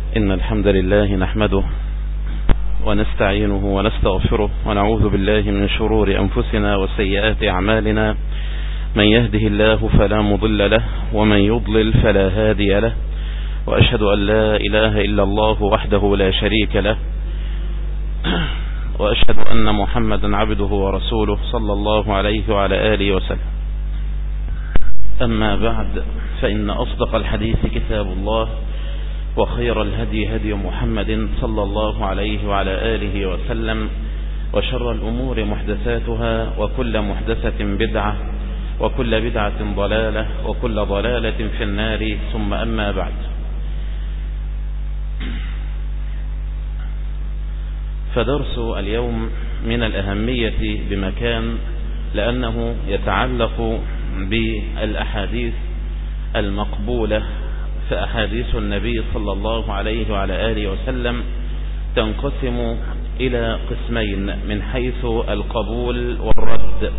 إن الحمد لله نحمده ونستعينه ونستغفره ونعوذ بالله من شرور أنفسنا وسيئات أعمالنا. من يهده الله فلا مضل له ومن يضلل فلا هادي له، وأشهد أن لا إله إلا الله وحده لا شريك له، وأشهد أن محمدا عبده ورسوله صلى الله عليه وعلى آله وسلم. أما بعد، فإن أصدق الحديث كتاب الله، وخير الهدي هدي محمد صلى الله عليه وعلى آله وسلم، وشر الأمور محدثاتها، وكل محدثة بدعة، وكل بدعة ضلالة، وكل ضلالة في النار، ثم أما بعد. فدرس اليوم من الأهمية بمكان، لأنه يتعلق بالأحاديث المقبولة. فأحاديث النبي صلى الله عليه وعلى آله وسلم تنقسم إلى قسمين من حيث القبول والرد.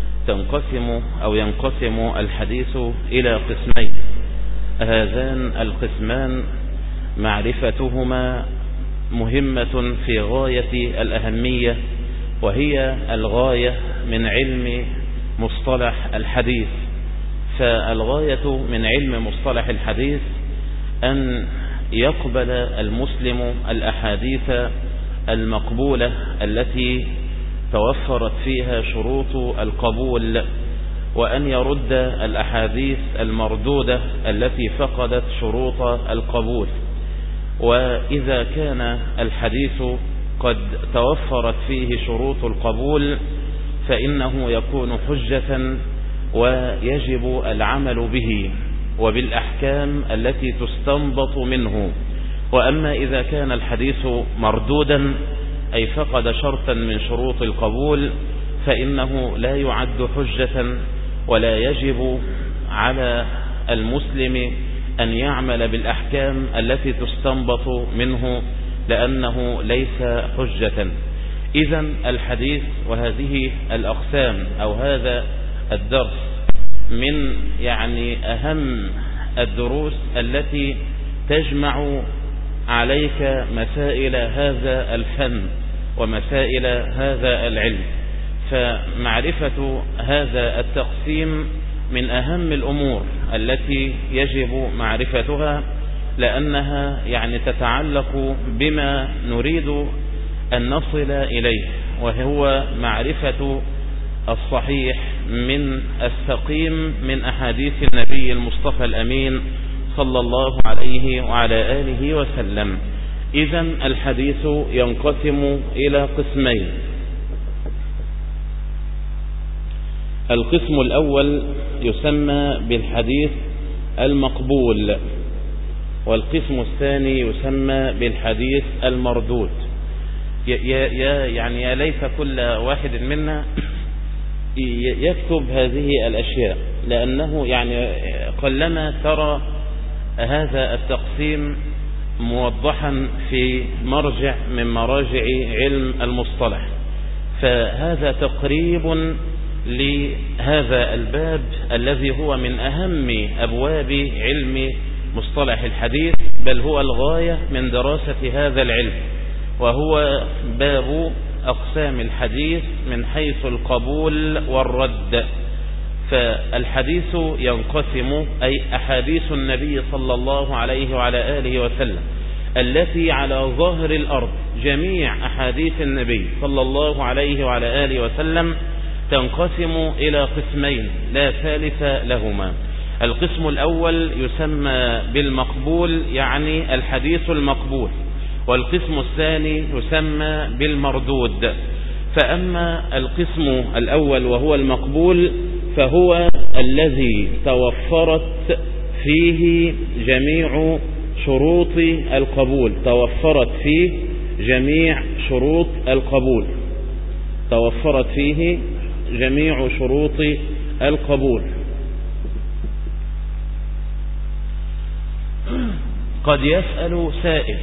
ينقسم الحديث إلى قسمين. هذان القسمان معرفتهما مهمة في غاية الأهمية، وهي الغاية من علم مصطلح الحديث. فالغاية من علم مصطلح الحديث أن يقبل المسلم الأحاديث المقبولة التي توفرت فيها شروط القبول، وأن يرد الأحاديث المردودة التي فقدت شروط القبول. وإذا كان الحديث قد توفرت فيه شروط القبول فإنه يكون حجة، ويجب العمل به وبالأحكام التي تستنبط منه. وأما إذا كان الحديث مردودا، أي فقد شرطا من شروط القبول، فإنه لا يعد حجة، ولا يجب على المسلم أن يعمل بالأحكام التي تستنبط منه، لأنه ليس حجة. إذن الحديث وهذه الأقسام أو هذا الدرس من أهم الدروس التي تجمع عليك مسائل هذا الفن ومسائل هذا العلم. فمعرفة هذا التقسيم من أهم الأمور التي يجب معرفتها، لأنها تتعلق بما نريد أن نصل إليه، وهو معرفة الصحيح من السقيم من أحاديث النبي المصطفى الأمين صلى الله عليه وعلى آله وسلم. إذن الحديث ينقسم إلى قسمين. القسم الأول يسمى بالحديث المقبول، والقسم الثاني يسمى بالحديث المردود. يا ليت كل واحد منا يكتب هذه الأشياء، لأنه قلما ترى هذا التقسيم موضحا في مرجع من مراجع علم المصطلح. فهذا تقريب لهذا الباب الذي هو من أهم أبواب علم مصطلح الحديث، بل هو الغاية من دراسة هذا العلم، وهو باب أقسام الحديث من حيث القبول والرد. فالحديث ينقسم، أي أحاديث النبي صلى الله عليه وعلى آله وسلم التي على ظهر الأرض، جميع أحاديث النبي صلى الله عليه وعلى آله وسلم تنقسم إلى قسمين لا ثالث لهما. القسم الأول يسمى بالمقبول، الحديث المقبول، والقسم الثاني يسمى بالمردود. فأما القسم الأول وهو المقبول فهو الذي توفرت فيه جميع شروط القبول. توفرت فيه جميع شروط القبول. توفرت فيه جميع شروط القبول. قد يسأل سائل،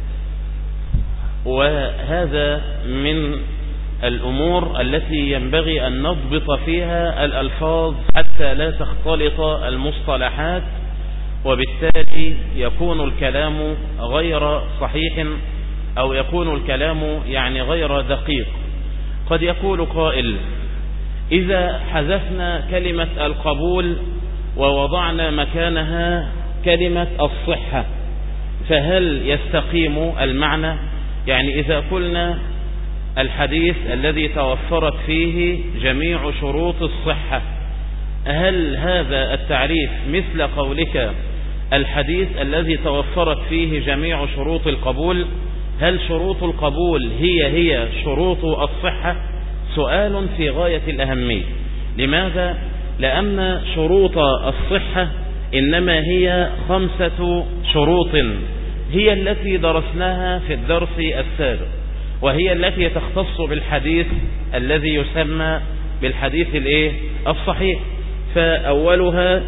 وهذا من الأمور التي ينبغي أن نضبط فيها الألفاظ حتى لا تختلط المصطلحات وبالتالي يكون الكلام غير صحيح، أو يكون الكلام يعني غير دقيق. قد يقول قائل: إذا حذفنا كلمة القبول ووضعنا مكانها كلمة الصحة فهل يستقيم المعنى؟ يعني إذا قلنا الحديث الذي توفرت فيه جميع شروط الصحة، هل هذا التعريف مثل قولك الحديث الذي توفرت فيه جميع شروط القبول؟ هل شروط القبول هي شروط الصحة؟ سؤال في غاية الأهمية. لماذا؟ لأن شروط الصحة إنما هي 5 شروط، هي التي درسناها في الدرس السابق، وهي التي تختص بالحديث الذي يسمى بالحديث الصحيح. فأولها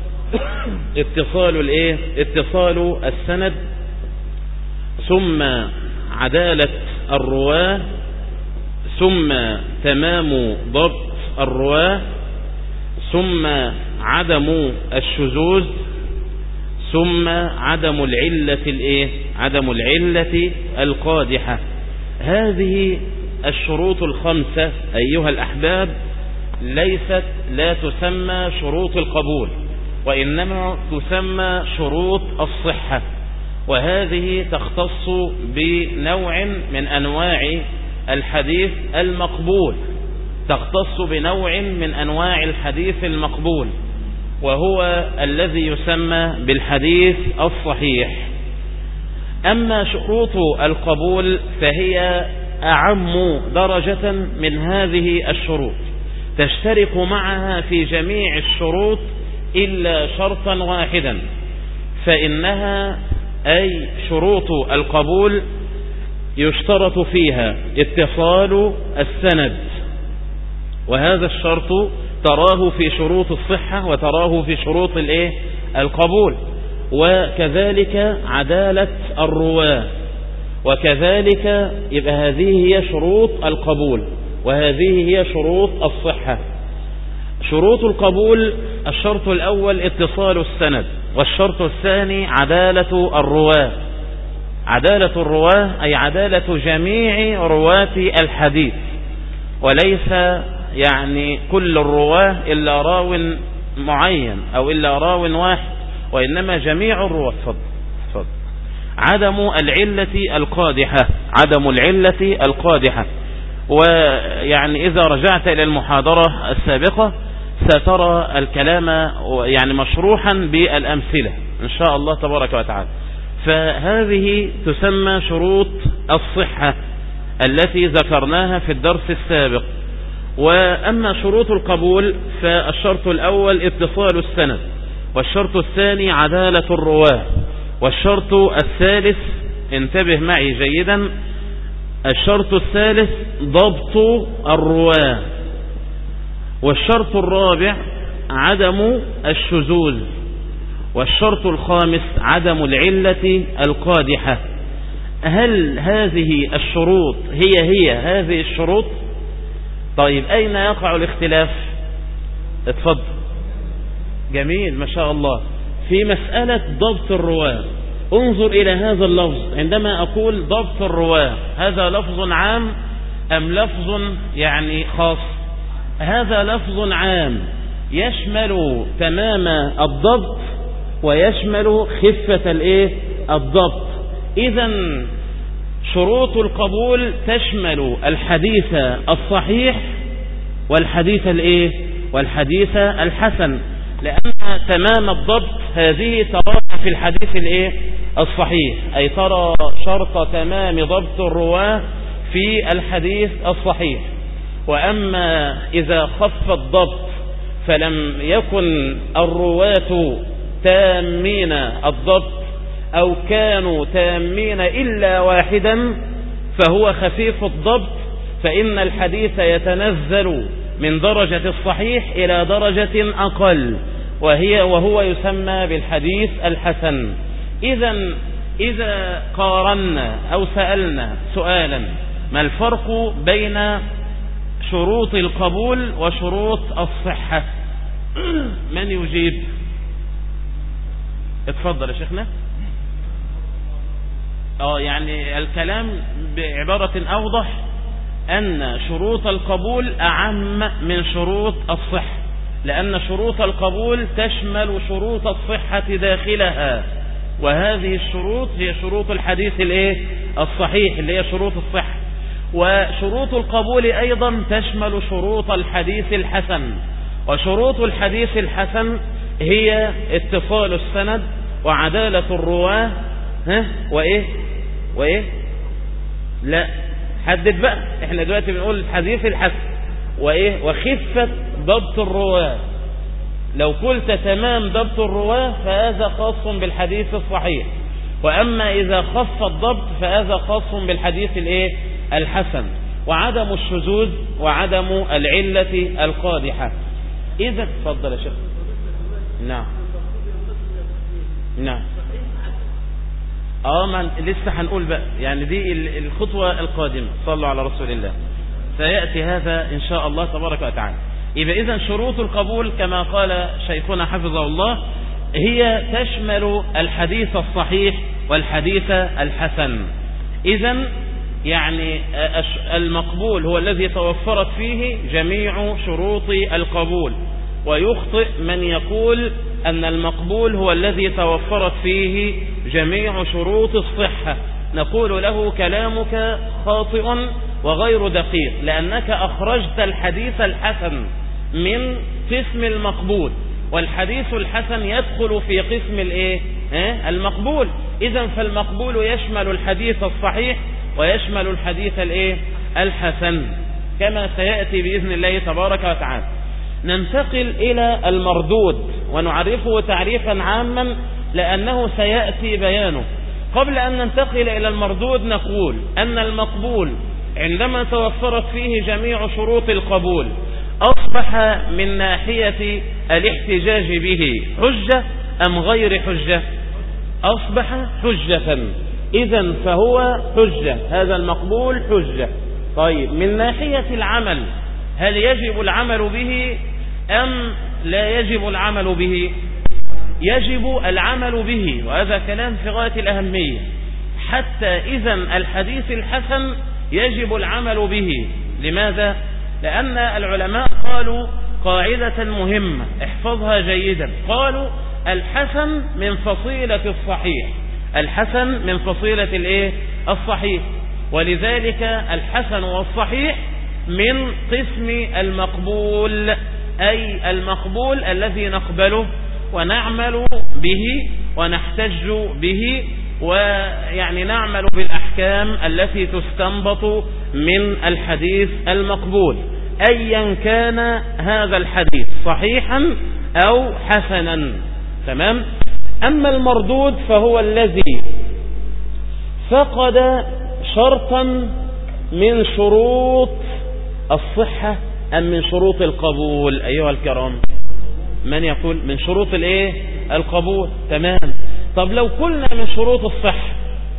اتصال السند، ثم عدالة الرواة، ثم تمام ضبط الرواة، ثم عدم الشذوذ، ثم عدم العلة القادحة. هذه الشروط 5 أيها الأحباب لا تسمى شروط القبول، وإنما تسمى شروط الصحة، وهذه تختص بنوع من أنواع الحديث المقبول، وهو الذي يسمى بالحديث الصحيح. أما شروط القبول فهي أعم درجة من هذه الشروط، تشترك معها في جميع الشروط إلا شرطا واحدا، فإنها أي شروط القبول يشترط فيها اتصال السند، وهذا الشرط تراه في شروط الصحة وتراه في شروط القبول، وكذلك عدالة الرواة، وكذلك يبقى هذه هي شروط القبول وهذه هي شروط الصحة. شروط القبول: الشرط الأول اتصال السند، والشرط الثاني عدالة الرواة. عدالة الرواة أي عدالة جميع رواة الحديث، وليس يعني كل الرواة إلا راو معين أو إلا راو واحد، وإنما جميع الرواة. عدم العلة القادحة. ويعني إذا رجعت إلى المحاضرة السابقة سترى الكلام يعني مشروحا بالأمثلة إن شاء الله تبارك وتعالى. فهذه تسمى شروط الصحة التي ذكرناها في الدرس السابق. وأما شروط القبول فالشرط الأول اتصال السند، والشرط الثاني عدالة الرواة، والشرط الثالث انتبه معي جيدا، الشرط الثالث ضبط الرواة، والشرط الرابع عدم الشذوذ، والشرط الخامس عدم العلة القادحة. هل هذه الشروط هي هذه الشروط؟ طيب أين يقع الاختلاف؟ اتفضل. جميل ما شاء الله. في مسألة ضبط الرواة انظر إلى هذا اللفظ، عندما أقول ضبط الرواة هذا لفظ عام أم لفظ يعني خاص؟ هذا لفظ عام يشمل تمام الضبط ويشمل خفة الضبط. إذن شروط القبول تشمل الحديث الصحيح والحديث الحسن، لأن تمام الضبط هذه تراها في الحديث الصحيح، أي ترى شرط تمام ضبط الرواة في الحديث الصحيح. وأما إذا خف الضبط فلم يكن الرواة تامين الضبط أو كانوا تامين إلا واحدا فهو خفيف الضبط، فإن الحديث يتنزل من درجة الصحيح إلى درجة أقل، وهو يسمى بالحديث الحسن. إذا قارنا أو سألنا سؤالا: ما الفرق بين شروط القبول وشروط الصحة؟ من يجيب؟ اتفضل يا شيخنا. يعني الكلام بعبارة أوضح أن شروط القبول أعم من شروط الصحة، لأن شروط القبول تشمل شروط الصحة داخلها، وهذه الشروط هي شروط الحديث الصحيح اللي هي شروط الصحة. وشروط القبول أيضا تشمل شروط الحديث الحسن، وشروط الحديث الحسن هي اتصال السند وعدالة الرواة وإيه لا حدد بقى، احنا دلوقتي بنقول الحديث الحسن وخفة ضبط الرواة. لو قلت تمام ضبط الرواة فهذا خاص بالحديث الصحيح، وأما إذا خف الضبط فهذا خاص بالحديث الحسن، وعدم الشذوذ وعدم العلة القادحة. إذا تفضل يا شيخ. نعم لسه هنقول بقى، يعني دي الخطوة القادمة. صلوا على رسول الله، سيأتي هذا إن شاء الله تبارك وتعالى. يبقى إذن شروط القبول كما قال شيخنا حفظه الله هي تشمل الحديث الصحيح والحديث الحسن. إذن يعني المقبول هو الذي توفرت فيه جميع شروط القبول، ويخطئ من يقول أن المقبول هو الذي توفرت فيه جميع شروط الصحة. نقول له كلامك خاطئ وغير دقيق، لأنك أخرجت الحديث الحسن من قسم المقبول، والحديث الحسن يدخل في قسم المقبول. إذن فالمقبول يشمل الحديث الصحيح ويشمل الحديث الحسن كما سيأتي بإذن الله تبارك وتعالى. ننتقل إلى المردود ونعرفه تعريفا عاما لأنه سيأتي بيانه. قبل أن ننتقل إلى المردود نقول أن المقبول عندما توفرت فيه جميع شروط القبول أصبح من ناحية الاحتجاج به حجة أم غير حجة؟ أصبح حجة. إذن فهو حجة، هذا المقبول حجة. طيب من ناحية العمل هل يجب العمل به أم لا يجب العمل به؟ يجب العمل به، وهذا كلام في غاية الأهمية. حتى إذن الحديث الحسن يجب العمل به. لماذا؟ لأن العلماء قالوا قاعدة مهمة احفظها جيدا، قالوا الحسن من فصيلة الصحيح، الحسن من فصيلة الصحيح، ولذلك الحسن والصحيح من قسم المقبول، أي المقبول الذي نقبله ونعمل به ونحتج به، ويعني نعمل بالأحكام التي تستنبط من الحديث المقبول أيا كان هذا الحديث صحيحا أو حسنا. تمام. أما المردود فهو الذي فقد شرطا من شروط الصحة أم من شروط القبول؟ أيها الكرام، من يقول من شروط القبول؟ تمام. طب لو قلنا من شروط الصحة،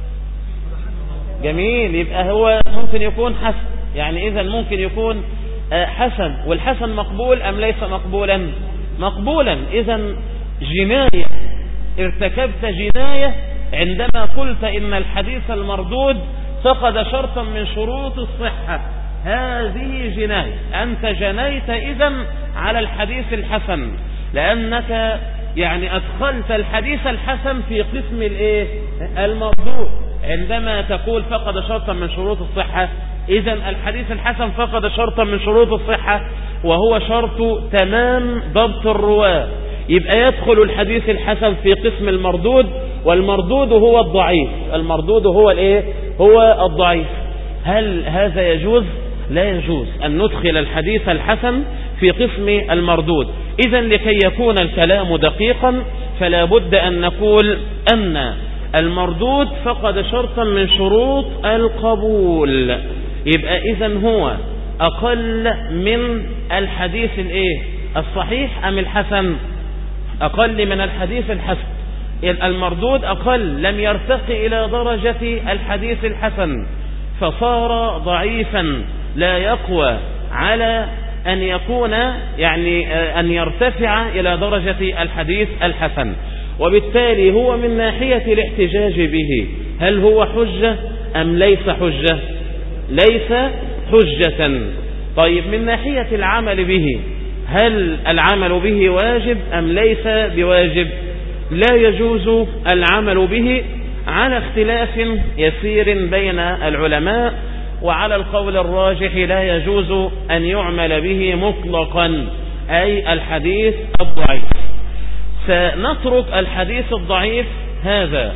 جميل، يبقى هو ممكن يكون حسن، يعني إذا ممكن يكون حسن، والحسن مقبول أم ليس مقبولا؟ مقبولا. إذا جناية، ارتكبت جناية عندما قلت إن الحديث المردود فقد شرطا من شروط الصحة، هذه جناية، أنت جنيت إذن على الحديث الحسن، لأنك يعني أدخلت الحديث الحسن في قسم المردود. عندما تقول فقد شرطا من شروط الصحة، إذن الحديث الحسن فقد شرطا من شروط الصحة، وهو شرط تمام ضبط الرواة، يبقى يدخل الحديث الحسن في قسم المردود، والمردود هو الضعيف، المردود هو هو الضعيف. هل هذا يجوز؟ لا يجوز أن ندخل الحديث الحسن في قسم المردود. إذن لكي يكون الكلام دقيقا فلا بد أن نقول أن المردود فقد شرطا من شروط القبول، يبقى إذن هو أقل من الحديث الصحيح أم الحسن؟ أقل من الحديث الحسن. المردود أقل، لم يرتقي إلى درجة الحديث الحسن، فصار ضعيفا لا يقوى على أن يكون يعني أن يرتفع إلى درجة الحديث الحسن. وبالتالي هو من ناحية الاحتجاج به هل هو حجة أم ليس حجة؟ ليس حجة. طيب من ناحية العمل به هل العمل به واجب أم ليس بواجب؟ لا يجوز العمل به على اختلاف يسير بين العلماء، وعلى القول الراجح لا يجوز أن يعمل به مطلقا، أي الحديث الضعيف. سنترك الحديث الضعيف هذا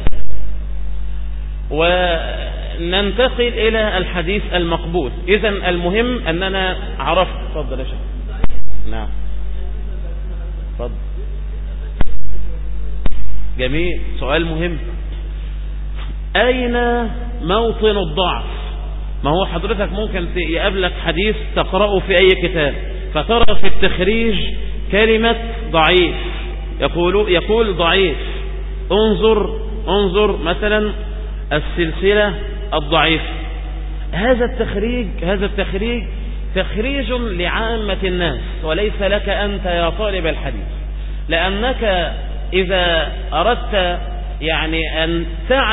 وننتقل إلى الحديث المقبول. إذن المهم أننا عرفت. تفضل يا شيخ. نعم تفضل. جميل، سؤال مهم. أين موطن الضعف؟ ما هو حضرتك ممكن يقابلك حديث تقرأه في أي كتاب فترى في التخريج كلمة ضعيف، يقول ضعيف، انظر مثلا السلسلة الضعيف. هذا التخريج تخريج لعامة الناس وليس لك أنت يا طالب الحديث، لأنك إذا أردت يعني أن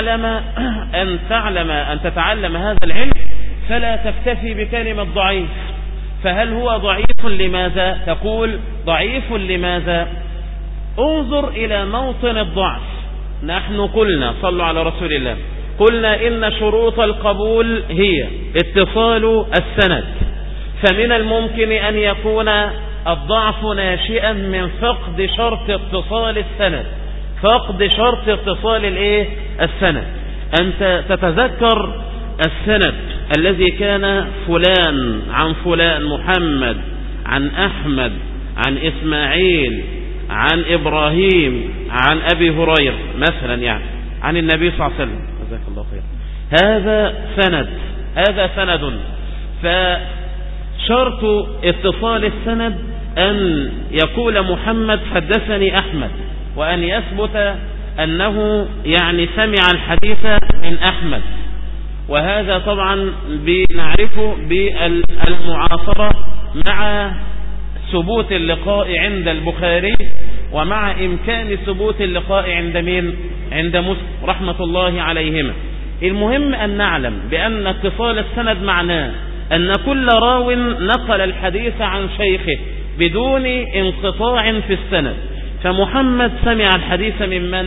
تتعلم هذا العلم فلا تكتفي بكلمة ضعيف. فهل هو ضعيف لماذا؟ تقول ضعيف لماذا؟ انظر إلى موطن الضعف. نحن قلنا، صلوا على رسول الله، قلنا إن شروط القبول هي اتصال السند، فمن الممكن أن يكون الضعف ناشئا من فقد شرط اتصال السند، فقد شرط اتصال السند. أنت تتذكر السند الذي كان فلان عن فلان، محمد عن أحمد عن إسماعيل عن إبراهيم عن أبي هريرة مثلا، يعني عن النبي صلى الله عليه وسلم، جزاك الله خير. هذا سند. فشرط اتصال السند أن يقول محمد حدثني أحمد، وأن يثبت أنه يعني سمع الحديث من أحمد. وهذا طبعا بنعرفه بالمعاصرة مع ثبوت اللقاء عند البخاري، ومع إمكان ثبوت اللقاء عند مين؟ عند مسلم رحمة الله عليهما. المهم أن نعلم بأن اتصال السند معناه أن كل راو نقل الحديث عن شيخه بدون انقطاع في السند. فمحمد سمع الحديث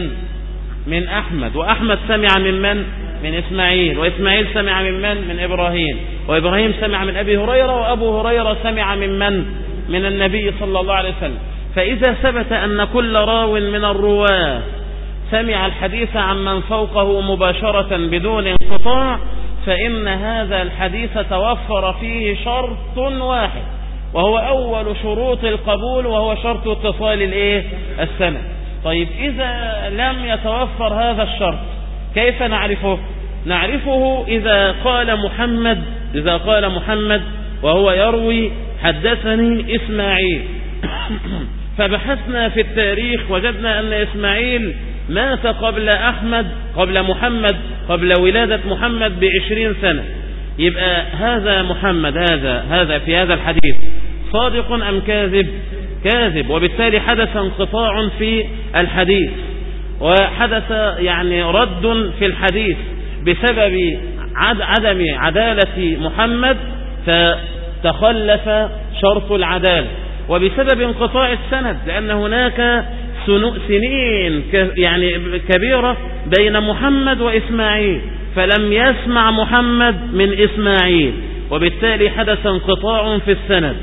من أحمد، وأحمد سمع من إسماعيل، وإسماعيل سمع من إبراهيم، وإبراهيم سمع من أبي هريرة، وأبو هريرة سمع من النبي صلى الله عليه وسلم. فإذا ثبت أن كل راو من الرواة سمع الحديث عن من فوقه مباشرة بدون انقطاع، فإن هذا الحديث توفر فيه شرط واحد، وهو أول شروط القبول، وهو شرط اتصال السند. طيب إذا لم يتوفر هذا الشرط كيف نعرفه؟ نعرفه إذا قال محمد وهو يروي حدثني إسماعيل فبحثنا في التاريخ وجدنا أن إسماعيل مات قبل محمد، قبل ولادة محمد ب20 سنة. يبقى هذا محمد هذا في هذا الحديث صادق أم كاذب؟ وبالتالي حدث انقطاع في الحديث، وحدث يعني رد في الحديث بسبب عدم عدالة محمد، فتخلف شرط العدالة، وبسبب انقطاع السند، لأن هناك سنين يعني كبيرة بين محمد وإسماعيل، فلم يسمع محمد من إسماعيل، وبالتالي حدث انقطاع في السند،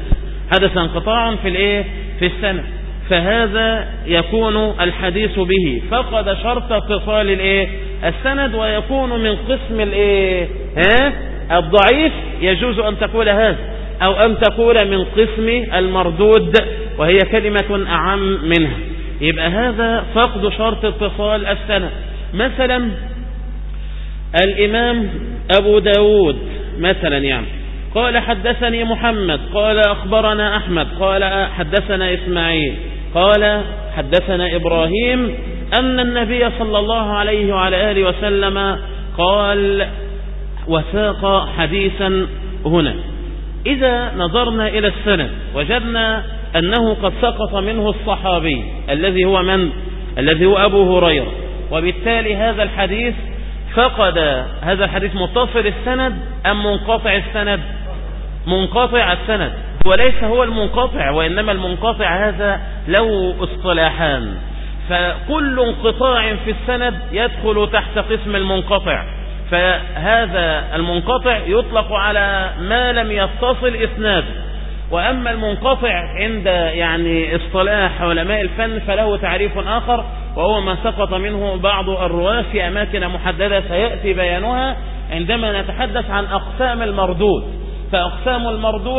في السند. فهذا يكون الحديث به فقد شرط اتصال السند، ويكون من قسم الضعيف. يجوز أن تقول هذا، أو أن تقول من قسم المردود، وهي كلمة أعم منها. يبقى هذا فقد شرط اتصال السند. مثلا الإمام أبو داود مثلا يعني قال حدثني محمد، قال أخبرنا أحمد، قال حدثنا إسماعيل، قال حدثنا إبراهيم أن النبي صلى الله عليه وعلى آله وسلم قال، وساق حديثا هنا. إذا نظرنا إلى السند وجدنا أنه قد سقط منه الصحابي الذي هو الذي هو أبو هريرة، وبالتالي هذا الحديث فقد هذا الحديث متصل السند أم منقطع السند؟ منقطع السند، وليس هو المنقطع، وإنما المنقطع هذا له اصطلاحان، فكل انقطاع في السند يدخل تحت قسم المنقطع. فهذا المنقطع يطلق على ما لم يتصل إسناد، وأما المنقطع عند يعني اصطلاح علماء الفن فله تعريف آخر، وهو ما سقط منه بعض الرواة في أماكن محددة سيأتي بيانها عندما نتحدث عن أقسام المردود. فأقسام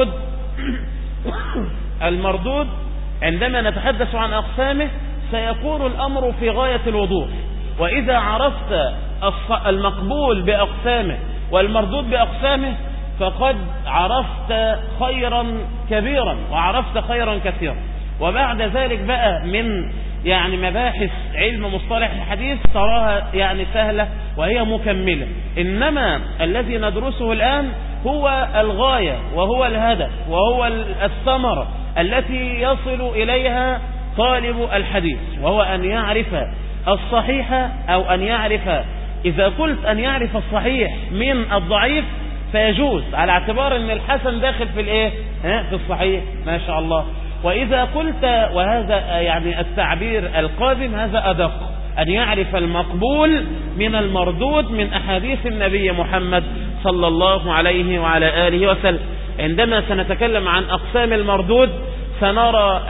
المردود عندما نتحدث عن أقسامه سيكون الأمر في غاية الوضوح. وإذا عرفت المقبول بأقسامه والمردود بأقسامه فقد عرفت خيرا كبيرا وعرفت خيرا كثيرا. وبعد ذلك بقى من يعني مباحث علم مصطلح الحديث تراها يعني سهلة وهي مكملة، إنما الذي ندرسه الآن هو الغاية وهو الهدف وهو الثمرة التي يصل إليها طالب الحديث، وهو أن يعرف الصحيح، أو أن يعرف، إذا قلت أن يعرف الصحيح من الضعيف فيجوز على اعتبار أن الحسن داخل في الإيه؟ في الصحيح، ما شاء الله. وإذا قلت، وهذا يعني التعبير القادم هذا أدق، أن يعرف المقبول من المردود من أحاديث النبي محمد صلى الله عليه وعلى آله وسلم. عندما سنتكلم عن أقسام المردود سنرى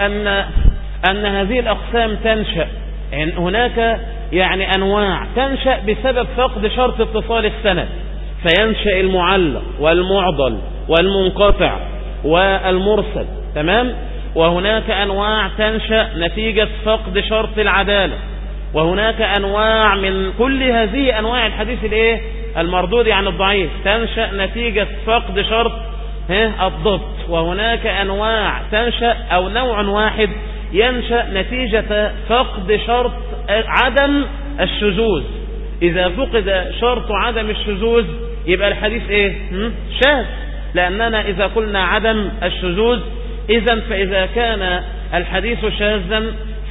أن هذه الأقسام تنشأ، يعني هناك يعني أنواع تنشأ بسبب فقد شرط اتصال السند، فينشأ المعلق والمعضل والمنقطع والمرسل، تمام. وهناك أنواع تنشأ نتيجة فقد شرط العدالة، وهناك أنواع من كل هذه أنواع الحديث الإيه؟ المردود يعني الضعيف تنشأ نتيجة فقد شرط الضبط. وهناك أنواع تنشأ أو نوع واحد ينشأ نتيجة فقد شرط عدم الشذوذ. إذا فقد شرط عدم الشذوذ يبقى الحديث إيه؟ شاذ، لأننا إذا قلنا عدم الشذوذ فإذا كان الحديث شاذا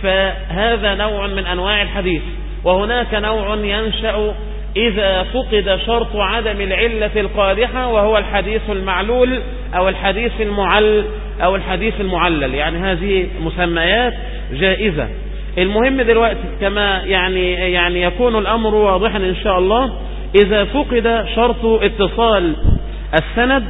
فهذا نوع من أنواع الحديث. وهناك نوع ينشأ إذا فقد شرط عدم العلة القادحة، وهو الحديث المعلول أو الحديث المعلل، يعني هذه مسميات جائزة. المهم دلوقتي كما يعني يكون الأمر واضحا إن شاء الله، إذا فقد شرط اتصال السند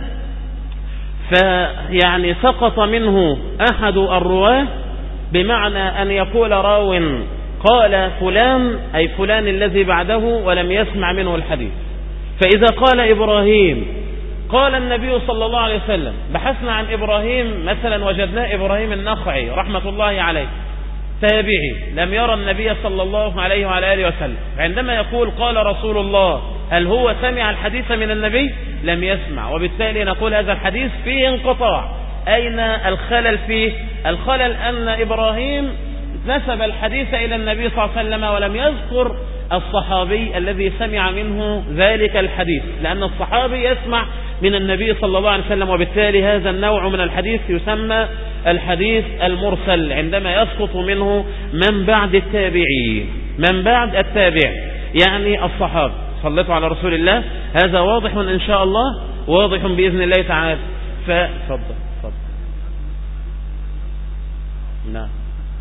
فيعني سقط منه أحد الرواة، بمعنى أن يقول راو قال فلان، أي فلان الذي بعده، ولم يسمع منه الحديث. فإذا قال إبراهيم قال النبي صلى الله عليه وسلم، بحثنا عن إبراهيم مثلا وجدناه إبراهيم النخعي رحمة الله عليه تابعي لم يرى النبي صلى الله عليه وعلى آله وسلم، عندما يقول قال رسول الله هل هو سمع الحديث من النبي؟ لم يسمع، وبالتالي نقول هذا الحديث فيه انقطاع. أين الخلل فيه؟ الخلل أن إبراهيم نسب الحديث إلى النبي صلى الله عليه وسلم ولم يذكر الصحابي الذي سمع منه ذلك الحديث، لأن الصحابي يسمع من النبي صلى الله عليه وسلم، وبالتالي هذا النوع من الحديث يسمى الحديث المرسل، عندما يسقط منه من بعد التابعين، من بعد التابع يعني الصحابة. صليتوا على رسول الله. هذا واضح إن شاء الله، واضح بإذن الله تعالى. ففضل نعم،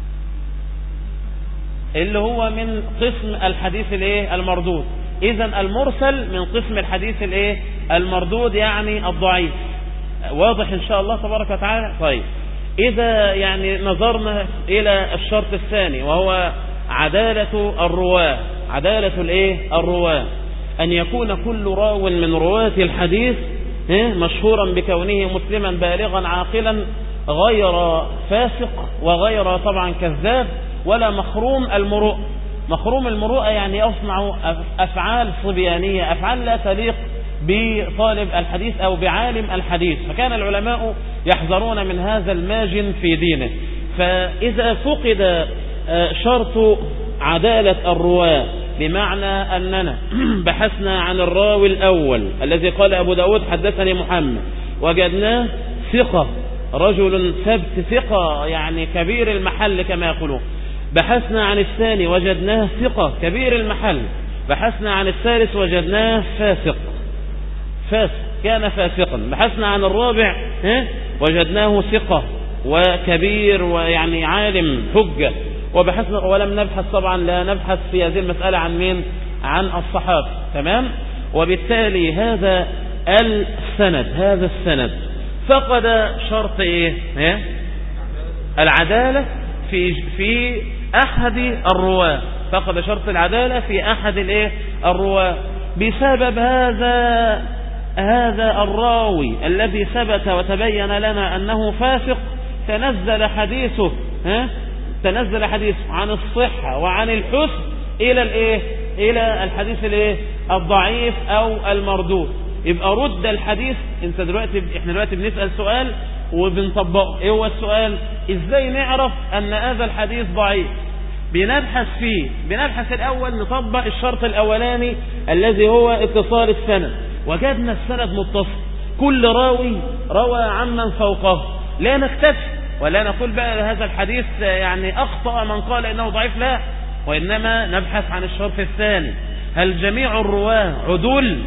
اللي هو من قسم الحديث الايه؟ المردود. اذا المرسل من قسم الحديث الايه؟ المردود، يعني الضعيف. واضح ان شاء الله تبارك وتعالى. طيب، اذا يعني نظرنا الى الشرط الثاني وهو عدالة الرواة، عدالة الايه؟ الرواة، ان يكون كل راو من رواة الحديث مشهورا بكونه مسلما بالغا عاقلا غير فاسق وغير طبعا كذاب ولا مخروم المروءة. مخروم المروءة يعني يصنع أفعال صبيانية، أفعال لا تليق بطالب الحديث أو بعالم الحديث، فكان العلماء يحذرون من هذا الماجن في دينه. فإذا فقد شرط عدالة الرواة، بمعنى أننا بحثنا عن الراوي الأول الذي قال أبو داود حدثني محمد، وجدناه ثقة، رجل ثبت ثقة يعني كبير المحل كما يقولون، بحثنا عن الثاني وجدناه ثقة كبير المحل، بحثنا عن الثالث وجدناه فاسق كان فاسقا، بحثنا عن الرابع وجدناه ثقة وكبير ويعني عالم حجة، وبحثنا ولم نبحث طبعا، لا نبحث في هذه المسألة عن مين؟ عن الصحابة. تمام. وبالتالي هذا السند فقد شرط ايه؟ العدالة في احد الرواة، فقد شرط العدالة في احد الرواة بسبب هذا الراوي الذي ثبت وتبين لنا انه فاسق، تنزل حديثه عن الصحة وعن الحسن الى الحديث الضعيف او المردود. يبقى رد الحديث. احنا دلوقتي بنسأل سؤال وبنطبقه. ايه هو السؤال؟ ازاي نعرف ان هذا الحديث ضعيف؟ بنبحث الاول نطبق الشرط الاولاني الذي هو اتصال السند. وجدنا السند متصل، كل راوي روى عمن فوقه، لا نكتفي ولا نقول بقى هذا الحديث يعني اخطأ من قال انه ضعيف، لا، وانما نبحث عن الشرط الثاني، هل جميع الرواه عدول؟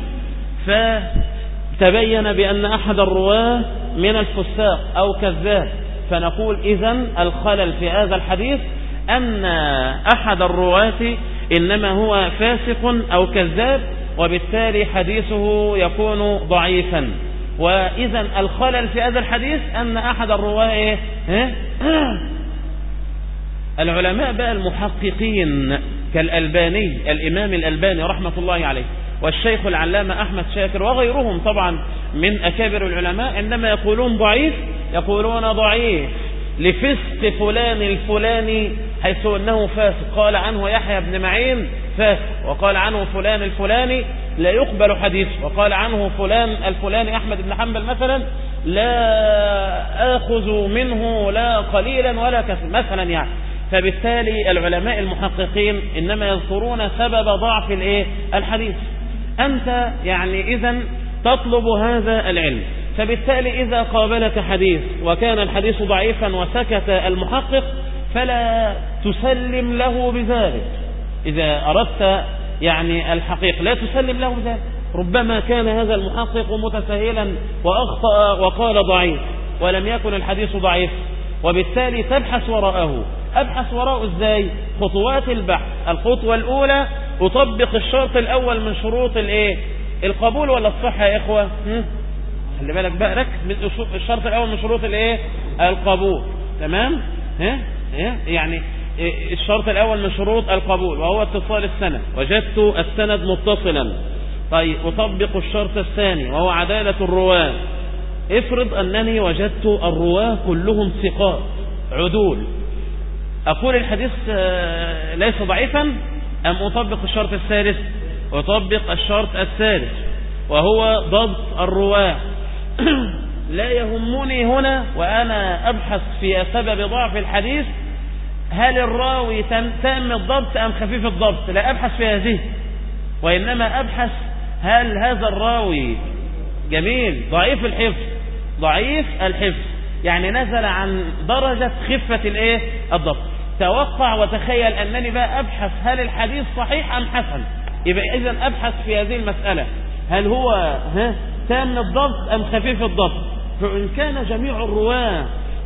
فتبين بأن أحد الرواه من الفساق أو كذاب، فنقول إذن الخلل في هذا الحديث أن أحد الرواة إنما هو فاسق أو كذاب، وبالتالي حديثه يكون ضعيفا. وإذن الخلل في هذا الحديث أن أحد الرواه العلماء بقى المحققين كالألباني، الإمام الألباني رحمة الله عليه، والشيخ العلامة أحمد شاكر وغيرهم طبعا من أكابر العلماء، عندما يقولون ضعيف يقولون ضعيف لفسق فلان الفلاني، حيث أنه فاسق. قال عنه يحيى بن معين فاسق، وقال عنه فلان الفلاني لا يقبل حديثه، وقال عنه فلان الفلاني أحمد بن حنبل مثلا لا آخذ منه لا قليلا ولا كثيرا مثلا يعني. فبالتالي العلماء المحققين إنما يذكرون سبب ضعف الحديث. أنت يعني إذن تطلب هذا العلم، فبالتالي إذا قابلك حديث وكان الحديث ضعيفا وسكت المحقق فلا تسلم له بذلك. إذا أردت يعني الحقيق لا تسلم له بذلك. ربما كان هذا المحقق متساهلا وأخطأ وقال ضعيف ولم يكن الحديث ضعيف، وبالتالي تبحث وراءه. أبحث وراءه إزاي؟ خطوات البحث. الخطوة الأولى أطبق الشرط الأول من شروط القبول ولا الصحة يا إخوة؟ خلي بالك بقى، ركز من الشرط الأول من شروط القبول. تمام؟ يعني الشرط الأول من شروط القبول وهو اتصال السند. وجدت السند متصلا. طيب أطبق الشرط الثاني وهو عدالة الرواة. افرض أنني وجدت الرواة كلهم ثقات عدول، أقول الحديث ليس ضعيفا أم أطبق الشرط الثالث؟ أطبق الشرط الثالث وهو ضبط الرواة. لا يهمني هنا وأنا أبحث في سبب ضعف الحديث هل الراوي تام الضبط أم خفيف الضبط، لا أبحث في هذه، وإنما أبحث هل هذا الراوي جميل ضعيف الحفظ يعني نزل عن درجة خفة الضبط. توقع وتخيل أنني بقى أبحث هل الحديث صحيح أم حسن. يبقى إذن أبحث في هذه المسألة هل هو تام الضبط أم خفيف الضبط. فإن كان جميع الرواة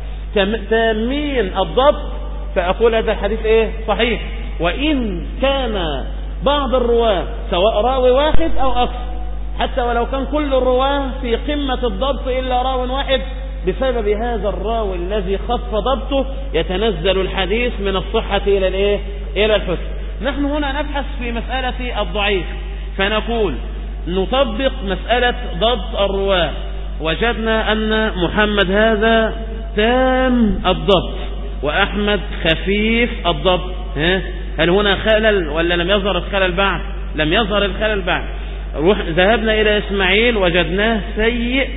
تامين الضبط فأقول هذا الحديث صحيح. وإن كان بعض الرواة سواء راوي واحد أو أكثر، حتى ولو كان كل الرواة في قمة الضبط إلا راو واحد، بسبب هذا الراوي الذي خف ضبطه يتنزل الحديث من الصحة إلى الحسن. نحن هنا نبحث في مسألة الضعيف، فنقول نطبق مسألة ضبط الرواة. وجدنا أن محمد هذا تام الضبط وأحمد خفيف الضبط. هل هنا خلل ولا لم يظهر الخلل بعد؟ لم يظهر الخلل بعد. ذهبنا إلى إسماعيل وجدناه سيء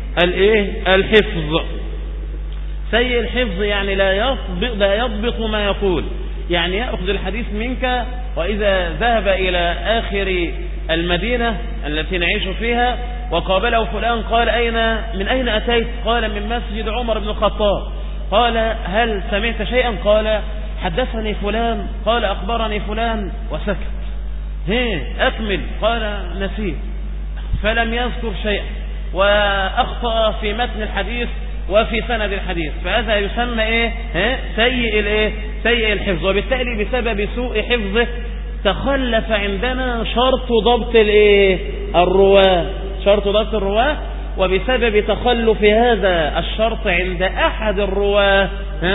الحفظ. سيء الحفظ يعني لا يضبط ما يقول، يعني يأخذ الحديث منك، وإذا ذهب إلى آخر المدينة التي نعيش فيها وقابله فلان قال من أين أتيت؟ قال من مسجد عمر بن الخطاب. قال هل سمعت شيئا؟ قال حدثني فلان قال أخبرني فلان وسكت، أكمل قال نسيت، فلم يذكر شيئا وأخطأ في متن الحديث وفي سند الحديث، فهذا يسمى سيء الحفظ. وبالتالي بسبب سوء حفظه تخلف عندنا شرط ضبط الرواة، شرط ضبط الرواة. وبسبب تخلف هذا الشرط عند أحد الرواة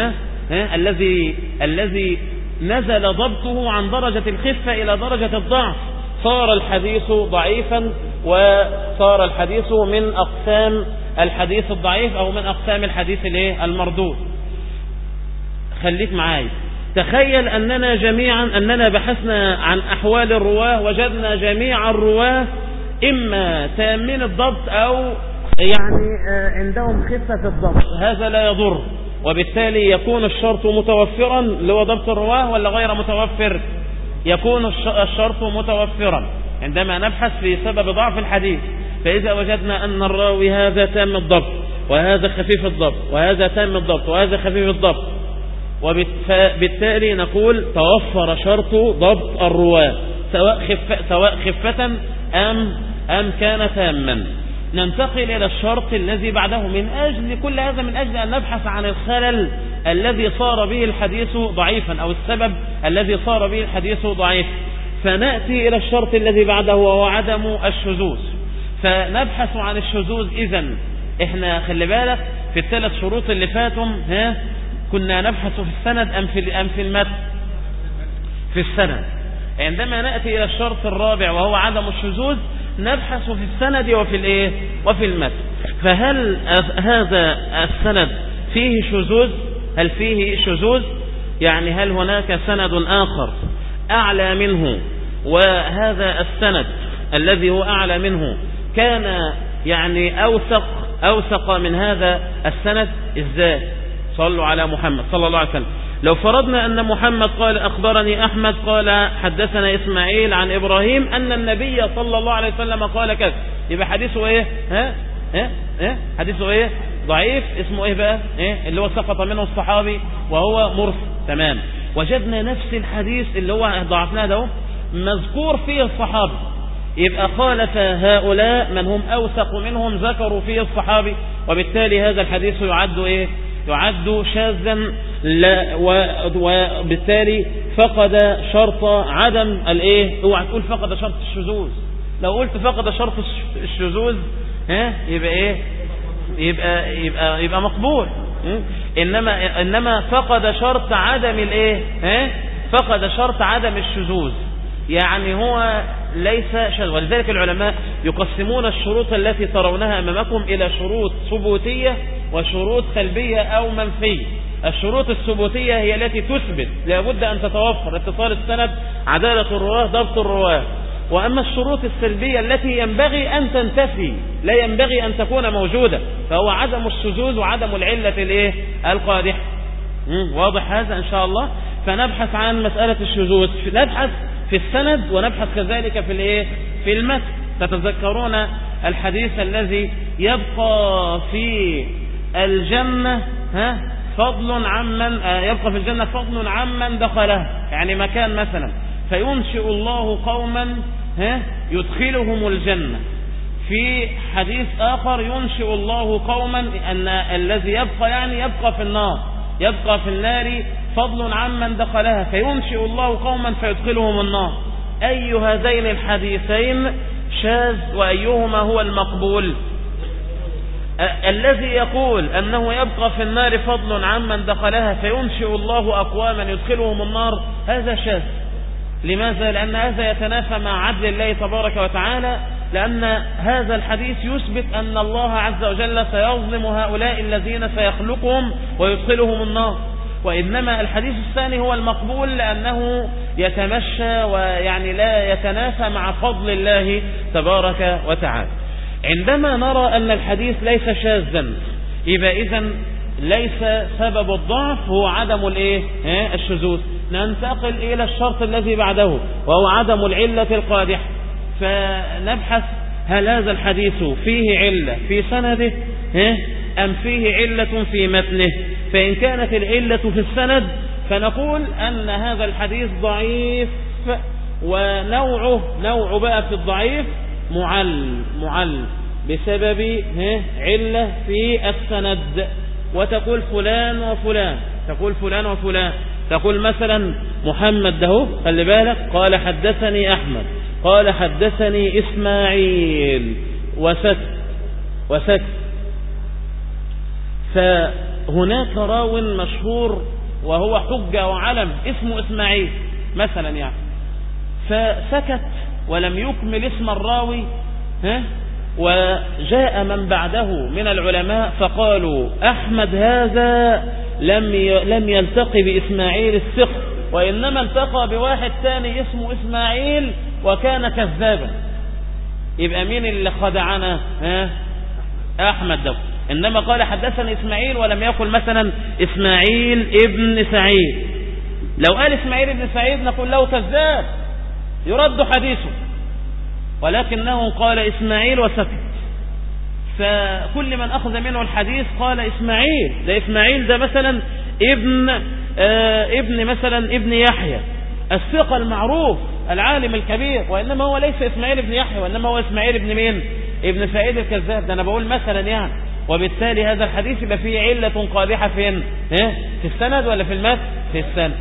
الذي نزل ضبطه عن درجة الخفة إلى درجة الضعف، صار الحديث ضعيفا، وصار الحديث من أقسام الحديث الضعيف أو من أقسام الحديث المردود. خليك معاي، تخيل أننا بحثنا عن أحوال الرواة، وجدنا جميع الرواة إما تامين الضبط أو عندهم خفة الضبط، هذا لا يضر، وبالتالي يكون الشرط متوفرا اللي هو ضبط الرواه، ولا غير متوفر؟ يكون الشرط متوفرا عندما نبحث في سبب ضعف الحديث. فإذا وجدنا أن الراوي هذا تام الضبط وهذا خفيف الضبط وهذا تام الضبط وهذا خفيف الضبط، وبالتالي نقول توفر شرط ضبط الرواه سواء خفة أم كان تاما. ننتقل إلى الشرط الذي بعده، من أجل كل هذا من أجل أن نبحث عن الخلل الذي صار به الحديث ضعيفا أو السبب الذي صار به الحديث ضعيف. فنأتي إلى الشرط الذي بعده وهو عدم الشذوذ، فنبحث عن الشذوذ. إذن إحنا خلي بالك في الثلاث شروط اللي فاتهم كنا نبحث في السند أم في المتن؟ في السند. عندما نأتي إلى الشرط الرابع وهو عدم الشذوذ نبحث في السند وفي المتن. فهل هذا السند فيه شذوذ؟ هل فيه شذوذ؟ يعني هل هناك سند آخر أعلى منه، وهذا السند الذي هو أعلى منه كان أوثق من هذا السند؟ إزاي؟ صلوا على محمد صلى الله عليه وسلم. لو فرضنا أن محمد قال أخبرني أحمد قال حدثنا إسماعيل عن إبراهيم أن النبي صلى الله عليه وسلم قال كذا، يبقى حديثه حديثه ضعيف. اسمه بقى اللي هو سقط منه الصحابي وهو مرسل. تمام. وجدنا نفس الحديث اللي هو ضعفناه ده مذكور فيه الصحابي، يبقى خالف هؤلاء من هم أوثق منهم ذكروا فيه الصحابي، وبالتالي هذا الحديث يعد شاذا، وبالتالي فقد شرط عدم اوعى تقول فقد شرط الشذوذ. لو قلت فقد شرط الشذوذ يبقى مقبول. انما فقد شرط عدم فقد شرط عدم الشذوذ، يعني هو ليس شاذ. ولذلك العلماء يقسمون الشروط التي ترونها أمامكم إلى شروط ثبوتية وشروط سلبية أو منفية. الشروط الثبوتية هي التي تثبت لابد أن تتوفر اتصال السند، عدالة الرواه، ضبط الرواه. وأما الشروط السلبية التي ينبغي أن تنتفي، لا ينبغي أن تكون موجودة، فهو عدم الشذوذ وعدم العلة القادحة. واضح هذا إن شاء الله؟ فنبحث عن مسألة الشذوذ، نبحث في السند ونبحث كذلك في المتن. تتذكرون الحديث الذي يبقى في الجنة فضل عمن دخلها، يعني مكان مثلا فينشئ الله قوما يدخلهم الجنة. في حديث آخر ينشئ الله قوما أن الذي يبقى يبقى في النار فضل عمن دخلها، فينشئ الله قوما فيدخلهم النار. أي هذين الحديثين شاذ وأيهما هو المقبول؟ الذي يقول أنه يبقى في النار فضل عمن دخلها فينشئ الله أقواما يدخلهم النار، هذا شاذ. لماذا؟ لأن هذا يتنافى مع عدل الله تبارك وتعالى، لأن هذا الحديث يثبت أن الله عز وجل سيظلم هؤلاء الذين سيخلقهم ويدخلهم النار. وإنما الحديث الثاني هو المقبول لأنه يتمشى لا يتنافى مع فضل الله تبارك وتعالى. عندما نرى أن الحديث ليس شاذا، يبقى إذن ليس سبب الضعف هو عدم الشذوذ. ننتقل إلى الشرط الذي بعده وهو عدم العلة القادحة. فنبحث هل هذا الحديث فيه علة في سنده أم فيه علة في متنه. فإن كانت العلة في السند فنقول أن هذا الحديث ضعيف، ونوعه بقى في الضعيف معل بسبب علة في السند. وتقول فلان وفلان، تقول فلان وفلان، تقول مثلا محمد ده خلي بالك قال حدثني أحمد، قال حدثني إسماعيل، وسكت. فهناك راو مشهور وهو حجة وعلم اسمه إسماعيل مثلا يعني، فسكت ولم يكمل اسم الراوي، وجاء من بعده من العلماء فقالوا أحمد هذا لم يلتقي بإسماعيل الثقة، وإنما التقى بواحد ثاني اسمه إسماعيل وكان كذابا. يبقى مين اللي خدعنا؟ أحمد ده. إنما قال حدثنا إسماعيل ولم يقل مثلا إسماعيل ابن سعيد. لو قال إسماعيل ابن سعيد نقول له كذاب يرد حديثه، ولكنه قال إسماعيل وسكت. فكل من أخذ منه الحديث قال إسماعيل، ده إسماعيل ده مثلا ابن مثلا ابن يحيى الثقة المعروف العالم الكبير، وإنما هو ليس إسماعيل ابن يحيى، وإنما هو إسماعيل ابن مين؟ ابن سعيد الكذاب. ده أنا بقول مثلا يعني. وبالتالي هذا الحديث يبقى فيه علة قادحة فين؟ في السند ولا في المتن؟ في السند.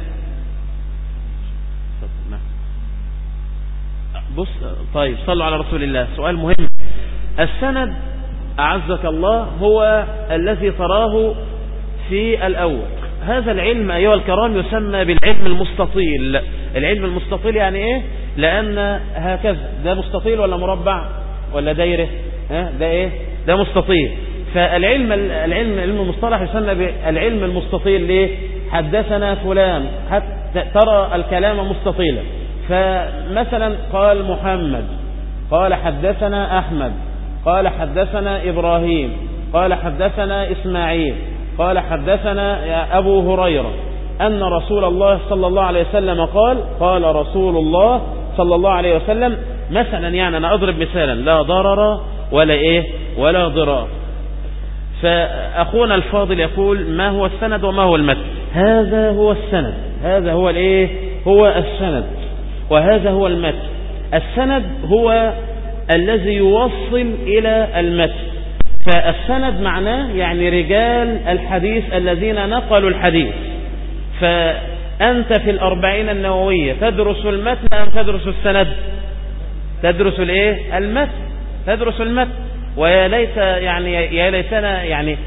بص طيب صلوا على رسول الله. سؤال مهم. السند أعزك الله هو الذي تراه في الأول. هذا العلم أيها الكرام يسمى بالعلم المستطيل. العلم المستطيل يعني إيه؟ لأن هكذا ده مستطيل ولا مربع ولا دايرة؟ ده إيه؟ ده مستطيل. فالعلم المصطلح يسمى بالعلم المستطيل. ليه؟ حدثنا فلان، حتى ترى الكلام مستطيلا. فمثلا قال محمد، قال حدثنا أحمد، قال حدثنا إبراهيم، قال حدثنا إسماعيل، قال حدثنا أبو هريرة أن رسول الله صلى الله عليه وسلم قال رسول الله صلى الله عليه وسلم مثلا. يعني أنا أضرب مثالا لا ضرر ولا ضرار. فأخونا الفاضل يقول ما هو السند وما هو المتن؟ هذا هو السند، هذا هو هو السند، وهذا هو المتن. السند هو الذي يوصل إلى المتن. فالسند معناه يعني رجال الحديث الذين نقلوا الحديث. فأنت في 40 النووية تدرس المتن أم تدرس السند؟ تدرس المتن، تدرس المتن. ويا ليت يا ليتنا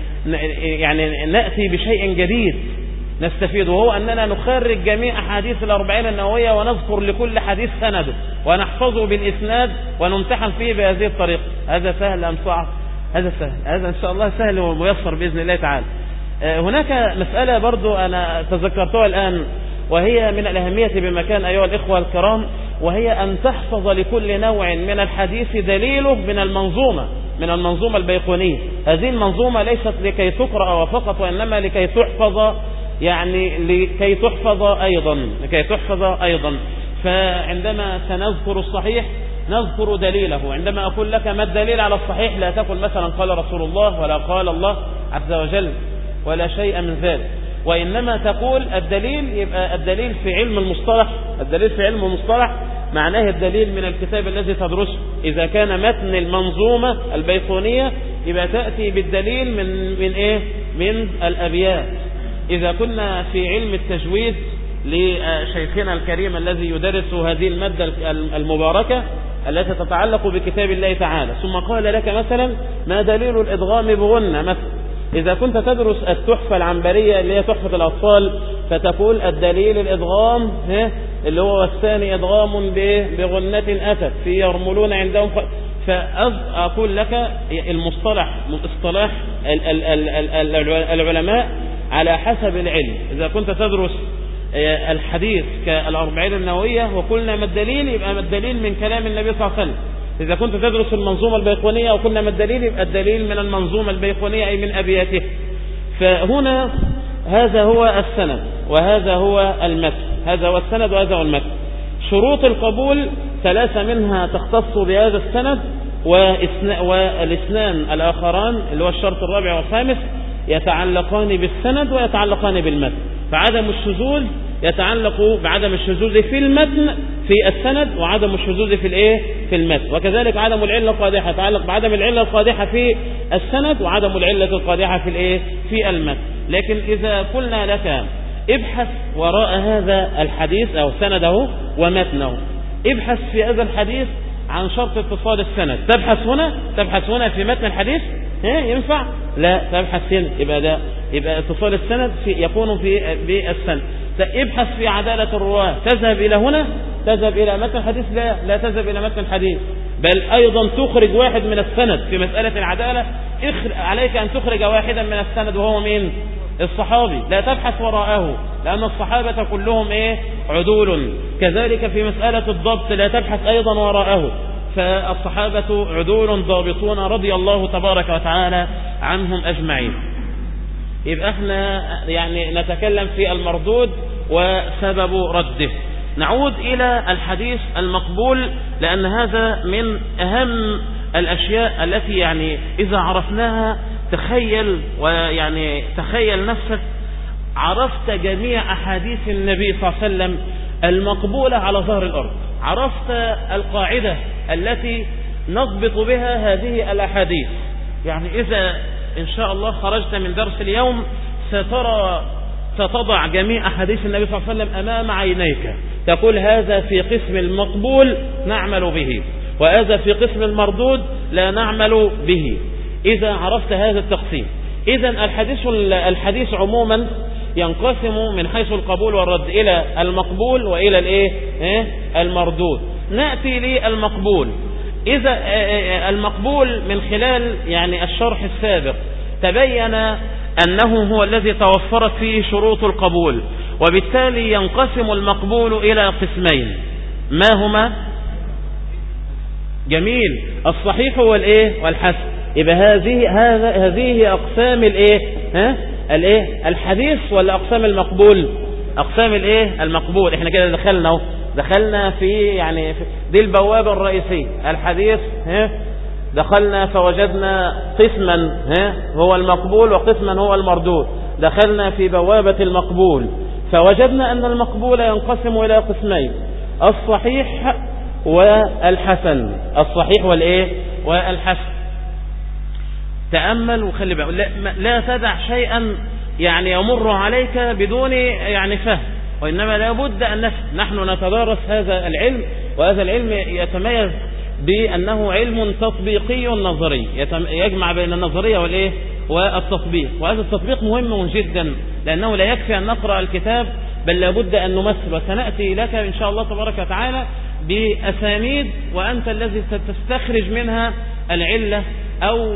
يعني نأتي بشيء جديد نستفيد، وهو أننا نخرج جميع أحاديث 40 النووية ونذكر لكل حديث سنده ونحفظه بالإسناد ونمتحن فيه بهذه الطريقة. هذا سهل أم صعب؟ هذا سهل، هذا إن شاء الله سهل وميسر بإذن الله تعالى. هناك مسألة برضو أنا تذكرتها الآن، وهي من الأهمية بمكان أيها الإخوة الكرام، وهي أن تحفظ لكل نوع من الحديث دليله من المنظومة البيقونية. هذه المنظومة ليست لكي تقرأ فقط، وإنما لكي تحفظ، يعني لكي تحفظ أيضا. فعندما سنذكر الصحيح نذكر دليله. عندما أقول لك ما الدليل على الصحيح لا تقل مثلا قال رسول الله ولا قال الله عز وجل ولا شيء من ذلك، وإنما تقول الدليل. يبقى الدليل في علم المصطلح، الدليل في علم المصطلح معناه الدليل من الكتاب الذي تدرسه. إذا كان متن المنظومة البيقونية يبقى تأتي بالدليل من الأبيات. إذا كنا في علم التجويد لشيخنا الكريم الذي يدرس هذه المادة المباركة التي تتعلق بكتاب الله تعالى، ثم قال لك مثلا ما دليل الإدغام بغنة مثلا، إذا كنت تدرس التحفة العنبرية اللي هي تحفة الأطفال فتقول الدليل الإدغام اللي هو الثاني إدغام بغنة أتت في يرملون عندهم. فأقول لك المصطلح مصطلح العلماء على حسب العلم. إذا كنت تدرس الحديث كالأربعين النووية وقلنا ما الدليل، يبقى ما الدليل من كلام النبي صلى الله عليه وسلم. إذا كنت تدرس المنظومة البيقونية وقلنا ما الدليل، يبقى الدليل من المنظومة البيقونية أي من أبياته. فهنا هذا هو السند وهذا هو المتن، هذا هو السند وهذا هو المتن. شروط القبول 3 منها تختص بهذا السند، والاثنان الآخران اللي هو الشرط الرابع والخامس يتعلقان بالسند ويتعلقان بالمتن. فعدم الشذوذ يتعلق بعدم الشذوذ في المتن في السند، وعدم الشذوذ في الايه في المتن. وكذلك عدم العلة القادحة يتعلق بعدم العلة القادحة في السند، وعدم العلة القادحة في الايه في المتن. لكن إذا قلنا لك ابحث وراء هذا الحديث أو سنده ومتنه، ابحث في هذا الحديث عن شرط اتصال السند، تبحث هنا في متن الحديث ينفع؟ لا، تبحث هنا، يبقى اتصال السند يكون بالسند. ابحث في عدالة الرواة، تذهب إلى هنا، تذهب إلى متن الحديث؟ لا تذهب إلى متن الحديث، بل أيضا تخرج واحد من السند في مسألة العدالة. عليك أن تخرج واحدا من السند، وهو مين؟ الصحابي. لا تبحث وراءه، لأن الصحابة كلهم عدول. كذلك في مسألة الضبط لا تبحث أيضا وراءه، فالصحابة عدول ضابطون رضي الله تبارك وتعالى عنهم أجمعين. يبقى احنا نتكلم في المردود وسبب رده. نعود إلى الحديث المقبول، لأن هذا من أهم الأشياء التي إذا عرفناها تخيل نفسك عرفت جميع أحاديث النبي صلى الله عليه وسلم المقبولة على ظهر الأرض، عرفت القاعدة التي نضبط بها هذه الأحاديث. إذا إن شاء الله خرجت من درس اليوم ستضع جميع أحاديث النبي صلى الله عليه وسلم أمام عينيك، تقول هذا في قسم المقبول نعمل به، وهذا في قسم المردود لا نعمل به، إذا عرفت هذا التقسيم. إذا الحديث عموما ينقسم من حيث القبول والرد إلى المقبول وإلى المردود. نأتي للمقبول. إذا المقبول من خلال الشرح السابق تبين أنه هو الذي توفرت فيه شروط القبول، وبالتالي ينقسم المقبول إلى قسمين. ما هما؟ جميل. الصحيح والحسن. يبقى هذه أقسام الحديث، ولا أقسام المقبول؟ أقسام المقبول. احنا كده دخلنا في دي البوابة الرئيسية. الحديث دخلنا فوجدنا قسما هو المقبول وقسما هو المردود. دخلنا في بوابة المقبول فوجدنا أن المقبول ينقسم إلى قسمين: الصحيح والحسن. الصحيح والحسن. تأمل وخلي بالك، لا تدع شيئا يمر عليك بدون فهم، وإنما لا بد أن نفهم. نحن نتدارس هذا العلم، وهذا العلم يتميز بأنه علم تطبيقي نظري، يجمع بين النظرية والتطبيق. وهذا التطبيق مهم جدا، لأنه لا يكفي أن نقرأ الكتاب، بل لا بد أن نمثل. وسنأتي لك إن شاء الله تبارك وتعالى بأسانيد، وأنت الذي ستستخرج منها العلة، أو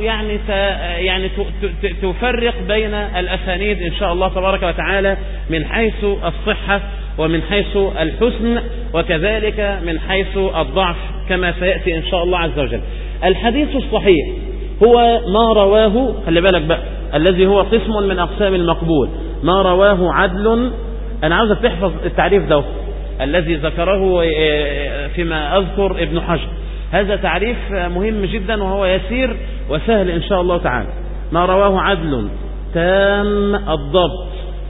تفرق بين الأسانيد إن شاء الله تبارك وتعالى من حيث الصحة ومن حيث الحسن، وكذلك من حيث الضعف، كما سيأتي إن شاء الله عز وجل. الحديث الصحيح هو ما رواه، خلي بالك بقى، الذي هو قسم من أقسام المقبول، ما رواه عدل. أنا عاوزك تحفظ التعريف ده الذي ذكره فيما أذكر ابن حجر. هذا تعريف مهم جدا، وهو يسير وسهل إن شاء الله تعالى. ما رواه عدل تام الضبط،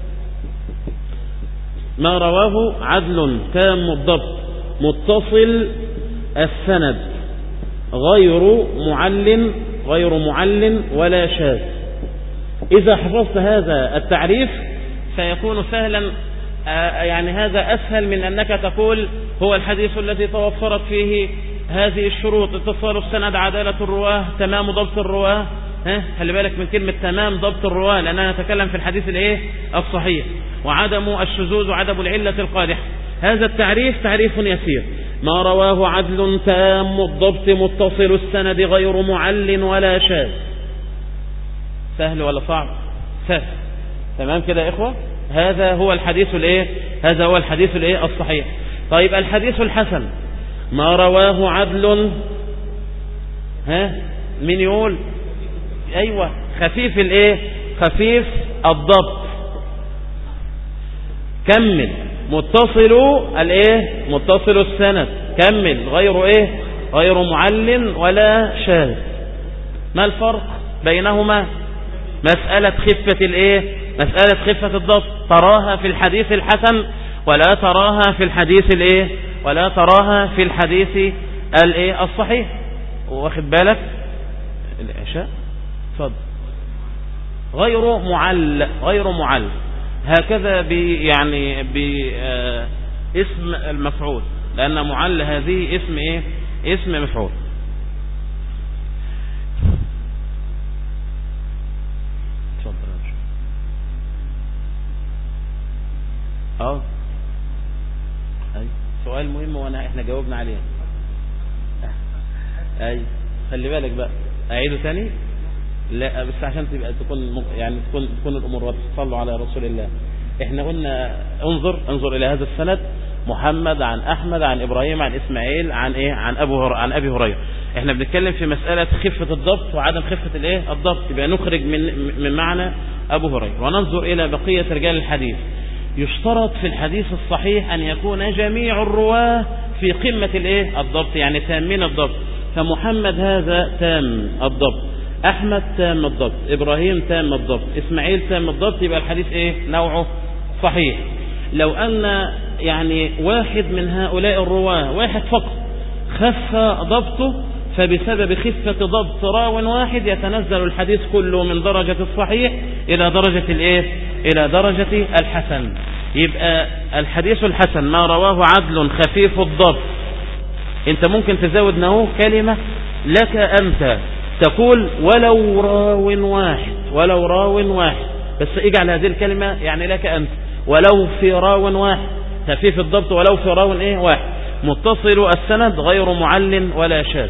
ما رواه عدل تام الضبط متصل السند غير معل ولا شاذ. إذا حفظت هذا التعريف سيكون سهلا، هذا أسهل من أنك تقول هو الحديث الذي توفرت فيه هذه الشروط: اتصال السند، عدالة الرواه، تمام ضبط الرواه. خلي بالك من كلمة تمام ضبط الرواه، لأننا نتكلم في الحديث الصحيح، وعدم الشذوذ وعدم العلة القادحة. هذا التعريف تعريف يسير: ما رواه عدل تام الضبط متصل السند غير معل ولا شاذ. سهل ولا صعب؟ سهل. تمام كده يا إخوة؟ هذا هو الحديث الصحيح. طيب الحديث الحسن: ما رواه عدل، من يقول؟ أيوة، خفيف الضبط. كمل. متصل السند. كمل. غير معل ولا شاذ. ما الفرق بينهما؟ مسألة مسألة خفة الضبط تراها في الحديث الحسن ولا تراها في الحديث الايه، ولا تراها في الحديث الايه الصحيح. واخد بالك؟ العشاء اتفضل. غير معل هكذا يعني باسم المفعول، لأن معل هذه اسم ايه، اسم مفعول. اي سؤال مهم احنا جاوبنا عليه. اي خلي بالك بقى، اعيده تاني. لا بس عشان تبقى تكون يعني تكون الامور واضحه. صلوا على رسول الله. احنا قلنا انظر الى هذا السند: محمد عن احمد عن ابراهيم عن اسماعيل عن ايه، عن ابي هريره. احنا بنتكلم في مساله خفه الضبط وعدم خفه الايه الضبط، يبقى نخرج من معنى ابو هريره وننظر الى بقيه رجال الحديث. يشترط في الحديث الصحيح ان يكون جميع الرواه في قمه الايه الضبط، يعني تامين الضبط. فمحمد هذا تام الضبط، احمد تام الضبط، ابراهيم تام الضبط، اسماعيل تام الضبط، يبقى الحديث ايه نوعه صحيح. لو ان يعني واحد من هؤلاء الرواه، واحد فقط، خف ضبطه، فبسبب خفة ضبط راو واحد يتنزل الحديث كله من درجة الصحيح إلى درجة الإيه؟ إلى درجة الحسن. يبقى الحديث الحسن ما رواه عدل خفيف الضبط. أنت ممكن تزود نهو كلمة لك أنت، تقول ولو راو واحد، بس اجعل هذه الكلمة يعني لك أنت، ولو في راو واحد، خفيف الضبط ولو في راو إيه واحد، متصل السند غير معل ولا شاذ.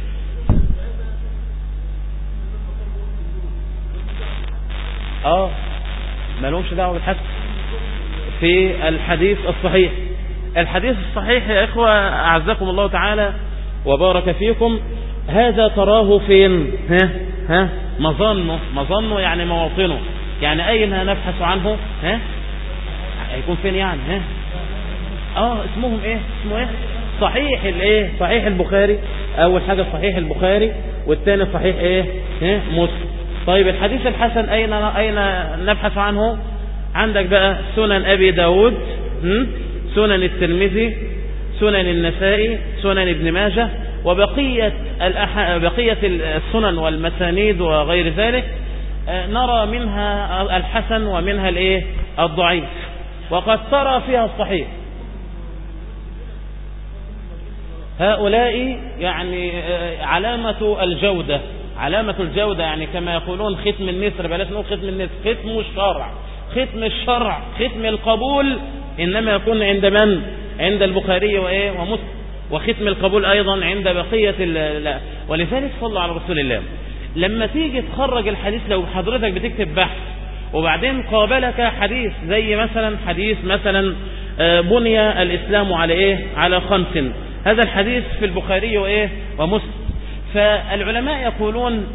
ما لهمش دعوه بالحسن في الحديث الصحيح. الحديث الصحيح يا إخوة أعزكم الله تعالى وبارك فيكم، هذا تراه فين؟ مظنه يعني مواطنه، يعني أين نبحث عنه؟ هيكون فين يعني؟ اسمهم ايه؟ اسمه ايه؟ صحيح الايه؟ صحيح البخاري. اول حاجة صحيح البخاري، والثاني صحيح ايه؟ مسلم. طيب الحديث الحسن اين نبحث عنه؟ عندك بقى سنن ابي داود، سنن الترمذي، سنن النسائي، سنن ابن ماجه، وبقية بقية السنن والمسانيد وغير ذلك، نرى منها الحسن ومنها الايه؟ الضعيف، وقد ترى فيها الصحيح. هؤلاء يعني علامة الجودة يعني كما يقولون ختم النسر، بلاش نقول ختم النسر، ختم الشرع، ختم القبول إنما يكون عند من؟ عند البخاري ومسلم، وختم القبول أيضا عند بقية ولذلك صلى على رسول الله. لما تيجي تخرج الحديث، لو حضرتك بتكتب بحث وبعدين قابلك حديث زي مثلا حديث بني الإسلام على على 5، هذا الحديث في البخاري ومسلم. فالعلماء يقولون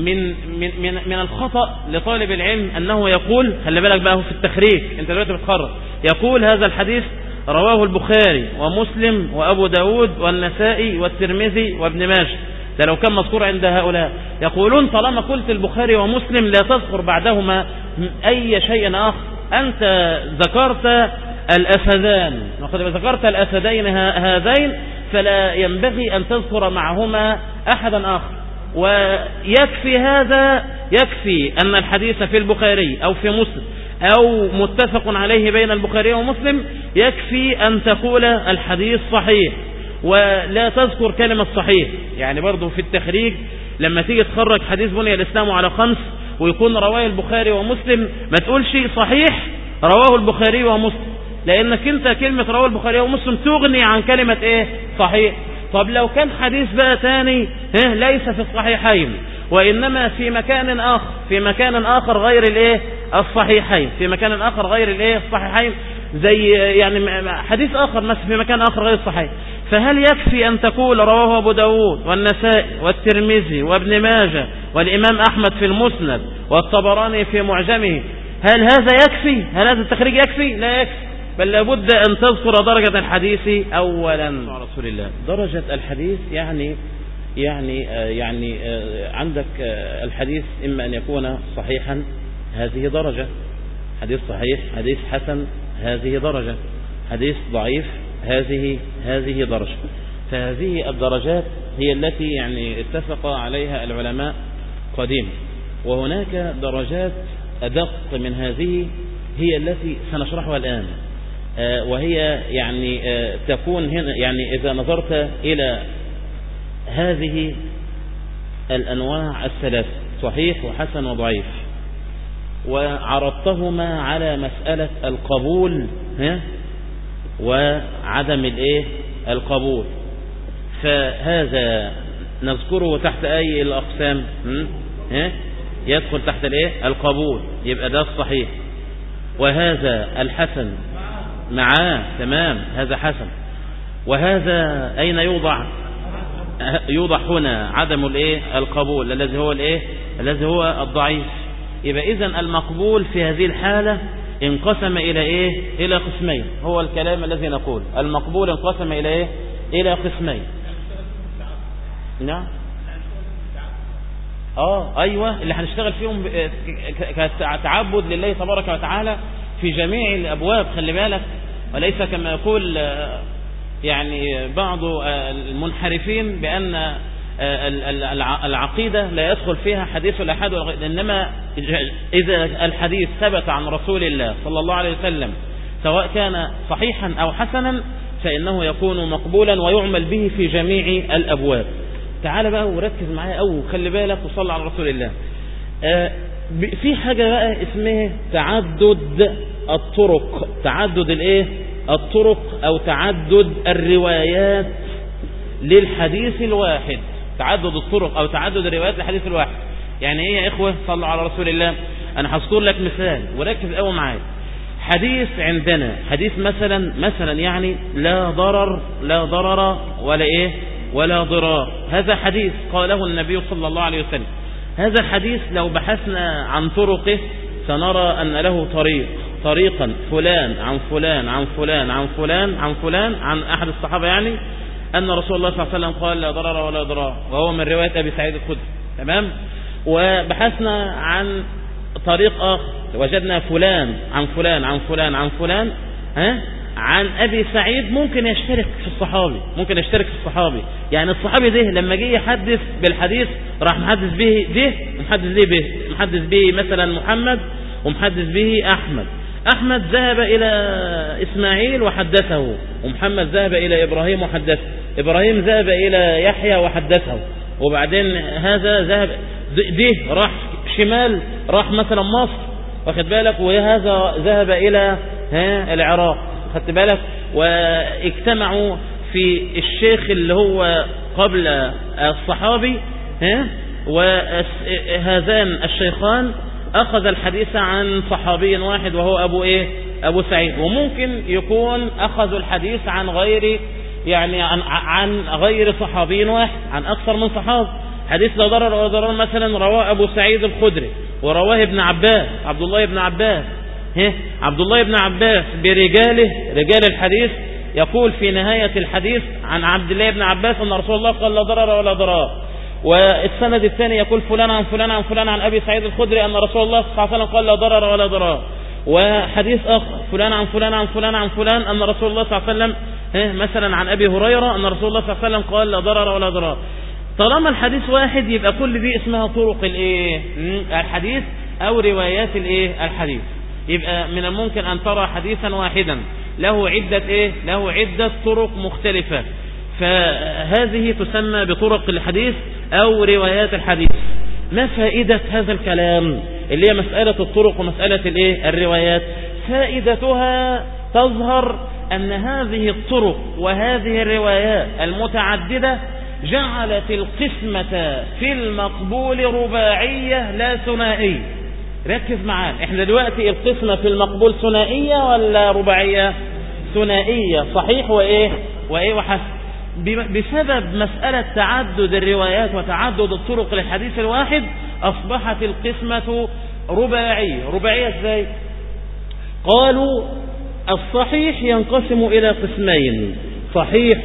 من الخطأ لطالب العلم أنه يقول، خلي بالك بقى في التخريج، أنت دلوقتي بتخرج، يقول هذا الحديث رواه البخاري ومسلم وأبو داود والنسائي والترمذي وابن ماجه. ده لو كان مذكور عند هؤلاء. يقولون طالما قلت البخاري ومسلم لا تذكر بعدهما أي شيء آخر. أنت ذكرت الأسدان، وقد ذكرت الأسدين هذين، فلا ينبغي أن تذكر معهما أحدا آخر. ويكفي هذا، يكفي أن الحديث في البخاري أو في مسلم أو متفق عليه بين البخاري ومسلم، يكفي أن تقول الحديث صحيح ولا تذكر كلمة صحيح. يعني برضو في التخريج لما تيجي تخرج حديث بني الإسلام على 5 ويكون رواه البخاري ومسلم، ما تقولش صحيح رواه البخاري ومسلم، لأنك انت كلمة رواه البخاري ومسلم تغني عن كلمة صحيح. طب لو كان حديث بقى تاني ليس في الصحيحين وإنما في مكان آخر غير الصحيحين، في مكان آخر غير الصحيحين، زي يعني حديث آخر مثلا في مكان آخر غير الصحيح، فهل يكفي أن تقول رواه أبو داود والنسائي والترمذي وابن ماجه والإمام أحمد في المسند والطبراني في معجمه؟ هل هذا يكفي؟ هل هذا التخريج يكفي؟ لا يكفي، بل لابد أن تذكر درجة الحديث أولا. رسول الله درجة الحديث يعني عندك الحديث إما أن يكون صحيحا، هذه درجة، حديث صحيح، حديث حسن، هذه درجة، حديث ضعيف، هذه درجة. فهذه الدرجات هي التي يعني اتفق عليها العلماء قديما. وهناك درجات أدق من هذه هي التي سنشرحها الآن، وهي يعني تكون هنا، يعني إذا نظرت إلى هذه الأنواع الثلاث صحيح وحسن وضعيف وعرضتهما على مسألة القبول وعدم القبول، فهذا نذكره تحت أي الأقسام؟ يدخل تحت القبول، يبقى ده الصحيح. وهذا الحسن معاه، تمام، هذا حسن. وهذا أين يوضع هنا عدم القبول الذي هو الضعيف. يبقى إذن المقبول في هذه الحالة انقسم إلى قسمين. هو الكلام الذي نقول المقبول انقسم إلى قسمين. نعم، أيوة، اللي هنشتغل فيهم كتعبد لله تبارك وتعالى في جميع الأبواب، خلي بالك، وليس كما يقول يعني بعض المنحرفين بأن العقيدة لا يدخل فيها حديث الأحاد، إنما إذا الحديث ثبت عن رسول الله صلى الله عليه وسلم سواء كان صحيحا أو حسنا فإنه يكون مقبولا ويعمل به في جميع الأبواب. تعال بقى وركز معايا أو خلي بالك وصلى على رسول الله. في حاجة بقى اسمها تعدد الطرق، تعدد الطرق أو تعدد الروايات للحديث الواحد. تعدد الطرق أو تعدد الروايات للحديث الواحد يعني إيه يا إخوة؟ صلوا على رسول الله. أنا هذكر لك مثال وركز قوي معايا. حديث عندنا، حديث مثلا يعني لا ضرر ولا ضرار. هذا حديث قاله النبي صلى الله عليه وسلم. هذا الحديث لو بحثنا عن طرقه سنرى أن له طريقا فلان عن فلان عن فلان عن فلان عن فلان عن أحد الصحابة، يعني أن رسول الله صلى الله عليه وسلم قال لا ضرر ولا ضرار، وهو من رواية أبي سعيد الخدري، تمام. وبحثنا عن طريق آخر وجدنا فلان عن فلان عن فلان عن فلان عن أبي سعيد، ممكن يشترك في الصحابي، يعني الصحابي ده لما جه يحدث بالحديث راح محدث به ده محدث به مثلا محمد ومحدث به أحمد ذهب إلى إسماعيل وحدثه، ومحمد ذهب إلى إبراهيم وحدثه، إبراهيم ذهب إلى يحيى وحدثه، وبعدين هذا ذهب ده راح شمال، راح مثلا مصر، واخد بالك، وهذا ذهب إلى العراق، خدت بالك، واجتمعوا في الشيخ اللي هو قبل الصحابي، وهذان الشيخان أخذ الحديث عن صحابي واحد وهو أبو سعيد. وممكن يكون أخذ الحديث عن غير عن غير صحابي واحد، عن أكثر من صحابي. حديث لا ضرر ولا ضرار مثلا رواه أبو سعيد الخدري ورواه ابن عباس، عبد الله بن عباس برجال الحديث، يقول في نهاية الحديث عن عبد الله بن عباس أن رسول الله قال لا ضرر ولا ضرار. والسند الثاني يقول فلان عن فلان عن فلان عن أبي سعيد الخدري أن رسول الله صلى الله عليه وسلم قال لا ضرر ولا ضرار. وحديث آخر فلان عن فلان عن فلان عن فلان أن رسول الله صلى الله عليه وسلم مثلا عن أبي هريرة أن رسول الله صلى الله عليه وسلم قال لا ضرر ولا ضرار. طالما الحديث واحد يبقى كل دي اسمها طرق الحديث أو روايات الحديث. يبقى من الممكن أن ترى حديثا واحدا له عدة طرق مختلفة، فهذه تسمى بطرق الحديث أو روايات الحديث. ما فائدة هذا الكلام اللي هي مسألة الطرق ومسألة الروايات؟ فائدتها تظهر أن هذه الطرق وهذه الروايات المتعددة جعلت القسمة في المقبول رباعية لا ثنائية. ركز معانا، احنا دلوقتي القسمة في المقبول ثنائية ولا رباعية؟ ثنائية، صحيح وحسن. بسبب مسألة تعدد الروايات وتعدد الطرق للحديث الواحد أصبحت القسمة رباعية ازاي؟ قالوا الصحيح ينقسم إلى قسمين، صحيح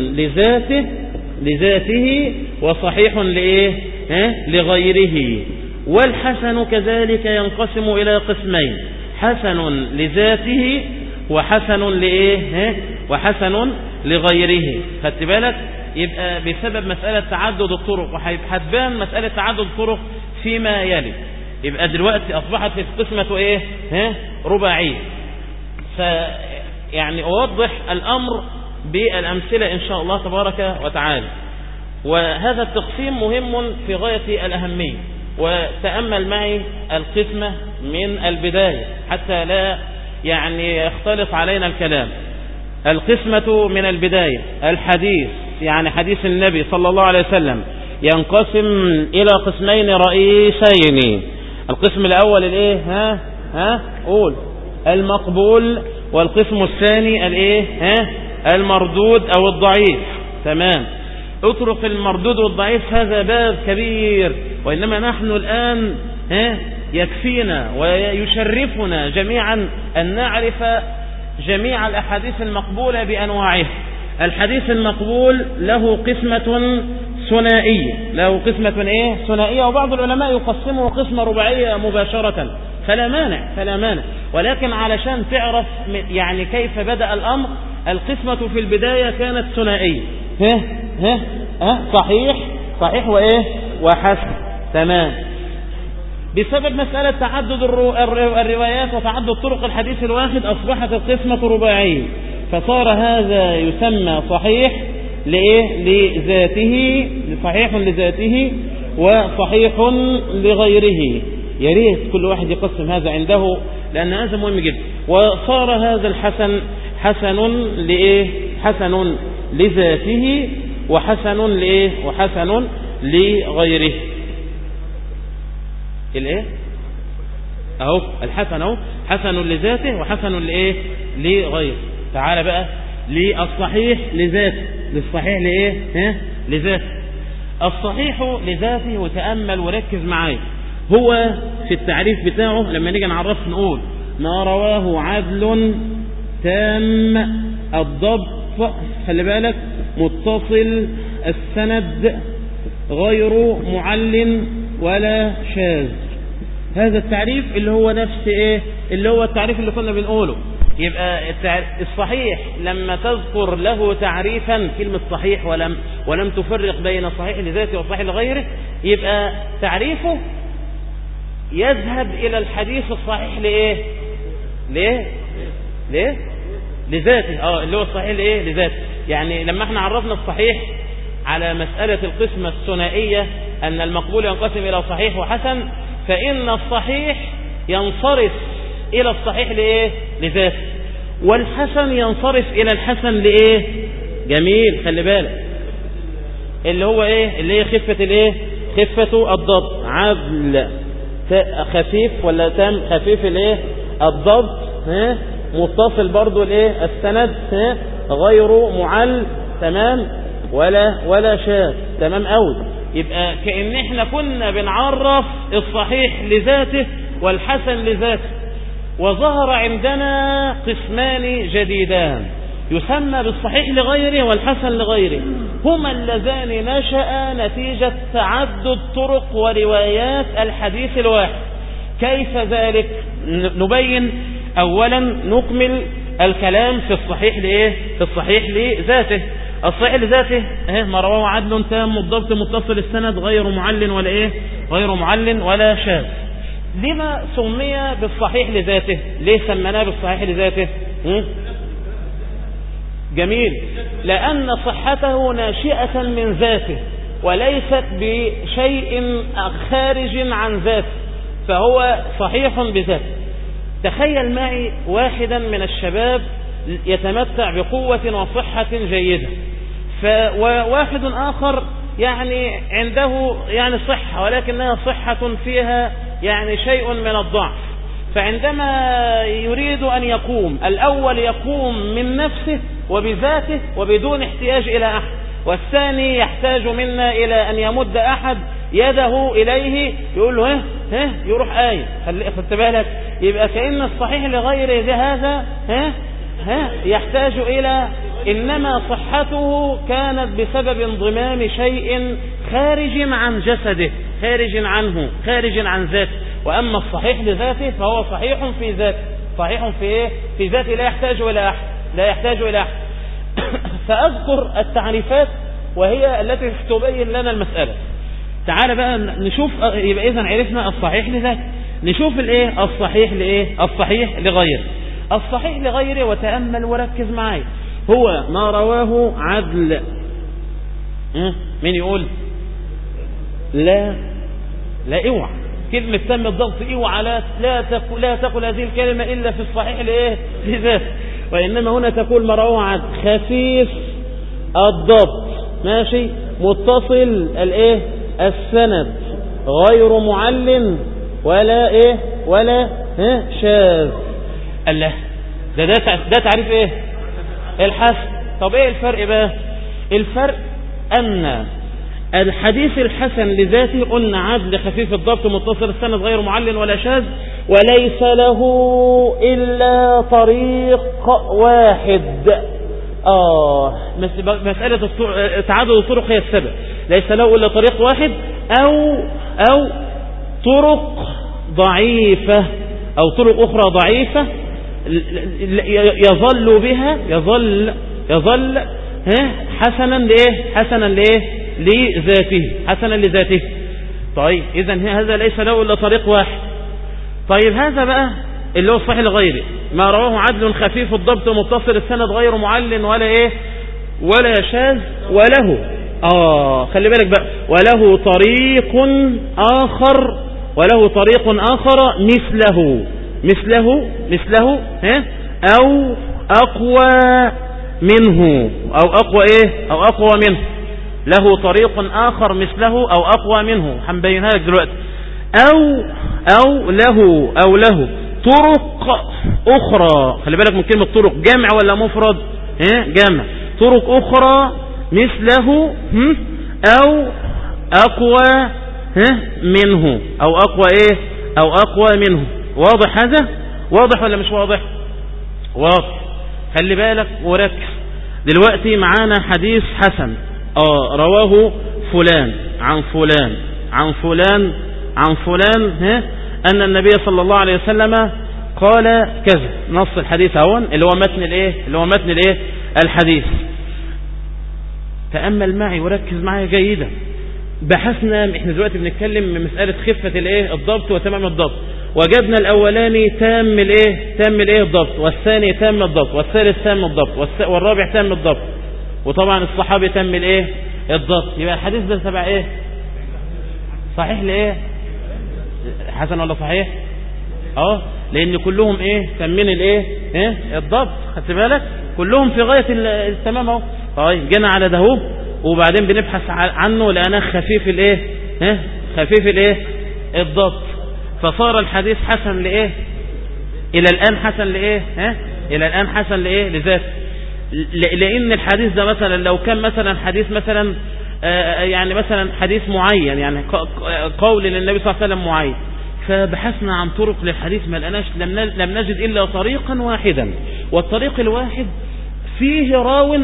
لذاته وصحيح لغيره. والحسن كذلك ينقسم إلى قسمين، حسن لذاته وحسن لإيه وحسن لغيره. خدت بالك؟ يبقى بسبب مسألة تعدد الطرق، وهتبان مسألة تعدد الطرق فيما يلي. يبقى دلوقتي أصبحت القسمة إيه رباعية. يعني أوضح الأمر بالأمثلة إن شاء الله تبارك وتعالى. وهذا التقسيم مهم في غاية الأهمية، وتأمل معي القسمة من البداية حتى لا يعني يختلط علينا الكلام. القسمة من البداية، الحديث يعني حديث النبي صلى الله عليه وسلم ينقسم إلى قسمين رئيسين. القسم الأول الايه قول المقبول، والقسم الثاني الايه المردود أو الضعيف. تمام. اترك المردود والضعيف، هذا باب كبير، وإنما نحن الآن يكفينا ويشرفنا جميعا أن نعرف جميع الأحاديث المقبولة بأنواعها. الحديث المقبول له قسمة ثنائية، ثنائية، وبعض العلماء يقسمه قسمة رباعية مباشرة، فلا مانع. ولكن علشان تعرف يعني كيف بدأ الأمر، القسمة في البداية كانت ثنائية. صحيح وحسن. تمام. بسبب مسألة تعدد الروايات وتعدد طرق الحديث الواحد أصبحت القسمة رباعية، فصار هذا يسمى صحيح لذاته، صحيح لذاته وصحيح لغيره. يا ريت كل واحد يقسم هذا عنده، لأن هذا مهم جدا. وصار هذا الحسن حسن لذاته وحسن وحسن لغيره. الحسن حسن لذاته وحسن لغيره. تعال بقى للصحيح لذاته. لذاته. الصحيح لذاته، وتأمل وركز معايا، هو في التعريف بتاعه لما نيجي نعرف نقول ما رواه عدل تام الضبط، خلي بالك، متصل السند، غير معل ولا شاذ. هذا التعريف اللي هو نفس اللي هو التعريف اللي كنا بنقوله. يبقى الصحيح لما تذكر له تعريفا، كلمة صحيح ولم تفرق بين الصحيح لذاته والصحيح لغيره، يبقى تعريفه يذهب إلى الحديث الصحيح لذاته. اللي هو الصحيح لذاته. يعني لما احنا عرفنا الصحيح على مسألة القسمة الثنائية أن المقبول ينقسم إلى صحيح وحسن، فإن الصحيح ينصرف إلى الصحيح لذاته، والحسن ينصرف إلى الحسن جميل. خلي بالك اللي هو اللي هي خفة الضبط، عدل خفيف ولا تام خفيف الضبط، متصل برضو السند، غير معل، تمام، ولا شاذ. تمام قوي. يبقى كأن احنا كنا بنعرف الصحيح لذاته والحسن لذاته، وظهر عندنا قسمان جديدان يسمى بالصحيح لغيره والحسن لغيره، هما اللذان نشأ نتيجة تعدد طرق وروايات الحديث الواحد. كيف ذلك؟ نبين أولا، نكمل الكلام في الصحيح في الصحيح لذاته. الصحيح لذاته ما رواه عدل تام الضبط متصل السند، غير معل ولا شاذ. لما سمي بالصحيح لذاته؟ ليه سمناه بالصحيح لذاته؟ جميل. لأن صحته ناشئة من ذاته وليست بشيء خارج عن ذاته، فهو صحيح بذاته. تخيل معي واحدا من الشباب يتمتع بقوة وصحة جيدة، وواحد آخر يعني عنده صحة، ولكنها صحة فيها شيء من الضعف. فعندما يريد أن يقوم، الأول يقوم من نفسه وبذاته وبدون احتياج إلى أحد، والثاني يحتاج منا إلى أن يمد أحد يده إليه يقول له يروح خدت بالك. يبقى كأن الصحيح لغيره هذا يحتاج إلى، إنما صحته كانت بسبب انضمام شيء خارج عن جسده، خارج عن ذاته، وأما الصحيح لذاته فهو صحيح في ذاته، صحيح في إيه؟ في ذاته، لا يحتاج إلى أحد، لا يحتاج إلى أحد. فأذكر التعريفات وهي التي تبين لنا المسألة. تعال بقى نشوف، يبقى إذن عرفنا الصحيح لذاته، نشوف الإيه؟ الصحيح لإيه؟ الصحيح لغيره. الصحيح لغيره، وتأمل وركز معي، هو ما رواه عدل. مين يقول؟ لا اوعى كلمة تم الضبط، اوعى لا تقل هذه الكلمة إلا في الصحيح لإيه؟ لذاته، وإنما هنا تقول ما رواه عدل خفيف الضبط، ماشي، متصل الإيه؟ السند، غير معلن ولا إيه؟ ولا شاذ. الله، ده تعريف إيه؟ الحسن. طب إيه الفرق بقى؟ الفرق أن الحديث الحسن لذاته قلنا عدل خفيف الضبط متصل السند غير معلن ولا شاذ، وليس له إلا طريق واحد. مسألة تعدد الطرق هي السبب، ليس له إلا طريق واحد أو طرق ضعيفة أو طرق أخرى ضعيفة يظل بها يظل حسنا لذاته. طيب إذن هذا ليس له إلا طريق واحد. طيب هذا بقى اللي هو الصحيح لغيره، ما رواه عدل خفيف الضبط متصل السند غير معلن ولا شاذ، وله خلي بالك بقى، وله طريق آخر مثله أو أقوى منه، أو أقوى منه. له طريق آخر مثله أو أقوى منه، هنبينها لك دلوقتي. أو له طرق أخرى. خلي بالك من كلمة طرق، جمع ولا مفرد؟ جمع. طرق أخرى مثله أو أقوى منه، أو أقوى منه. واضح هذا؟ واضح ولا مش واضح؟ واضح. خلي بالك وركز. دلوقتي معانا حديث حسن، رواه فلان عن فلان عن فلان عن فلان، أن النبي صلى الله عليه وسلم قال كذا. نص الحديث هون اللي هو متن الحديث. تأمل معي وركز معي جيدا. بحثنا، احنا دلوقتي بنتكلم من مسألة خفة الضبط وتمام الضبط. وجدنا الأولاني تام الضبط، والثاني تام الضبط، والثالث تام الضبط، والرابع تام الضبط، وطبعا الصحابي تم الضبط. يبقى الحديث ده تبع ايه؟ صحيح حسن ولا صحيح؟ لان كلهم تمين الضبط. خدت بالك؟ كلهم في غاية التمام اهو. طيب جينا على ده وبعدين بنبحث عنه لأنه خفيف خفيف الضبط، فصار الحديث حسن إلى الآن حسن لذاته. لأن الحديث ده مثلا لو كان مثلا حديث مثلا يعني مثلا حديث معين، يعني قول للنبي صلى الله عليه وسلم معين، فبحثنا عن طرق للحديث ما لقناش، لم نجد إلا طريقا واحدا، والطريق الواحد فيه راو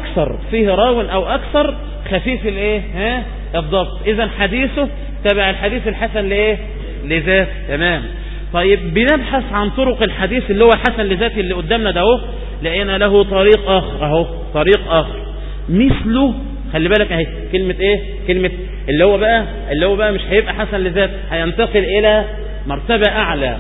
أو أكثر خفيف الضبط. إذن حديثه تبع الحديث الحسن لذات. تمام. طيب بنبحث عن طرق الحديث اللي هو حسن لذاته اللي قدامنا ده لقينا له طريق آخر مثله. خلي بالك اهي كلمة اللي هو بقى مش هيبقى حسن لذاته، هينتقل إلى مرتبة أعلى.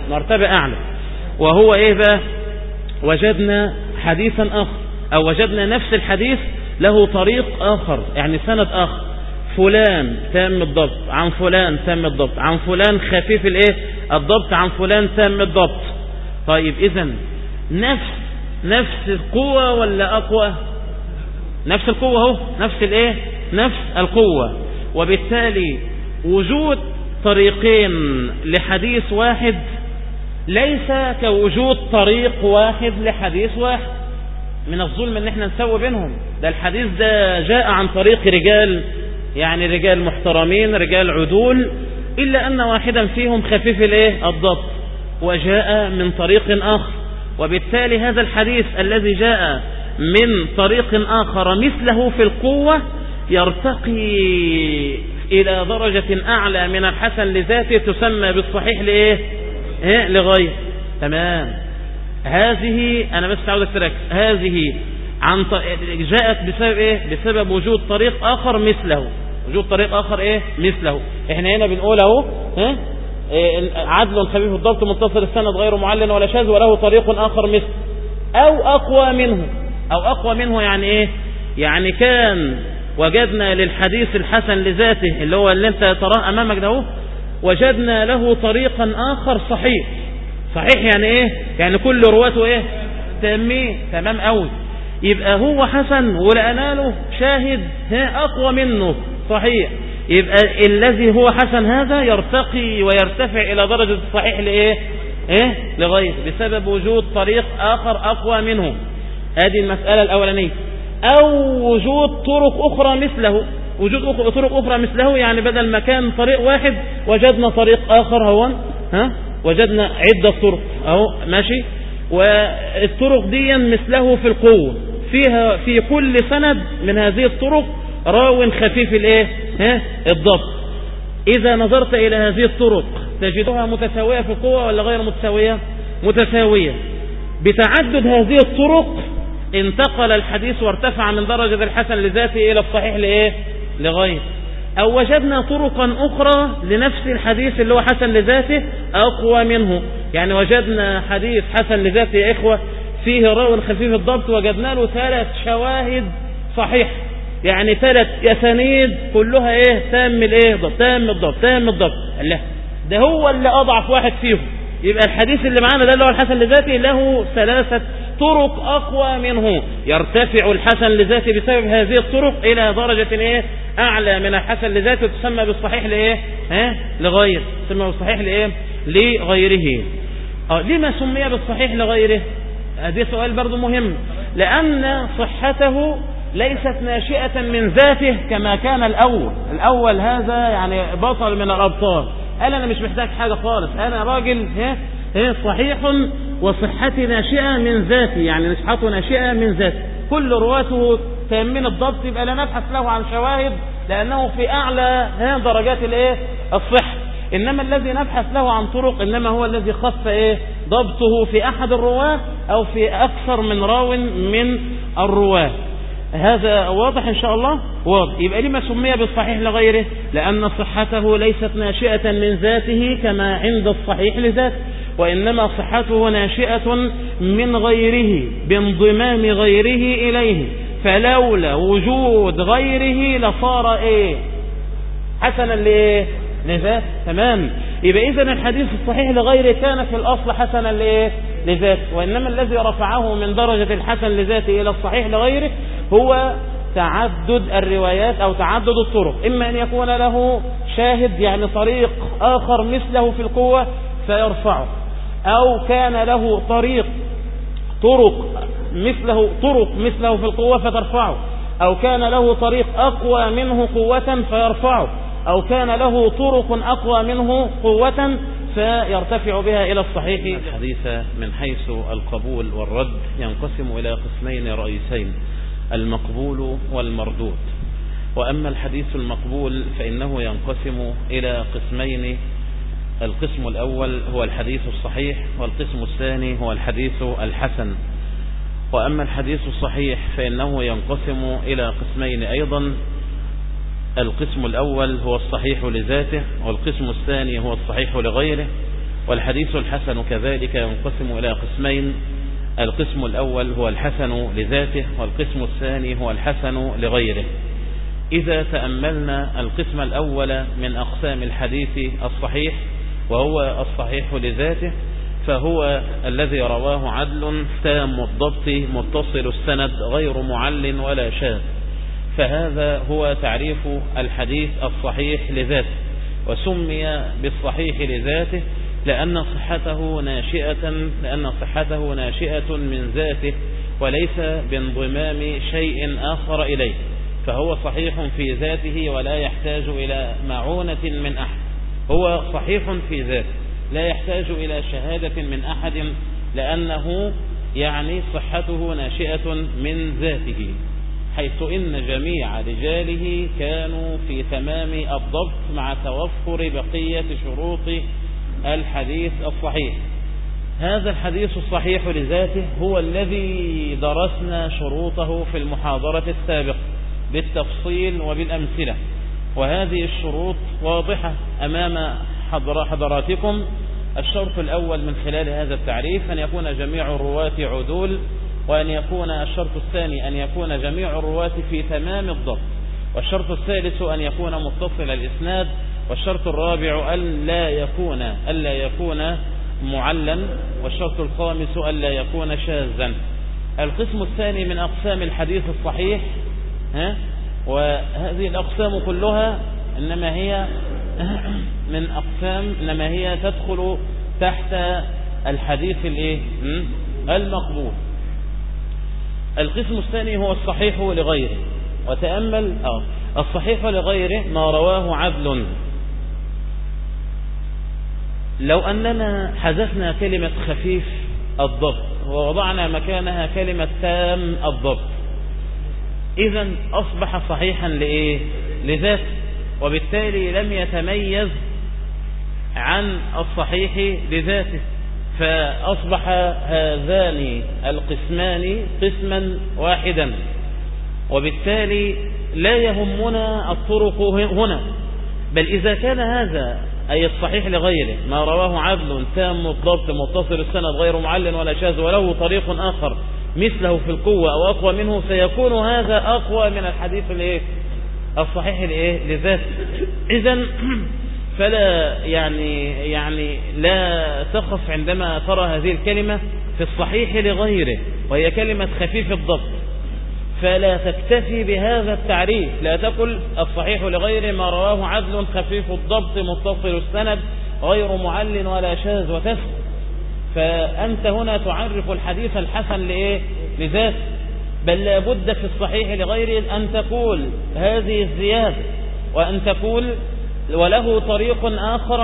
وهو بقى وجدنا حديثا آخر، أو وجدنا نفس الحديث له طريق آخر، يعني سند آخر، فلان تام الضبط عن فلان تام الضبط عن فلان خفيف الضبط عن فلان تام الضبط. طيب إذن نفس القوة ولا أقوى؟ نفس القوة نفس القوة. وبالتالي وجود طريقين لحديث واحد ليس كوجود طريق واحد لحديث واحد. من الظلم ان احنا نسوي بينهم. ده الحديث ده جاء عن طريق رجال، يعني رجال محترمين، رجال عدول، إلا أن واحدا فيهم خفيف الضبط وجاء من طريق آخر. وبالتالي هذا الحديث الذي جاء من طريق آخر مثله في القوة يرتقي إلى درجة أعلى من الحسن لذاته تسمى بالصحيح لإيه؟ لغير. تمام. هذه أنا بس عاوزك تركز، هذه جاءت بسبب إيه؟ بسبب وجود طريق آخر مثله. وجود طريق آخر إيه؟ مثله. إحنا هنا بنقول أهو عدل خفيف الضبط متصل السند غير معلن ولا شاذ وله طريق آخر مثله أو أقوى منه. أو أقوى منه يعني إيه؟ يعني كان وجدنا للحديث الحسن لذاته اللي هو اللي انت تراه أمامك ده، وجدنا له طريقا آخر صحيح. صحيح يعني إيه؟ يعني كل رواته إيه؟ تامين. تمام قوي. يبقى هو حسن ولقنا له شاهد أقوى منه صحيح. يبقى الذي هو حسن هذا يرتقي ويرتفع إلى درجة الصحيح لإيه؟ لغير، بسبب وجود طريق آخر أقوى منه. هذه المسألة الأولانية. أو وجود طرق أخرى مثله. وجود طرق أخرى مثله يعني بدل ما كان طريق واحد وجدنا طريق آخر هون وجدنا عدة طرق أهو ماشي. والطرق دي مثله في القوة، فيها في كل سند من هذه الطرق راو خفيف الضبط. إذا نظرت إلى هذه الطرق تجدها متساوية في القوة ولا غير متساوية؟ متساوية. بتعدد هذه الطرق انتقل الحديث وارتفع من درجة الحسن لذاته إلى الصحيح لغير. أو وجدنا طرقا أخرى لنفس الحديث اللي هو حسن لذاته أقوى منه. يعني وجدنا حديث حسن لذاته يا إخوة فيه راو خفيف الضبط، وجدنا له 3 شواهد صحيح، يعني 3 أسانيد كلها تام الضبط تام الضبط تام الضبط. الله، ده هو اللي أضعف واحد فيهم. يبقى الحديث اللي معانا ده اللي هو الحسن لذاته له 3 طرق أقوى منه، يرتفع الحسن لذاته بسبب هذه الطرق إلى درجة أعلى من الحسن لذاته تسمى بالصحيح لغير، تسمى بالصحيح لغيره. لما سمي بالصحيح لغيره؟ هذا سؤال برضو مهم. لأن صحته ليست ناشئة من ذاته كما كان الأول هذا يعني بطل من الأبطال، قال أنا مش محتاج حاجة خالص، أنا راجل صحيح وصحتي ناشئة من ذاتي، يعني صحته ناشئة من ذاتي، كل رواته تامين الضبط، يبقى لا نبحث له عن شواهد لأنه في أعلى درجات الصحة. إنما الذي نبحث له عن طرق إنما هو الذي خف ضبطه في أحد الرواة أو في أكثر من راو من الرواة. هذا واضح إن شاء الله؟ واضح. يبقى لما سمي بالصحيح لغيره؟ لأن صحته ليست ناشئة من ذاته كما عند الصحيح لذاته، وإنما صحته ناشئة من غيره بانضمام غيره إليه، فلولا وجود غيره لصار حسنا لذات. تمام. يبقى إذن الحديث الصحيح لغيره كان في الأصل حسنا لذات، وإنما الذي رفعه من درجة الحسن لذاته إلى الصحيح لغيره هو تعدد الروايات أو تعدد الطرق. إما أن يكون له شاهد يعني طريق آخر مثله في القوة فيرفعه، أو كان له طرق مثله في القوة فترفعه، أو كان له طريق أقوى منه قوة فيرفعه، أو كان له طرق أقوى منه قوة فيرتفع بها إلى الصحيح. الحديث من حيث القبول والرد ينقسم إلى قسمين رئيسين: المقبول والمردود. وأما الحديث المقبول فإنه ينقسم إلى قسمين: القسم الأول هو الحديث الصحيح، والقسم الثاني هو الحديث الحسن. وأما الحديث الصحيح فإنه ينقسم إلى قسمين أيضا: القسم الأول هو الصحيح لذاته، والقسم الثاني هو الصحيح لغيره. والحديث الحسن كذلك ينقسم إلى قسمين: القسم الأول هو الحسن لذاته، والقسم الثاني هو الحسن لغيره. إذا تأملنا القسم الأول من أقسام الحديث الصحيح وهو الصحيح لذاته، فهو الذي رواه عدل تام الضبط متصل السند غير معل ولا شاذ، فهذا هو تعريف الحديث الصحيح لذاته. وسمي بالصحيح لذاته لأن صحته ناشئة من ذاته وليس بانضمام شيء آخر إليه، فهو صحيح في ذاته ولا يحتاج إلى معونة من أحد. هو صحيح في ذاته لا يحتاج إلى شهادة من أحد، لأنه يعني صحته ناشئة من ذاته. حيث إن جميع رجاله كانوا في تمام الضبط مع توفر بقية شروط الحديث الصحيح. هذا الحديث الصحيح لذاته هو الذي درسنا شروطه في المحاضرة السابقة بالتفصيل وبالأمثلة، وهذه الشروط واضحة أمام حضراتكم. الشرط الأول من خلال هذا التعريف أن يكون جميع الرواة عدول، وأن يكون الشرط الثاني أن يكون جميع الرواة في تمام الضبط، والشرط الثالث أن يكون متصل الإسناد، والشرط الرابع ألا يكون معلن، والشرط الخامس ألا يكون شاذا. القسم الثاني من أقسام الحديث الصحيح، وهذه الأقسام كلها إنما هي تدخل تحت الحديث المقبول. القسم الثاني هو الصحيح لغيره، وتأمل الصحيح لغيره ما رواه عدل. لو أننا حذفنا كلمة خفيف الضبط ووضعنا مكانها كلمة تام الضبط، إذن أصبح صحيحا لذاته، وبالتالي لم يتميز عن الصحيح لذاته، فأصبح هذان القسمان قسما واحدا، وبالتالي لا يهمنا الطرق هنا، بل إذا كان هذا أي الصحيح لغيره ما رواه عدل تام الضبط متصل السند غير معلن ولا شاذ وله طريق آخر مثله في القوة أو أقوى منه، سيكون هذا أقوى من الحديث الصحيح لذاته. إذن فلا يعني لا تخف عندما ترى هذه الكلمة في الصحيح لغيره وهي كلمة خفيف الضبط، فلا تكتفي بهذا التعريف، لا تقل الصحيح لغيره ما رواه عدل خفيف الضبط متصل السند غير معلن ولا شاذ وتسكت، فأنت هنا تعرف الحديث الحسن لذاته، بل لا بد في الصحيح لغيره أن تقول هذه الزيادة، وأن تقول وله طريق آخر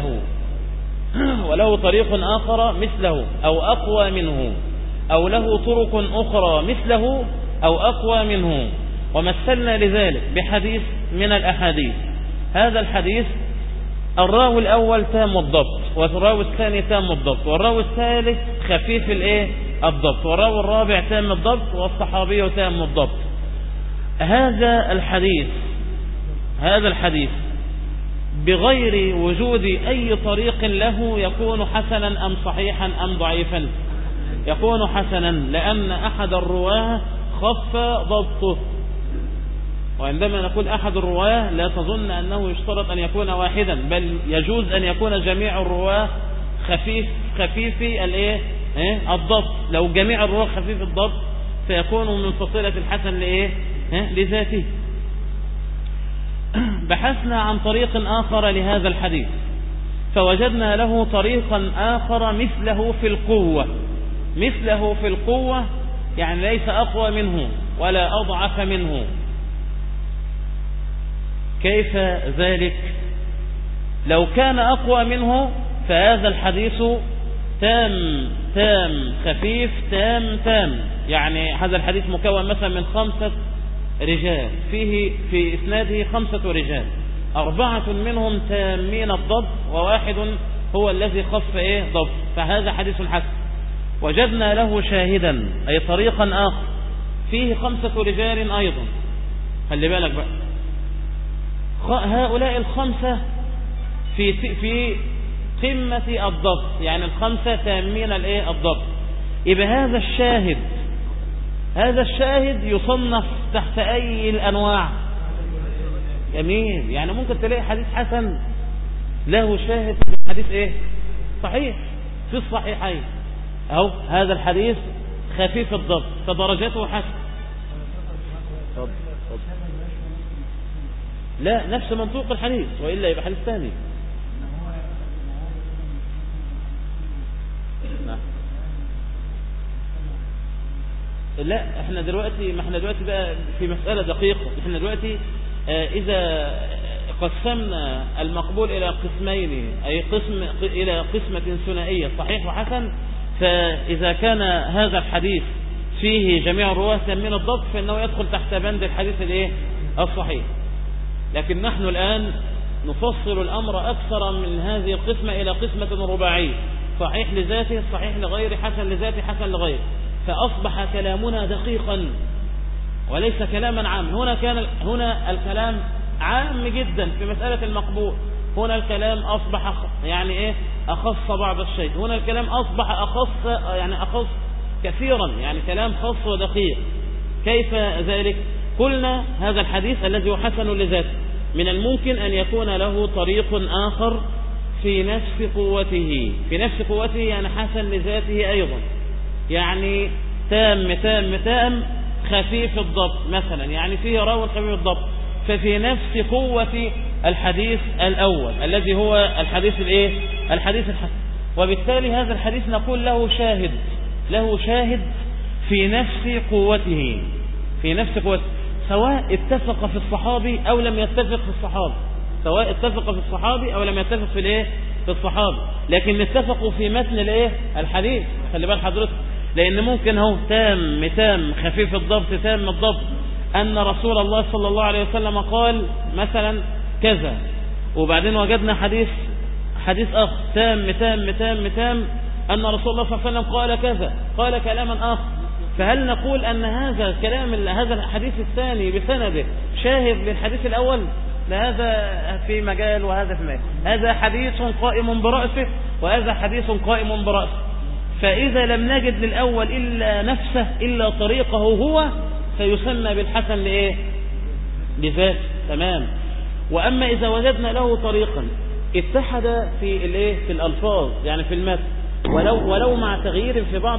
مثله أو أقوى منه، أو له طرق أخرى مثله أو أقوى منه. ومثلنا لذلك بحديث من الأحاديث. هذا الحديث الراوي الأول تام الضبط، والراوي الثاني تام الضبط، والراوي الثالث خفيف الضبط، والراوي الرابع تام الضبط، والصحابي تام الضبط. هذا الحديث بغير وجود أي طريق له يكون حسنا أم صحيحا أم ضعيفا؟ يكون حسنا، لأن أحد الرواه خف ضبطه. وعندما نقول أحد الرواه لا تظن أنه يشترط أن يكون واحدا، بل يجوز أن يكون جميع الرواه خفيفي الضبط. لو جميع الرواه خفيف الضبط سيكون من فصيلة الحسن لذاته. بحثنا عن طريق آخر لهذا الحديث فوجدنا له طريقا آخر مثله في القوة، يعني ليس أقوى منه ولا أضعف منه. كيف ذلك؟ لو كان أقوى منه فهذا الحديث تام خفيف تام، يعني هذا الحديث مكون مثلا من 5 رجال، فيه في إسناده 5 رجال، 4 منهم تامين الضبط وواحد هو الذي خف ضبط، فهذا حديث حسن. وجدنا له شاهدا أي طريقا آخر فيه 5 رجال أيضا. خلي بالك بقى، هؤلاء 5 في قمة الضبط، يعني 5 تامين الضبط. يبقى هذا الشاهد يصنف تحت أي الأنواع؟ جميل، يعني ممكن تلاقي حديث حسن له شاهد في حديث صحيح في الصحيحين. أو هذا الحديث خفيف الضبط فدرجته حسن. لا، نفس منطوق الحديث، وإلا يبقى حديث ثاني. لا، احنا دلوقتي بقى في مسألة دقيقة. احنا دلوقتي إذا قسمنا المقبول إلى قسمين، أي إلى قسمة ثنائية صحيح وحسن، فإذا كان هذا الحديث فيه جميع الرواة من الضبط فإنه يدخل تحت بند الحديث الايه الصحيح. لكن نحن الآن نفصل الأمر أكثر من هذه القسمة إلى قسمة رباعية، صحيح لذاته، صحيح لغيره، حسن لذاته، حسن لغيره. فأصبح كلامنا دقيقا وليس كلاما عام. هنا الكلام عام جدا في مسألة المقبول، هنا الكلام أصبح يعني أخص بعض الشيء، هنا الكلام أصبح أخص كثيرا، يعني كلام خاص ودقيق. كيف ذلك؟ قلنا هذا الحديث الذي هو حسن لذاته من الممكن أن يكون له طريق آخر في نفس قوته، يعني حسن لذاته أيضا، يعني تام خفيف الضبط مثلا، يعني فيه راو خفيف الضبط، ففي نفس قوة الحديث الأول الذي هو الحديث الحديث الحسن. وبالتالي هذا الحديث نقول له شاهد في نفس قوته، سواء اتفق في الصحابي أو لم يتفق في الصحابي، لكن اتفقوا في متن الحديث. خلي بال حضرتك، لأن ممكن هو تام خفيف الضبط تام الضبط أن رسول الله صلى الله عليه وسلم قال مثلا كذا، وبعدين وجدنا حديث آخر تام أن رسول الله صلى الله عليه وسلم قال كذا، قال كلاما آخر. فهل نقول أن هذا الحديث الثاني بسنده شاهد للحديث الأول؟ هذا في مجال وهذا في مجال، هذا حديث قائم برأسه وهذا حديث قائم برأسه. فإذا لم نجد للأول إلا طريقه هو فيسمى بالحسن لذاته، تمام. وأما إذا وجدنا له طريقا اتحد في الألفاظ، يعني في المتن، ولو مع تغيير في بعض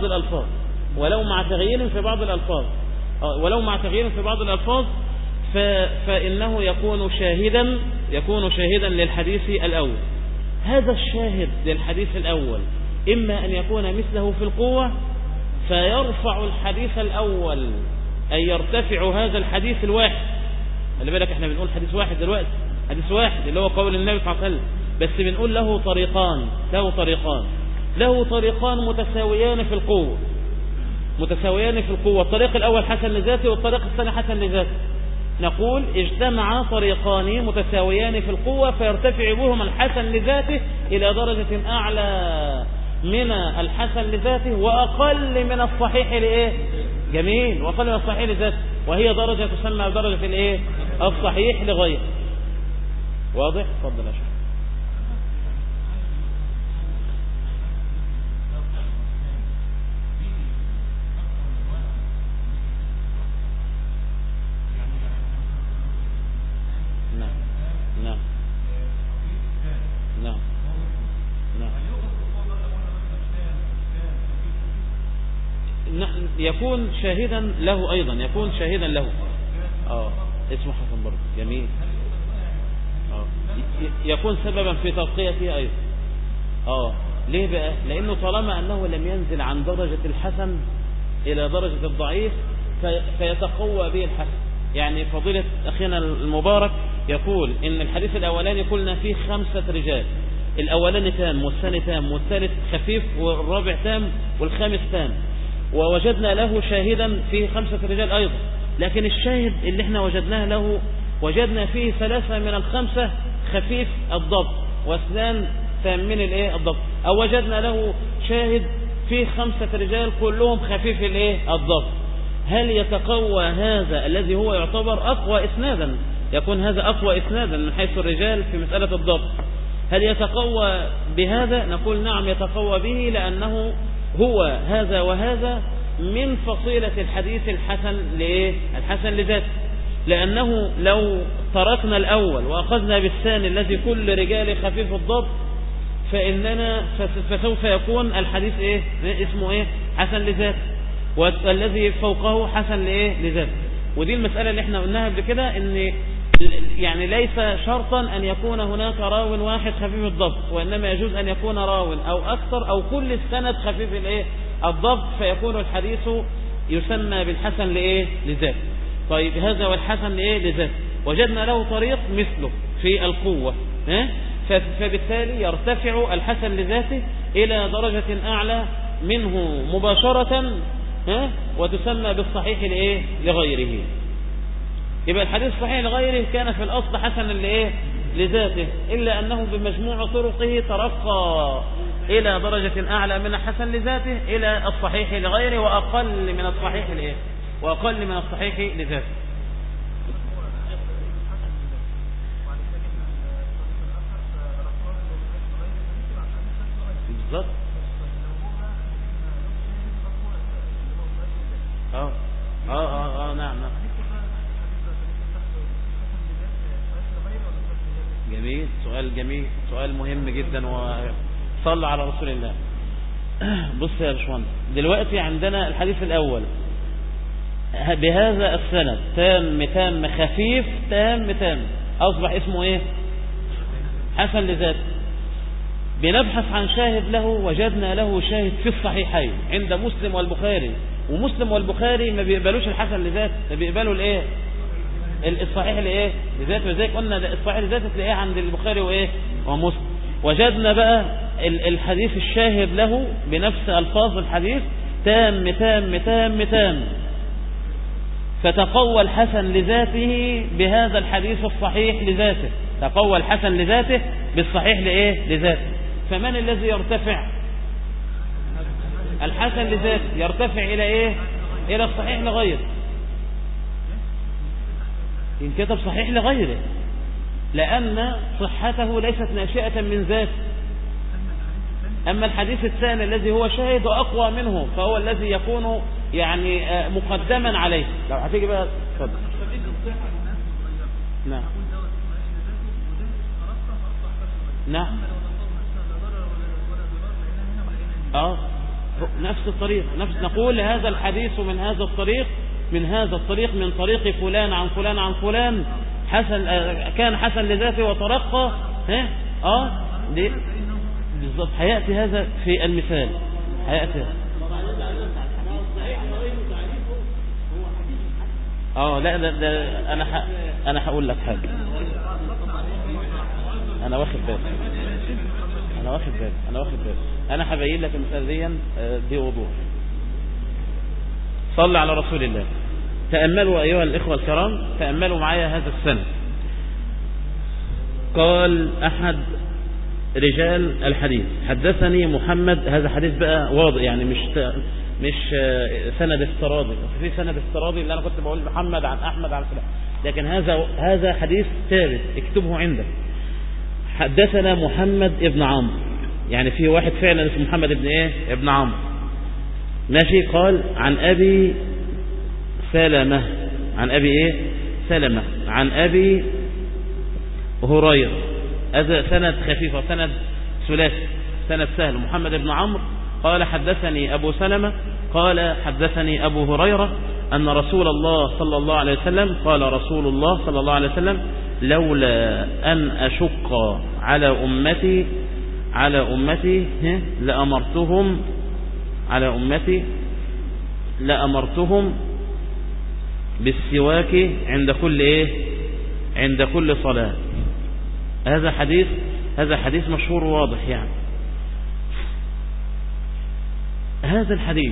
الألفاظ فإنه يكون شاهدا للحديث الأول. هذا الشاهد للحديث الأول إما أن يكون مثله في القوة فيرفع الحديث الأول، أي يرتفع هذا الحديث الواحد. خلي بالك احنا بنقول حديث واحد دلوقتي، حديث واحد اللي هو قول النبي صلى الله عليه وسلم، بس بنقول له طريقان متساويان في القوة. الطريق الأول حسن لذاته والطريق الثاني حسن لذاته. نقول اجتمع طريقان متساويان في القوة فيرتفع بهما الحسن لذاته إلى درجة أعلى من الحسن لذاته وأقل من الصحيح جميل، وأقل من الصحيح لذاته، وهي درجة تسمى بدرجة الصحيح لغيره. واضح؟ تفضل يا شيخ. يكون شاهدا له أيضا، اسمه حسن برضه، جميل. يكون سببا في ترقيته أيضا. ليه بقى؟ لأنه طالما أنه لم ينزل عن درجة الحسن إلى درجة الضعيف فيتقوى به الحسن. يعني فضيلة أخينا المبارك يقول إن الحديث الأولاني قلنا فيه 5 رجال، الأولاني تام والثاني تام والثالث خفيف والرابع تام والخامس تام، ووجدنا له شاهدا فيه 5 رجال أيضا. لكن الشاهد اللي احنا وجدناه له وجدنا فيه 3 من ال5 خفيف الضبط واثنان تامين الضبط، أو وجدنا له شاهد فيه 5 رجال كلهم خفيف الضبط. هل يتقوى هذا الذي هو يعتبر أقوى إسنادا، يكون هذا أقوى إسنادا من حيث الرجال في مسألة الضبط، هل يتقوى بهذا؟ نقول نعم يتقوى به، لأنه هو هذا وهذا من فصيلة الحديث الحسن لذاته. لأنه لو تركنا الأول وأخذنا بالثاني الذي كل رجال خفيف الضبط فسوف يكون الحديث اسمه حسن لذاته، والذي فوقه حسن لذاته. ودي المسألة اللي احنا قلناها قبل كده، ان يعني ليس شرطا أن يكون هناك راو واحد خفيف الضبط، وإنما يجوز أن يكون راو أو أكثر أو كل السند خفيف الضبط، فيكون الحديث يسمى بالحسن لذاته. طيب هذا والحسن لذاته وجدنا له طريق مثله في القوة، فبالتالي يرتفع الحسن لذاته إلى درجة أعلى منه مباشرة وتسمى بالصحيح لإيه؟ لغيره. يبقى الحديث صحيح لغيره كان في الأصل حسن لإيه؟ لذاته، إلا أنه بمجموع طرقه ترقى إلى درجة أعلى من الحسن لذاته إلى الصحيح لغيره، وأقل من الصحيح لإيه؟ وأقل من الصحيح لذاته. بالضبط. نعم. جميل، سؤال جميل، سؤال مهم جدا، وصلى على رسول الله. بص يا باشمهندس، دلوقتي عندنا الحديث الأول بهذا السند تام خفيف تام أصبح اسمه إيه؟ حسن لذاته. بنبحث عن شاهد له، وجدنا له شاهد في الصحيحين عند مسلم والبخاري، ومسلم والبخاري ما بيقبلوش الحسن لذاته، ما بيقبلوا الايه؟ الصحيح لايه؟ لذاته. ازاي قلنا الصحيح لذاته تلاقيه عند البخاري وايه؟ ومسلم. وجدنا بقى الحديث الشاهد له بنفس الفاظ الحديث تام، فتقوى الحسن لذاته بهذا الحديث الصحيح لذاته، تقوى الحسن لذاته بالصحيح لايه؟ لذاته. فمن الذي يرتفع؟ الحسن لذاته يرتفع الى ايه؟ الى الصحيح لغيره. ينكتب صحيح لغيره لأن صحته ليست ناشئة من ذاته. أما الحديث الثاني الذي هو شاهد وأقوى منه فهو الذي يكون يعني مقدما عليه. لو هتيجي بقى اتفضل. نعم نفس الطريق، نقول هذا الحديث من هذا الطريق من طريق فلان عن فلان عن فلان حسن، كان حسن لذاته وترقى. بالضبط. هيأتي هذا في المثال، هيأتي. لا ده انا هقول لك حاجه. انا واخد بالي انا هبين لك المثال دي بوضوح. صلى على رسول الله. تأملوا أيها الإخوة الكرام، تأملوا معايا هذا السند. قال أحد رجال الحديث حدثني محمد. هذا حديث بقى واضح، يعني مش سند افتراضي. في سند افتراضي اللي أنا كنت بقول محمد عن أحمد عن فلان، لكن هذا حديث ثابت، اكتبه عندك. حدثنا محمد ابن عمرو، يعني في واحد فعلا اسمه محمد ابن ايه؟ ابن عمرو. ماشي. قال عن أبي سلمة، عن أبي ايه؟ سلمة، عن أبي هريرة. هذا سند خفيف، سند ثلاثي، سند سهل. محمد بن عمرو قال حدثني أبو سلمة قال حدثني أبو هريرة أن رسول الله صلى الله عليه وسلم قال رسول الله صلى الله عليه وسلم لولا أن أشق على أمتي لأمرتهم بالسواك عند كل صلاة. هذا حديث مشهور واضح. يعني هذا الحديث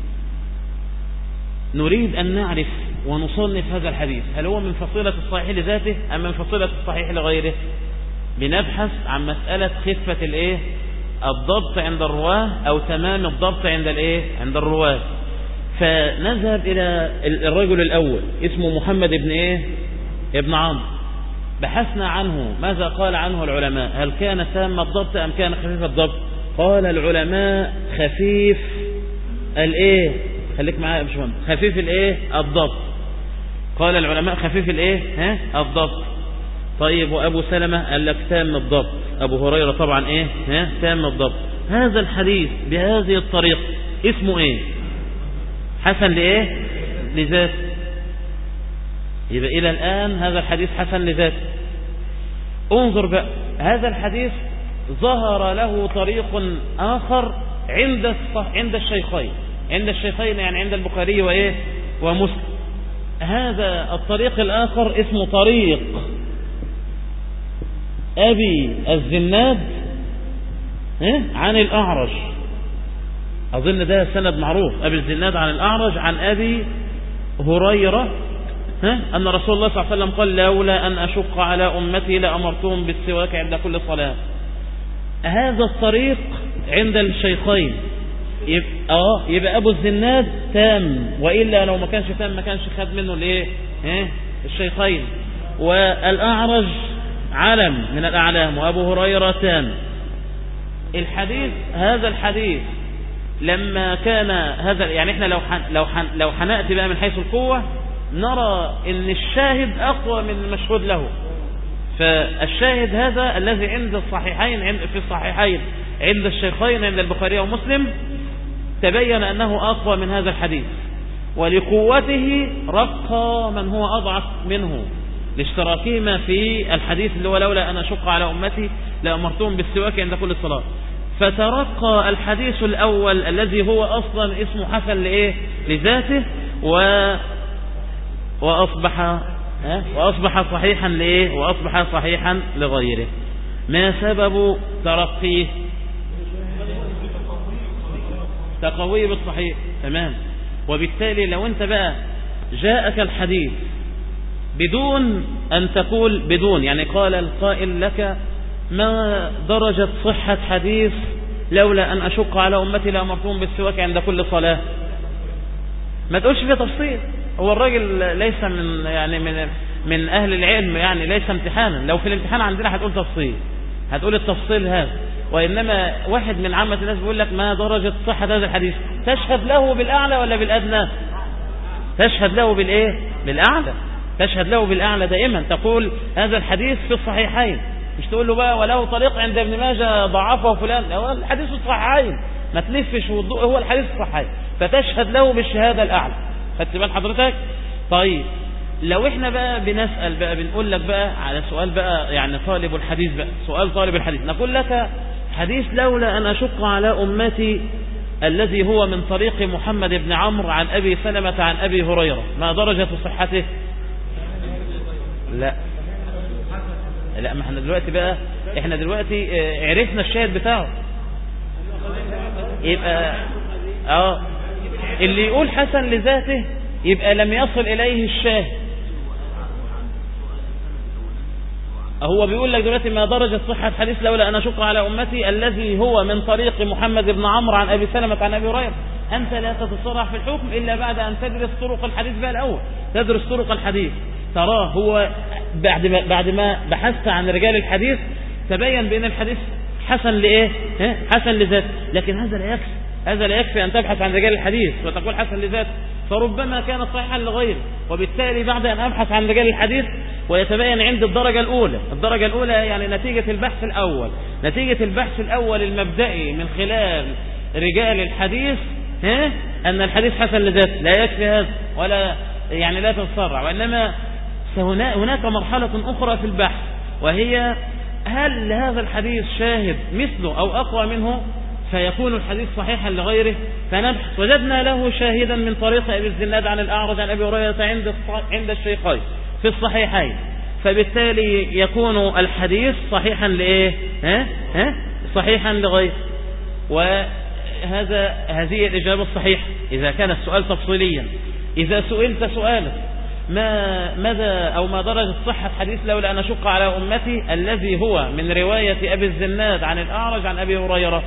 نريد أن نعرف ونصنف هذا الحديث، هل هو من فصيلة الصحيح لذاته أم من فصيلة الصحيح لغيره؟ بنبحث عن مسألة خفة الضبط عند الرواه أو تمام الضبط عند الرواه. فنذهب إلى الرجل الأول اسمه محمد ابن عمرو. بحثنا عنه، ماذا قال عنه العلماء؟ هل كان تام الضبط أم كان خفيف الضبط؟ قال العلماء خفيف خليك معايا يا باشمهندس، خفيف الضبط. قال العلماء خفيف الضبط. طيب وأبو سلمة قال لك تام الضبط. أبو هريرة طبعا تام الضبط. هذا الحديث بهذه الطريقة اسمه حسن لذاته. يبقى إلى الآن هذا الحديث حسن لذاته. انظر بقى، هذا الحديث ظهر له طريق آخر عند الشيخين، يعني عند البخاري ومسلم. هذا الطريق الآخر اسمه طريق أبي الزناد عن الأعرج. أظن ده سند معروف، أبي الزناد عن الأعرج عن أبي هريرة أن رسول الله صلى الله عليه وسلم قال لولا أن أشق على أمتي لأمرتهم بالسواك عند كل صلاة. هذا الطريق عند الشيخين يبقى أبو الزناد تام، وإلا لو ما كانش تام ما كانش خد منه الايه الشيخين. والأعرج علم من الأعلام، وأبو هريرة تام. الحديث هذا الحديث لما كان هذا يعني احنا لو هنأتي بقى من حيث القوة نرى ان الشاهد أقوى من المشهود له. فالشاهد هذا الذي عند الصحيحين في الصحيحين عند الشيخين عند البخاري ومسلم تبين أنه أقوى من هذا الحديث، ولقوته رقى من هو أضعف منه لاشتراكهما في الحديث اللي هو لولا أن أشق على أمتي لأمرتهم بالسواك عند كل صلاة. فترقى الحديث الأول الذي هو أصلا اسمه حسن لذاته وأصبح صحيحا وأصبح صحيحا لغيره. ما سبب ترقيه؟ تقويه بالصحيح. تمام. وبالتالي لو انت بقى جاءك الحديث بدون أن تقول بدون يعني قال القائل لك ما درجة صحة حديث لولا أن أشق على أمتي لأمرتهم بالسواك عند كل صلاة، ما تقولش فيه تفصيل. هو الراجل ليس من أهل العلم، يعني ليس امتحانا. لو في الامتحان عندنا هتقول تفصيل، هتقول التفصيل هذا. وإنما واحد من عامة الناس بيقول لك ما درجة صحة هذا الحديث، تشهد له بالأعلى ولا بالأدنى؟ تشهد له بالأعلى. تشهد له بالأعلى دائما. تقول هذا الحديث في الصحيحين، مش تقول له بقى وله طريق عند ابن ماجه ضعفه فلان. هو الحديث الصحيحين، ما تلفش والضوء، هو الحديث الصحيح، فتشهد له بالشهادة الأعلى. خدت بال حضرتك؟ طيب لو احنا بقى بنسأل بقى بنقول لك بقى على سؤال بقى يعني طالب الحديث بقى، سؤال طالب الحديث، نقول لك حديث لولا أن أشق على أمتي الذي هو من طريق محمد بن عمرو عن أبي سلمة عن أبي هريرة، ما درجة صحته؟ لا ما احنا دلوقتي عرفنا الشاهد بتاعه. يبقى اللي يقول حسن لذاته يبقى لم يصل إليه الشاهد. هو بيقول لك دلوقتي ما درجة صحة حديث لولا أن أشق على أمتي الذي هو من طريق محمد بن عمرو عن أبي سلمة عن أبي هريرة. أنت لا تتصرح في الحكم إلا بعد أن تدرس طرق الحديث بقى الأول، تدرس طرق الحديث تراه هو بعد ما بحثت عن رجال الحديث تبين بأن الحديث حسن حسن لذاته. لكن هذا لا يكفي أن تبحث عن رجال الحديث وتقول حسن لذاته، فربما كان صحيحا لغيره. وبالتالي بعد أن أبحث عن رجال الحديث ويتبين عند الدرجة الأولى يعني نتيجة البحث الأول المبدئي من خلال رجال الحديث أن الحديث حسن لذاته، لا يكفي هذا ولا يعني لا تتسرع. وإنما هناك مرحلة أخرى في البحث، وهي هل هذا الحديث شاهد مثله أو أقوى منه فيكون الحديث صحيحا لغيره. فنبحث وجدنا له شاهدا من طريق أبي الزناد عن الأعرج عن أبي هريرة عند الشيخين في الصحيحين، فبالتالي يكون الحديث صحيحا صحيحا لغيره. هذه الإجابة الصحيحة إذا كان السؤال تفصيليا. إذا سئلت سؤالا ما درجة صحة حديث لولا أن أشق على أمتي الذي هو من رواية أبي الزناد عن الأعرج عن أبي هريرة،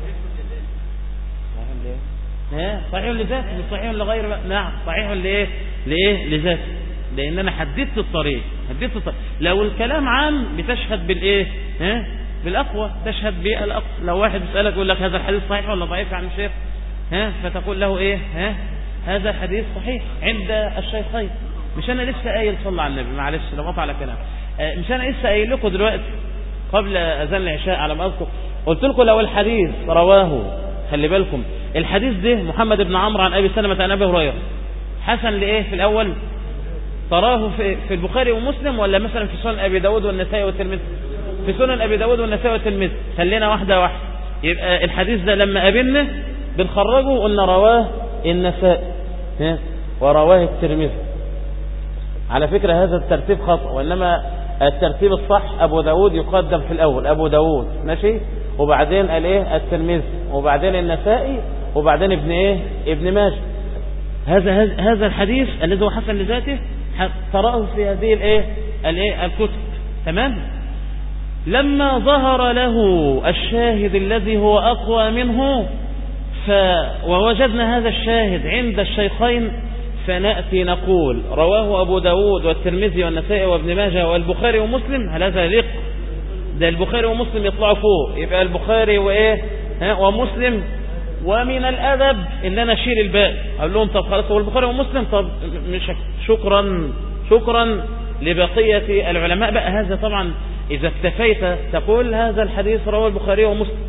صحيح لذاته مش صحيح لغيره. نعم صحيح لذاته، لأن أنا حددت الطريق. لو الكلام عام بتشهد بالأقوى، تشهد بالأقوى. لو واحد يسألك يقول لك هذا الحديث صحيح ولا ضعيف عن الشيخ فتقول له هذا حديث صحيح عند الشيخين. مش أنا لسه قايل صلى على النبي، معلش لو قطع على كلام، مش أنا لسه قايل لكم دلوقتي قبل أذان العشاء على ما أذكر، قلت لكم لو الحديث رواه، خلي بالكم الحديث ده محمد بن عمرو عن أبي سلمة عن أبي هريرة حسن في الأول تراه في البخاري ومسلم ولا مثلا في سنن أبي داود والنسائي والترمذي؟ في سنن أبي داود والنسائي والترمذي. خلينا واحدة. يبقى الحديث ده لما قابلنا بنخرجه قلنا رواه النسائي ورواه الترمذي. على فكرة هذا الترتيب خطأ، وإنما الترتيب الصح أبو داود يقدم في الأول، أبو داود ماشي، وبعدين الترمذي، وبعدين النسائي، وبعدين ابن ماجه. هذا الحديث الذي هو حسن لذاته تراه في هذه الكتب. تمام. لما ظهر له الشاهد الذي هو أقوى منه ووجدنا هذا الشاهد عند الشيخين، فنأتي نقول رواه أبو داود والترمذي والنسائي وابن ماجه والبخاري ومسلم. هل هذا يليق؟ ده البخاري ومسلم يطلعوا فوق، يبقى البخاري ومسلم. ومن الأدب إن أنا أشيل الباقي، أقول لهم طب خلاص هو البخاري ومسلم، طب مش شكرا لبقية العلماء بقى. هذا طبعا إذا اكتفيت تقول هذا الحديث رواه البخاري ومسلم،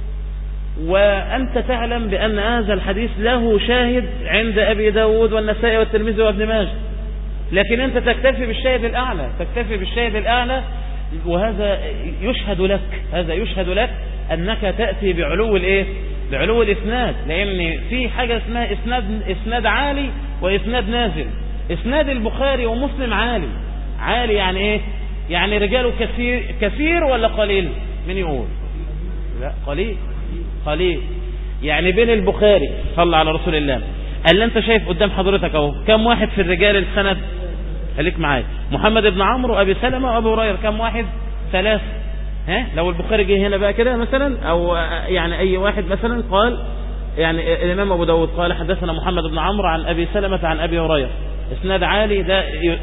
وأنت تعلم بأن هذا الحديث له شاهد عند أبي داود والنسائي والترمذي وابن ماجه، لكن أنت تكتفي بالشاهد الأعلى، وهذا يشهد لك أنك تأتي بعلو الإسناد، لأن في حاجة اسمها إسناد عالي وإسناد نازل. إسناد البخاري ومسلم عالي يعني إيه؟ يعني رجاله كثير ولا قليل؟ من يقول؟ لا قليل. يعني بين البخاري صلى على رسول الله اللي انت شايف قدام حضرتك اهو، كم واحد في الرجال السند؟ خليك معايا، محمد بن عمرو وابي سلمة وابو هريرة، كم واحد؟ 3. لو البخاري جه هنا بقى كده مثلا، او يعني اي واحد مثلا قال، يعني الامام ابو داود قال حدثنا محمد بن عمرو عن ابي سلمة عن ابي هريرة، اسناد عالي ده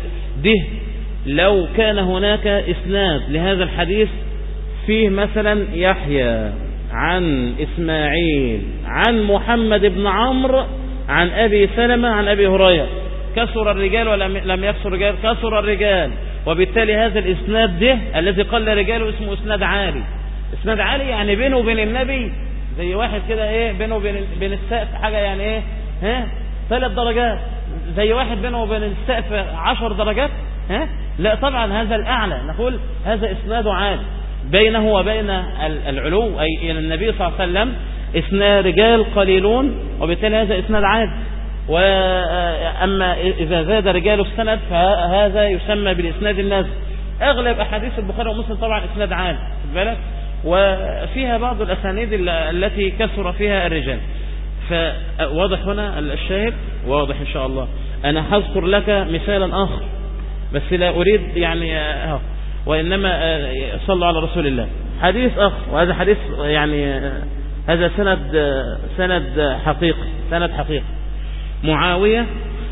لو كان هناك اسناد لهذا الحديث فيه مثلا يحيى عن إسماعيل عن محمد بن عمرو عن أبي سلمة عن أبي هريرة، كثر الرجال ولا لم يكثر الرجال؟ كثر الرجال، وبالتالي هذا الإسناد الذي قل رجاله اسمه إسناد عالي. إسناد عالي يعني بينه وبين النبي زي واحد كده بينه وبين السقف حاجة يعني 3 درجات، زي واحد بينه وبين السقف 10 درجات. لا طبعا هذا الأعلى، نقول هذا إسناد عالي بينه وبين العلو أي إلى النبي صلى الله عليه وسلم إسناد رجال قليلون، وبالتالي هذا إسناد عالي. وأما إذا زاد رجال السند فهذا يسمى بالإسناد النازل. أغلب أحاديث البخاري ومسلم طبعا إسناد عالي بالك، وفيها بعض الأسانيد التي كثر فيها الرجال. فواضح هنا الشاهد واضح إن شاء الله. أنا هذكر لك مثالا آخر بس لا أريد يعني وإنما صلى على رسول الله. حديث آخر، وهذا حديث يعني هذا سند حقيقي. معاوية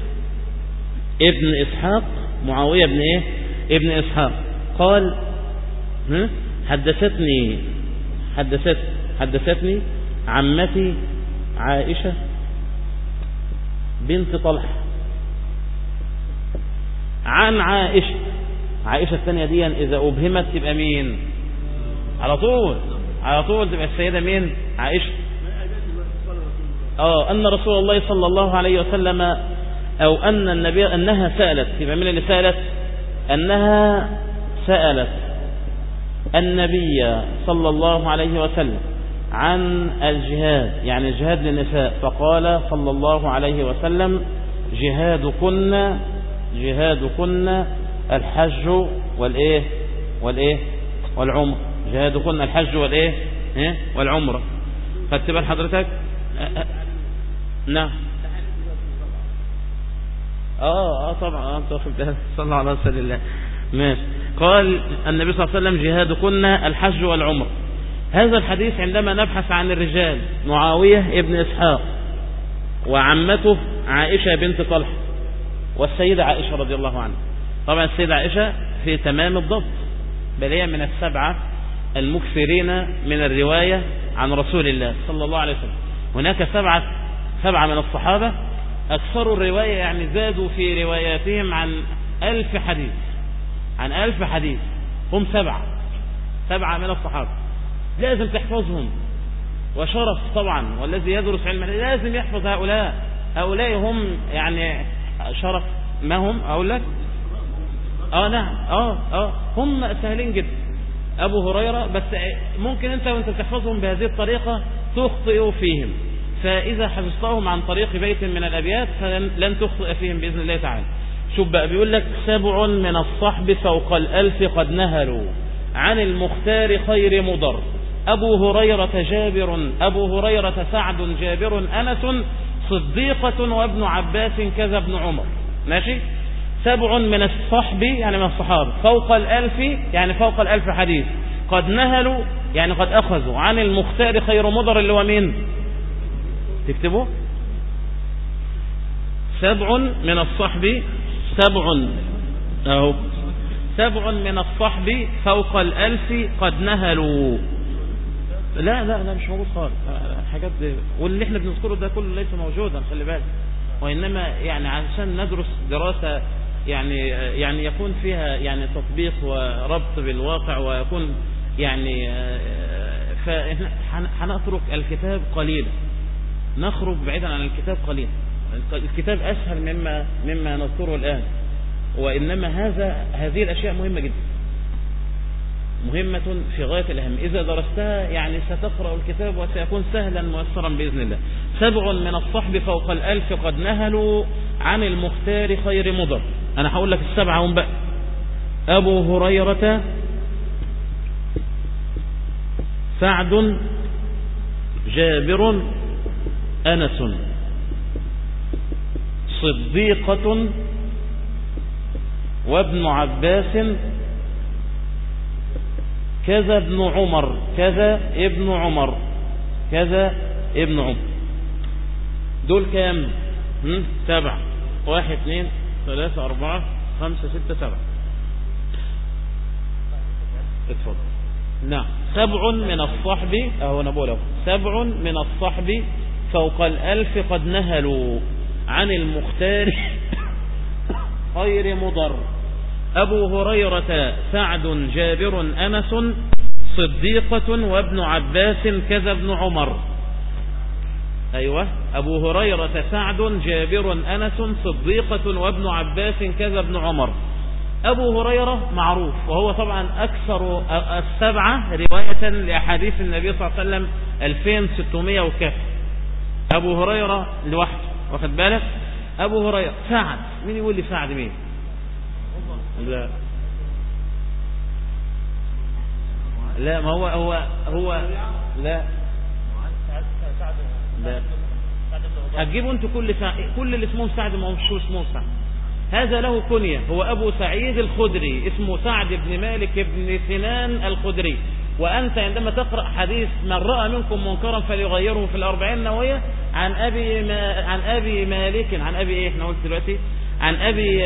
ابن إسحاق قال حدثتني عمتي عائشة بنت طلحة عن عائشة الثانية دي إذا أبهمت تبقى مين؟ على طول تبقى السيدة مين؟ عائشة. أن رسول الله صلى الله عليه وسلم أو أن النبي أنها سألت، يبقى من اللي سألت؟ أنها سألت النبي صلى الله عليه وسلم عن الجهاد، يعني الجهاد للنساء، فقال صلى الله عليه وسلم جهادكن الحج والعمر. جهادكن الحج والعمرة. خدت بال حضرتك؟ نعم. طبعا انت فهمتها. صلى الله عليه وسلم. ماشي. قال النبي صلى الله عليه وسلم جهادكن الحج والعمر. هذا الحديث عندما نبحث عن الرجال معاوية ابن إسحاق وعمته عائشة بنت طلحة والسيدة عائشة رضي الله عنها. طبعا السيدة عائشة في تمام الضبط، بل هي من 7 المكثرين من الرواية عن رسول الله صلى الله عليه وسلم. هناك 7 من الصحابة أكثروا الرواية، يعني زادوا في رواياتهم عن 1000 حديث. هم 7 من الصحابة لازم تحفظهم، وشرف طبعا، والذي يدرس علم لازم يحفظ هؤلاء هم يعني شرف. ما هم أقول لك؟ نعم. هم سهلين جدا. أبو هريرة بس ممكن وانت تحفظهم بهذه الطريقة تخطئ فيهم، فإذا حفظتهم عن طريق بيت من الأبيات فلن تخطئ فيهم بإذن الله تعالى. شوف بقى بيقول لك 7 من الصحب فوق 1000 قد نهلوا عن المختار خير مضر أبو هريرة جابر، أبو هريرة سعد جابر أنس صديقة وابن عباس كذا ابن عمر. ماشي. 7 من الصحب يعني من الصحابة فوق 1000 يعني فوق 1000 حديث قد نهلوا يعني قد أخذوا عن المختار خير مضر اللي هو مين؟ تكتبوا 7 من الصحب 7 من الصحب فوق 1000 قد نهلوا. لا مش موجود خالص حاجات دي. واللي احنا بنذكره ده كله ليس موجودا خلي بالك، وإنما يعني عشان ندرس دراسة يعني يكون فيها يعني تطبيق وربط بالواقع، ويكون يعني فاحنا هنترك الكتاب قليلا، نخرج بعيدا عن الكتاب قليلا. الكتاب أسهل مما نذكره الآن، وإنما هذه الأشياء مهمة جدا، مهمة في غاية الأهم. إذا درستها يعني ستقرأ الكتاب وسيكون سهلا ميسرا بإذن الله. 7 من الصحب فوق 1000 قد نهلوا عن المختار خير مضر. أنا هقول لك 7 بقى. أبو هريرة سعد جابر أنس صديقة وابن عباس كذا ابن عمر كذا ابن عمر كذا ابن عمر. دول كام؟ 7. 1 2 3 4 5 6 7. اتفضل. نعم. 7 من الصحب اهو انا بقول اهو 7 من الصحب فوق 1000 قد نهلوا عن المختار غير مضر. أبو هريرة سعد جابر أنس صديقة وابن عباس كذا ابن عمر. أيوة. أبو هريرة سعد جابر أنس صديقة وابن عباس كذا ابن عمر. أبو هريرة معروف، وهو طبعا أكثر 7 رواية لأحاديث النبي صلى الله عليه وسلم 2600 وكافر. أبو هريرة لوحده، واخد بالك؟ أبو هريرة سعد، مين يقول لي سعد مين؟ لا ما هو لا هتجيبوا انتوا كل اللي اسمهم سعد ما هو اسمه سعد. هذا له كنية، هو أبو سعيد الخدري، اسمه سعد بن مالك بن سنان الخدري. وأنت عندما تقرأ حديث من رأى منكم منكرا فليغيره في 40 نووية عن أبي مالك، عن أبي إيه احنا قلت دلوقتي؟ عن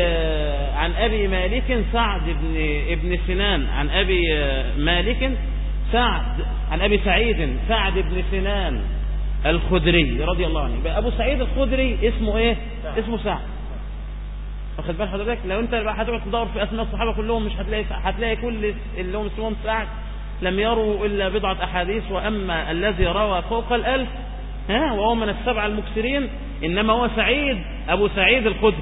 أبي مالك سعد ابن سنان، عن أبي مالك سعد، عن أبي سعيد سعد بن سنان الخدري رضي الله عنه. يبقى أبو سعيد الخدري اسمه إيه؟ اسمه سعد. واخد بال حضرتك؟ لو أنت هتقعد تدور في أسماء الصحابة كلهم مش هتلاقي كل اللي هم اسمهم سعد لم يروا إلا بضعة أحاديث. وأما الذي روى فوق 1000 وهو من 7 المكثرين إنما هو سعيد، أبو سعيد الخدري.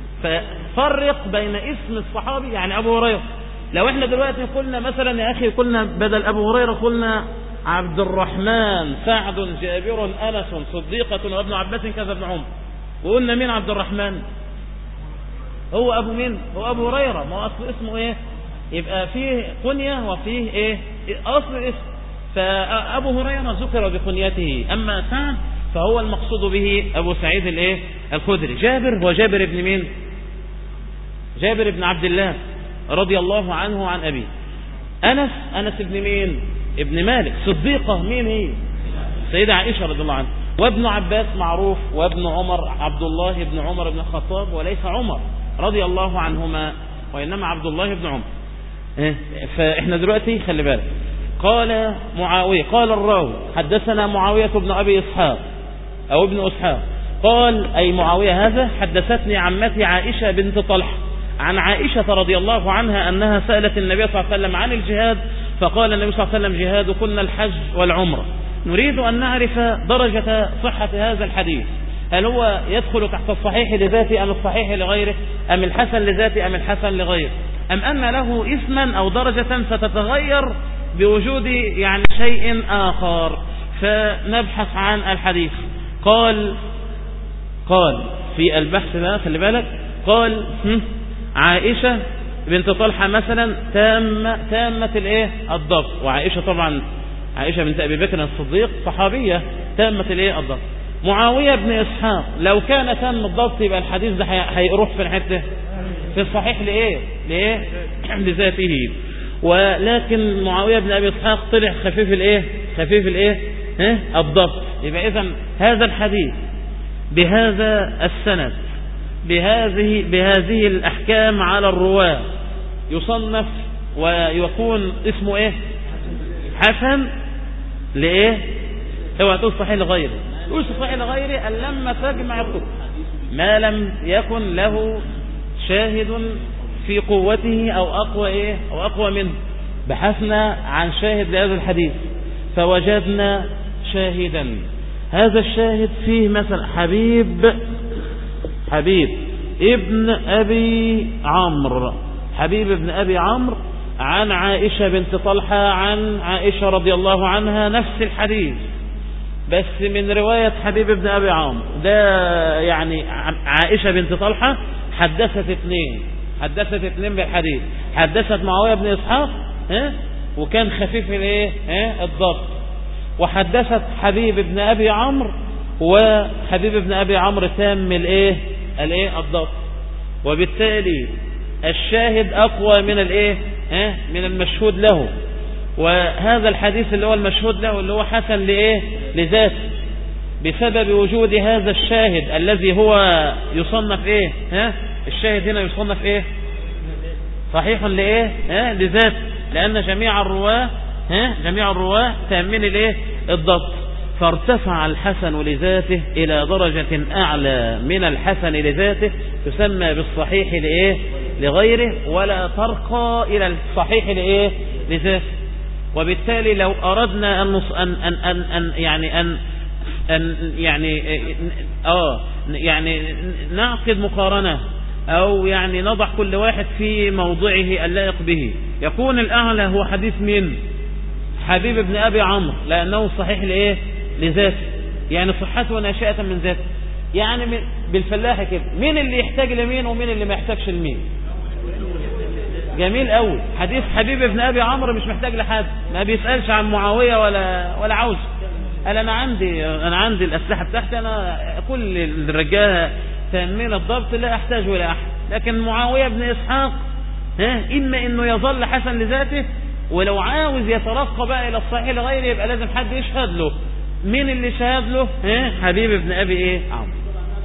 ففرق بين اسم الصحابي يعني أبو هريرة. لو احنا دلوقتي قلنا مثلا يا أخي، قلنا بدل أبو هريرة قلنا عبد الرحمن سعد جابر أنس صديقة وابن عباس كذا ابن عمر، وقلنا مين عبد الرحمن؟ هو أبو مين؟ هو أبو هريرة. ما هو أصل اسمه إيه؟ يبقى فيه كنية وفيه إيه؟ أصل اسم. فأبو هريرة ذكر بكنيته، أما سعد فهو المقصود به أبو سعيد الإيه؟ الخدري. جابر هو جابر ابن مين؟ جابر ابن عبد الله رضي الله عنه عن أبيه. أنس ابن مين؟ ابن مالك. صديقة مين هي؟ سيدة عائشة رضي الله عنها. وابن عباس معروف، وابن عمر عبد الله بن عمر بن الخطاب، وليس عمر رضي الله عنهما وإنما عبد الله بن عمر. فإحنا دلوقتي خلي بالك، قال معاوية، قال الراوي حدثنا معاوية بن أبي إسحاق أو ابن إسحاق قال أي معاوية هذا حدثتني عمتي عائشة بنت طلحة عن عائشة رضي الله عنها أنها سألت النبي صلى الله عليه وسلم عن الجهاد، فقال النبي صلى الله عليه وسلم جهاد كنا الحج والعمرة. نريد أن نعرف درجة صحة هذا الحديث، هل هو يدخل تحت الصحيح لذاته أم الصحيح لغيره، أم الحسن لذاته أم الحسن لغيره، أم أن له اسما أو درجة ستتغير بوجود يعني شيء آخر. فنبحث عن الحديث. قال في البحث ده خلي بالك، قال عائشة بنت طلحة مثلا تامة الايه؟ الضبط. وعائشة طبعا عائشة بنت أبي بكر الصديق صحابية تامة الايه الضبط. معاوية بن إسحاق لو كان تام الضبط يبقى الحديث ده هيروح في الحتة في الصحيح لإيه لذاته. ولكن معاوية بن أبي إسحاق طلع خفيف الايه الضبط. يبقى إذن هذا الحديث بهذا السند بهذه الأحكام على الرواة يصنف ويكون اسمه ايه حسن لإيه؟ اوعى تقول صحيح لغيره. تقول صحيح لغيره أن لما تجمع الكتب ما لم يكن له شاهد في قوته أو أقوى منه. بحثنا عن شاهد لهذا الحديث فوجدنا شاهدا. هذا الشاهد فيه مثلا حبيب ابن أبي عمرو، حبيب ابن أبي عمرو عن عائشة بنت طلحة عن عائشة رضي الله عنها نفس الحديث بس من رواية حبيب ابن أبي عمرو. ده يعني عائشة بنت طلحة حدثت اثنين بالحديث. حدثت معاوية بن إسحاق وكان خفيف الضبط، وحدثت حبيب ابن أبي عمرو وحبيب ابن أبي عمرو تام الضبط. وبالتالي الشاهد أقوى من من المشهود له. وهذا الحديث اللي هو المشهود له اللي هو حسن لذاته بسبب وجود هذا الشاهد الذي هو يصنف الشاهد هنا يصنف صحيح لذاته، لأن جميع الرواة تامين الضبط. فارتفع الحسن لذاته إلى درجة أعلى من الحسن لذاته تسمى بالصحيح لغيره ولا ترقى إلى الصحيح لذاته. وبالتالي لو أردنا أن نعقد مقارنة أو نضع كل واحد في موضعه اللائق به، يكون الأعلى هو حديث من حبيب ابن أبي عمرو لأنه صحيح لذاته، صحته ناشئة من ذاته. بالفلاحة كده مين اللي يحتاج لمين ومين اللي ما يحتاجش لمين؟ جميل قوي. حديث حبيب ابن أبي عمرو مش محتاج لحد، ما بيسألش عن معاوية ولا عاوز. قال أنا عندي الأسلحة بتاعتي، أنا كل الرجال تأمين الضبط لا أحتاج إلى أحد. لكن معاوية بن إسحاق إما إنه يظل حسن لذاته، ولو عاوز يترقى بقى إلى الصحيح لغيره يبقى لازم حد يشهد له. مين اللي شهد له؟ حبيب ابن أبي عمرو.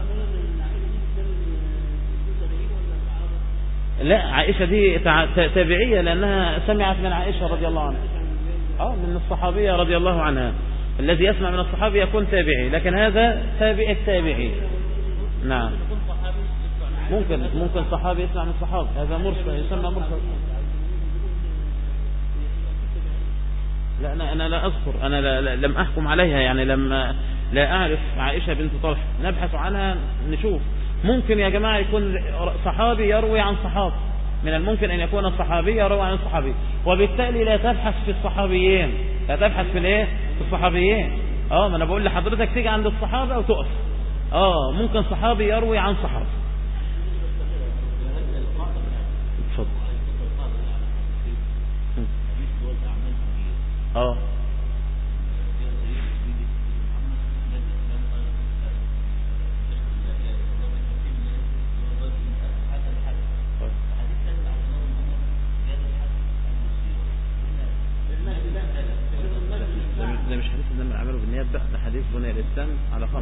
لا، عائشة دي تابعية لأنها سمعت من عائشة رضي الله عنها. من الصحابية رضي الله عنها. الذي يسمع من الصحابي يكون تابعي، لكن هذا تابع التابعي. نعم، ممكن صحابي يسمع من صحابي، هذا مرسل يسمى مرسل. لا أنا لا أذكر، أنا لم أحكم عليها، لما لا أعرف عائشة بنت طلحة نبحث عنها نشوف. ممكن يا جماعة يكون صحابي يروي عن صحابي، من الممكن أن يكون الصحابي يروي عن صحابي، وبالتالي لا تبحث في الصحابيين، لا تبحث في الصحابيين. ما أنا بقول لحضرتك تيجي عند الصحابة وتقف. ممكن صحابي يروي عن صحابي. اتفضل. ده مش حديث إنما الأعمال بالنيات، ده حديث بني الإسلام على 5.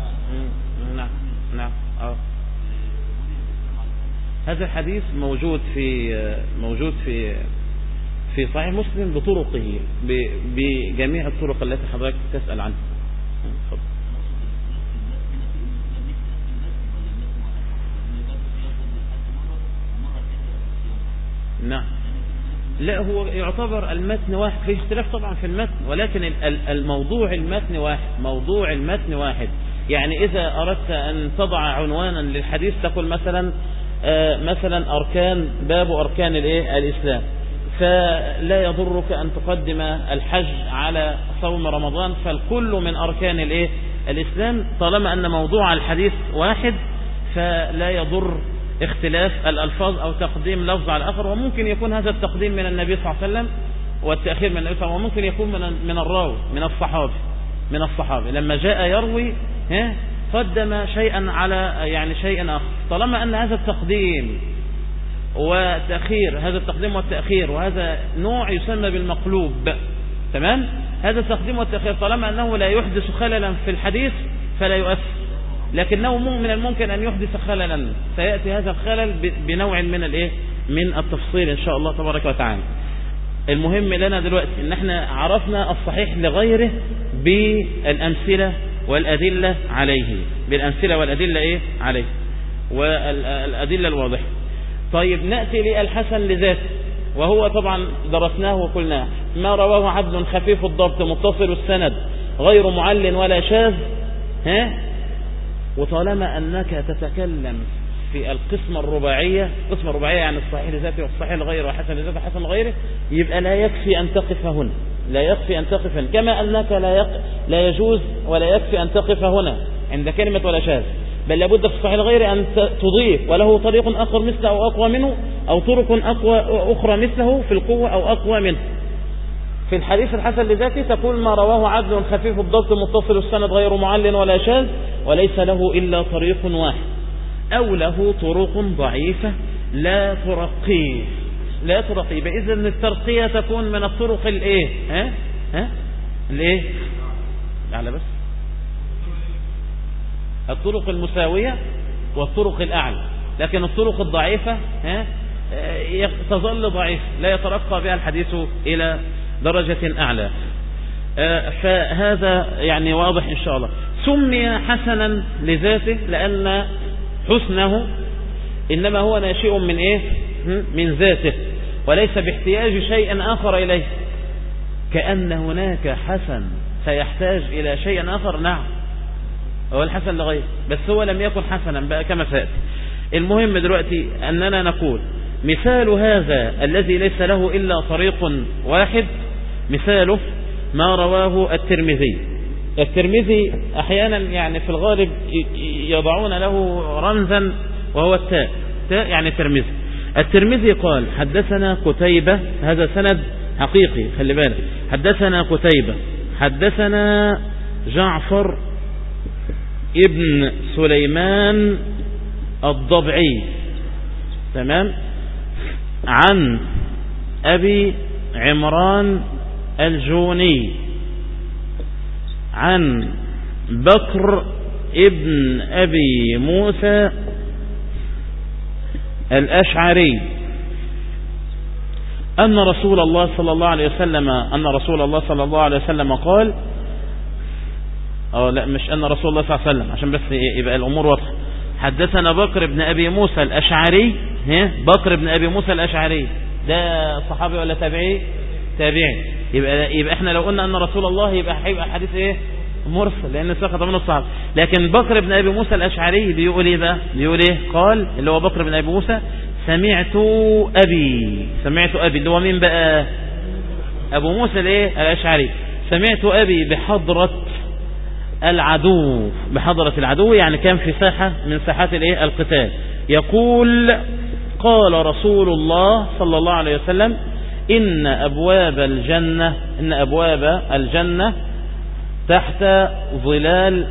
نعم. هذا الحديث موجود في صحيح مسلم بطرقه، بجميع الطرق التي حضرتك تسأل عنها. نعم. لا، هو يعتبر المتن واحد، في اختلاف طبعا في المتن، ولكن الموضوع المتن واحد. إذا أردت أن تضع عنوانا للحديث تقول مثلا باب أركان الإسلام، فلا يضرك أن تقدم الحج على صوم رمضان، فالكل من أركان الإسلام، طالما أن موضوع الحديث واحد فلا يضر اختلاف الألفاظ أو تقديم لفظ على آخر. وممكن يكون هذا التقديم من النبي صلى الله عليه وسلم، والتأخير من النبي صلى الله عليه وسلم، وممكن يكون من الراوي من الصحابي لما جاء يروي قدم شيئا على يعني شيء آخر. طالما أن هذا التقديم وتأخير، هذا التقديم والتأخير، وهذا نوع يسمى بالمقلوب، تمام؟ هذا التقديم والتأخير طالما أنه لا يحدث خللا في الحديث فلا يؤثر، لكنه من الممكن أن يحدث خللا، سيأتي هذا الخلل بنوع من التفصيل إن شاء الله تبارك وتعالى. المهم لنا دلوقتي ان احنا عرفنا الصحيح لغيره بالأمثلة والأدلة عليه، عليه والأدلة الواضحة. طيب نأتي للحسن لذاته، وهو طبعا درسناه وقلناه ما رواه عدل خفيف الضبط متصل السند غير معل ولا شاذ. وطالما أنك تتكلم في القسمة الرباعية، قسمة رباعية يعني الصحيح لذاته والصحيح لغيره وحسن لذاته وحسن لغيره، يبقى لا يكفي أن تقف هنا، كما أنك لا يجوز ولا يكفي أن تقف هنا عند كلمة ولا شاذ، بل لابد في الصحيح لغيره أن تضيف وله طريق آخر مثله أو أقوى منه، أو طرق أخرى مثله في القوة أو أقوى منه. في الحديث الحسن لذاته تقول ما رواه عدل خفيف الضبط متصل السند غير معل ولا شاذ وليس له إلا طريق واحد، أو له طرق ضعيفة لا ترقيه. إذن الترقية تكون من الطرق على بس الطرق المساوية والطرق الأعلى، لكن الطرق الضعيفة تظل ضعيفة لا يترقى بها الحديث إلى درجة أعلى. فهذا يعني واضح إن شاء الله. سمي حسنا لذاته لأن حسنه إنما هو ناشئ من من ذاته وليس باحتياج شيء آخر إليه، كأن هناك حسن سيحتاج إلى شيء آخر. نعم هو الحسن لغيره، بس هو لم يكن حسنا بقى كما سأتي. المهم دلوقتي أننا نقول مثال هذا الذي ليس له إلا طريق واحد، مثاله ما رواه الترمذي أحيانا يعني في الغالب يضعون له رمزا وهو التاء يعني الترمذي قال حدثنا قتيبة، هذا سند حقيقي خلي بالك، حدثنا قتيبة حدثنا جعفر ابن سليمان الضبعي، تمام، عن أبي عمران الجوني عن بكر ابن أبي موسى الأشعري أن رسول الله صلى الله عليه وسلم قال، لا مش أن رسول الله صلى الله عليه وسلم عشان بس يبقى الأمور واضحة. حدثنا بكر بن أبي موسى الأشعري، بكر بن أبي موسى الأشعري ده صحابي ولا تابعي؟ يبقى احنا لو قلنا أن رسول الله يبقى حديث مرسل لأن سقط منه الصحابة. لكن بكر بن أبي موسى الأشعري بيقول ايه بقى؟ قال اللي هو بكر بن أبي موسى سمعت أبي اللي هو مين بقى؟ أبو موسى الأشعري. سمعت أبي بحضرة العدو يعني كان في ساحة من ساحات القتال، يقول قال رسول الله صلى الله عليه وسلم إن أبواب الجنة تحت ظلال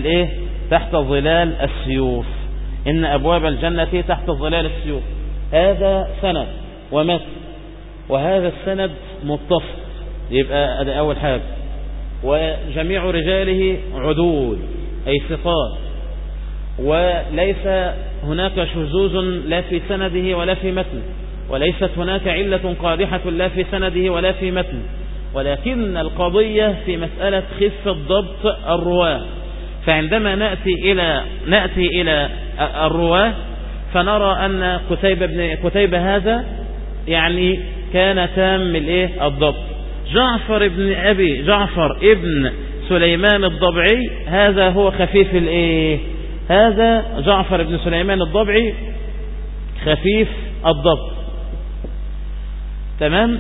السيوف. إن أبواب الجنة تحت ظلال السيوف. هذا سند ومتن، وهذا السند متصل، يبقى هذا أول حاجة. وجميع رجاله عدول أي ثقات، وليس هناك شذوذ لا في سنده ولا في متنه، وليست هناك علة قادحة لا في سنده ولا في متنه، ولكن القضية في مسألة خفة ضبط الرواة. فعندما نأتي إلى الرواة فنرى أن قتيبة هذا يعني كان تام الضبط. جعفر ابن سليمان الضبعي هذا هو خفيف هذا جعفر ابن سليمان الضبعي خفيف الضبط، تمام.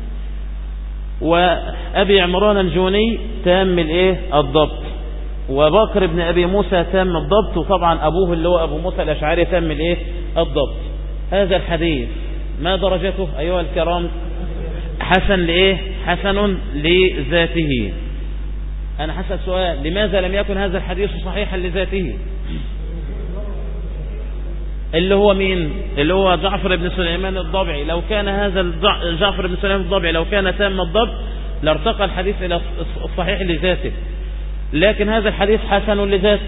وأبي عمران الجوني تام الضبط، وبكر ابن أبي موسى تام الضبط، وطبعا أبوه اللي هو أبو موسى الأشعري تام الضبط. هذا الحديث ما درجته أيها الكرام؟ حسن لإيه؟ حسن لذاته. أنا هسأل سؤال: لماذا لم يكن هذا الحديث صحيحا لذاته؟ اللي هو مين؟ اللي هو جعفر بن سليمان الضبعي. لو كان هذا جعفر بن سليمان الضبعي لو كان تام الضبط لارتقى الحديث إلى الصحيح لذاته، لكن هذا الحديث حسن لذاته.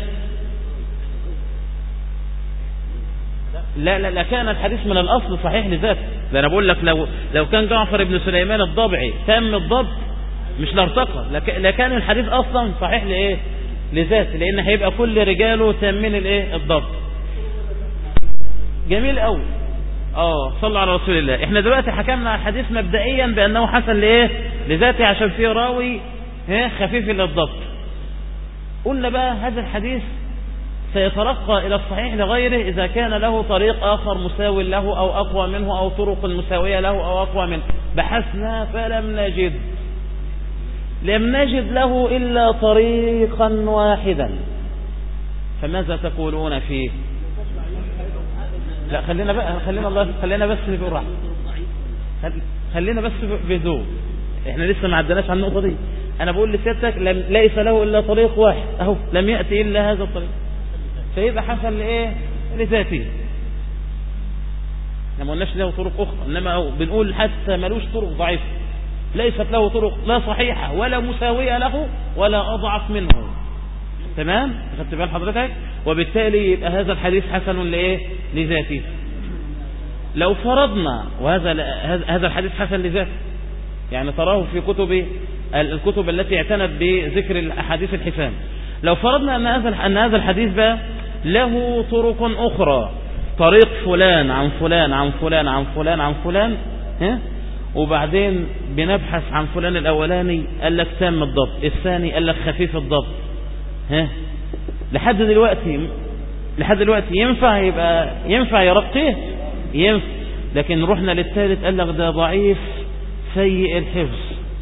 لا كان الحديث من الأصل صحيح لذاته. ده أنا بقول لك لو كان جعفر بن سليمان الضبعي تام الضبط مش لارتقى، لكان الحديث أصلا صحيح لإيه؟ لذاته، لأن هيبقى كل رجاله تامين الإيه؟ الضبط. جميل قوي. صلى على رسول الله. احنا دلوقتي حكمنا على الحديث مبدئيا بأنه حسن لإيه؟ لذاته، عشان فيه راوي خفيف للضبط. قلنا بقى هذا الحديث سيترقى إلى الصحيح لغيره إذا كان له طريق آخر مساوي له أو أقوى منه، أو طرق مساوية له أو أقوى منه. بحثنا فلم نجد له إلا طريقا واحدا. فماذا تقولون فيه؟ لا خلينا بس بالراحة، خلينا بس بذوق. احنا لسه ما عدناش عن النقطة دي. انا بقول لسيادتك ليس له الا طريق واحد، اهو لم يأتي الا هذا الطريق، فيبقى حسن لايه؟ لذاته. احنا ما قلناش له طرق اخرى، انما بنقول حتى ملوش طرق ضعيفة، ليست له طرق لا صحيحة ولا مساوية له ولا اضعف منه. تمام؟ خدت بال حضرتك؟ وبالتالي يبقى هذا الحديث حسن لايه؟ لذاته. لو فرضنا هذا الحديث حسن لذاته، يعني تراه في الكتب التي اعتنت بذكر الاحاديث الحسان. لو فرضنا ان هذا الحديث بقى له طرق اخرى، طريق فلان عن فلان عن فلان عن فلان عن فلان، وبعدين بنبحث عن فلان الاولاني قال لك تام الضبط، الثاني قال لك خفيف الضبط، لحد دلوقتي ينفع يرقيه، ينفع. لكن رحنا للثالث قال لك ده ضعيف سيء الحفظ.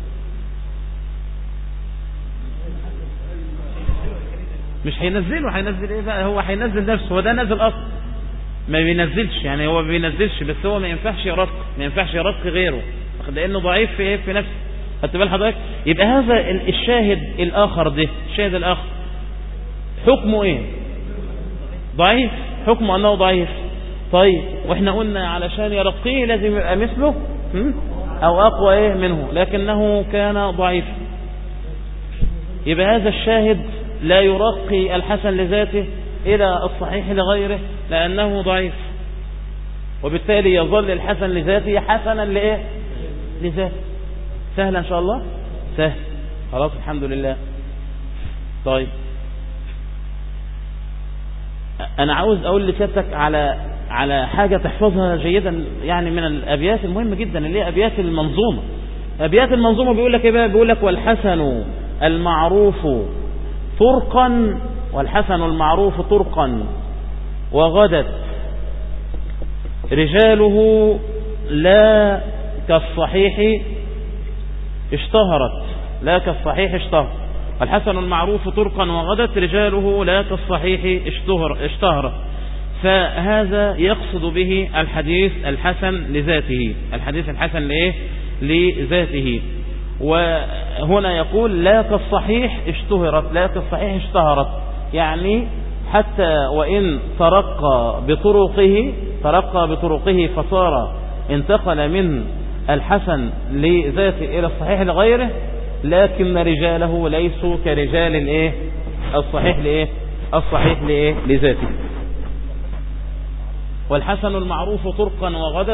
مش هينزل ايه بقى؟ هو هينزل نفسه، هو ده نازل اصلا، ما بينزلش، يعني هو ما بينزلش، بس هو ما ينفعش يرق غيره، لانه ضعيف في ايه؟ في نفسه. خدت بال حضرتك؟ يبقى هذا الشاهد الاخر حكمه ايه؟ ضعيف، حكمه انه ضعيف. طيب، واحنا قلنا علشان يرقيه لازم يبقى مثله او اقوى ايه منه، لكنه كان ضعيف. يبقى هذا الشاهد لا يرقي الحسن لذاته الى الصحيح لغيره لانه ضعيف، وبالتالي يظل الحسن لذاته حسنا لايه؟ لذاته. سهل ان شاء الله؟ سهل. خلاص الحمد لله. طيب، انا عاوز اقول لسيادتك على حاجة تحفظها جيدا، يعني من الابيات المهمة جدا اللي هي ابيات المنظومة. ابيات المنظومة بيقول لك ايه بقى؟ بيقول لك: والحسن المعروف طرقا وغدت رجاله لا كالصحيح اشتهرت. الحسن المعروف طرقا وغدت رجاله لا كالصحيح اشتهرت. فهذا يقصد به الحديث الحسن لذاته، الحديث الحسن لإيه؟ لذاته. وهنا يقول لا كالصحيح اشتهرت، يعني حتى وإن ترقى بطرقه فصار انتقل من الحسن لذاته إلى الصحيح لغيره، لكن رجاله ليسوا كرجال الايه؟ الصحيح لذاته. والحسن المعروف طرقا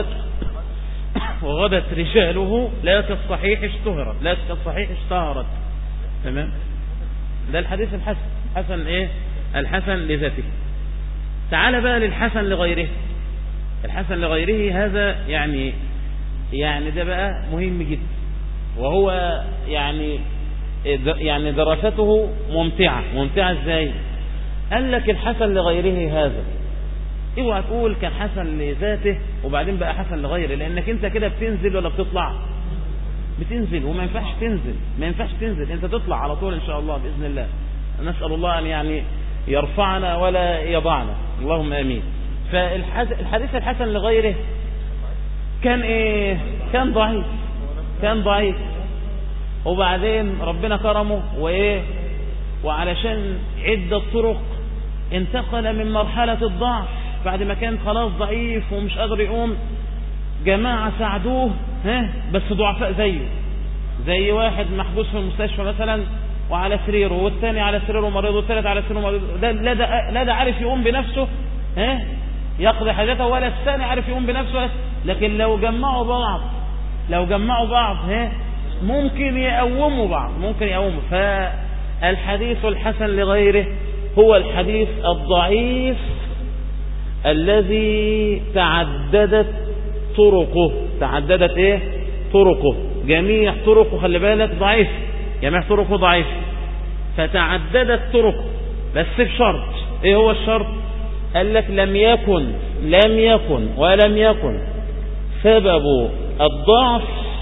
وغدت رجاله لا كالصحيح اشتهرت. تمام؟ ده الحديث الحسن لذاته. تعال بقى للحسن لغيره. الحسن لغيره هذا يعني ده بقى مهم جدا، وهو يعني دراسته ممتعة ازاي؟ قال لك الحسن لغيره هذا اوعى تقول كان حسن لذاته وبعدين بقى حسن لغيره، لانك انت كده بتنزل ولا بتطلع؟ بتنزل، وما ينفعش تنزل، انت تطلع على طول ان شاء الله باذن الله. نسأل الله ان يعني يرفعنا ولا يضعنا، اللهم امين. فالحديث الحسن لغيره كان ايه؟ كان ضعيف. كان ضعيف، وبعدين ربنا كرمه وإيه، وعلشان عدة طرق انتقل من مرحلة الضعف بعد ما كان خلاص ضعيف ومش قادر يقوم. جماعة ساعدوه بس ضعفاء زي واحد محبوس في المستشفى مثلا وعلى سريره، والثاني على سريره مريض، والثالث على سريره مريض. لا ده عارف يقوم بنفسه يقضي حاجته، ولا الثاني عارف يقوم بنفسه. لكن لو جمعوا بعض ممكن يقوموا بعض، فالحديث الحسن لغيره هو الحديث الضعيف الذي تعددت طرقه، جميع طرقه، خلي بالك ضعيف، جميع طرقه ضعيف، فتعددت طرقه، بس بشرط. ايه هو الشرط؟ قال لك لم يكن سبب الضعف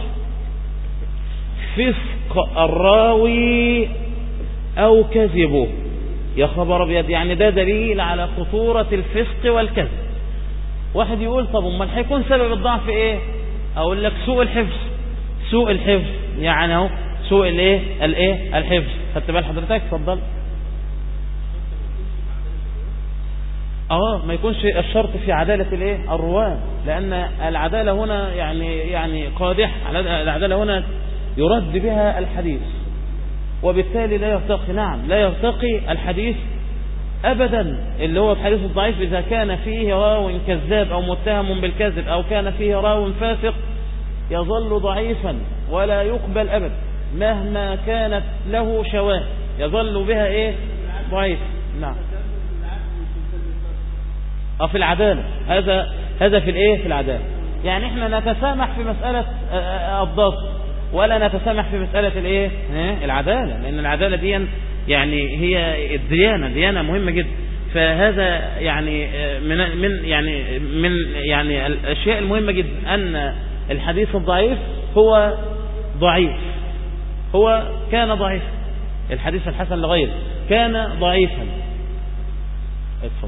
فسق الراوي او كذبه. يا خبر ابيض، يعني ده دليل على خطورة الفسق والكذب. واحد يقول طب امال هيكون سبب الضعف ايه؟ اقول لك سوء الحفظ، يعني اهو سوء الحفظ. خدت بال حضرتك؟ اتفضل. ما يكونش الشرط في عدالة الرواة، لان العدالة هنا يعني قادح، العدالة هنا يرد بها الحديث، وبالتالي لا يرتقي الحديث أبدا اللي هو الحديث الضعيف إذا كان فيه راو كذاب أو متهم بالكذب، أو كان فيه راو فاسق، يظل ضعيفا ولا يقبل أبدا مهما كانت له شواهد، يظل بها ضعيف. نعم. في العدالة، هذا في العدالة. يعني احنا نتسامح في مسألة الضبط، ولا نتسامح في مسألة العدالة، لأن العدالة دي يعني هي ديانة مهمة جدا. فهذا يعني من الأشياء المهمة جدا أن الحديث الضعيف هو كان ضعيف. الحديث الحسن لغيره كان ضعيفا. اتفضل.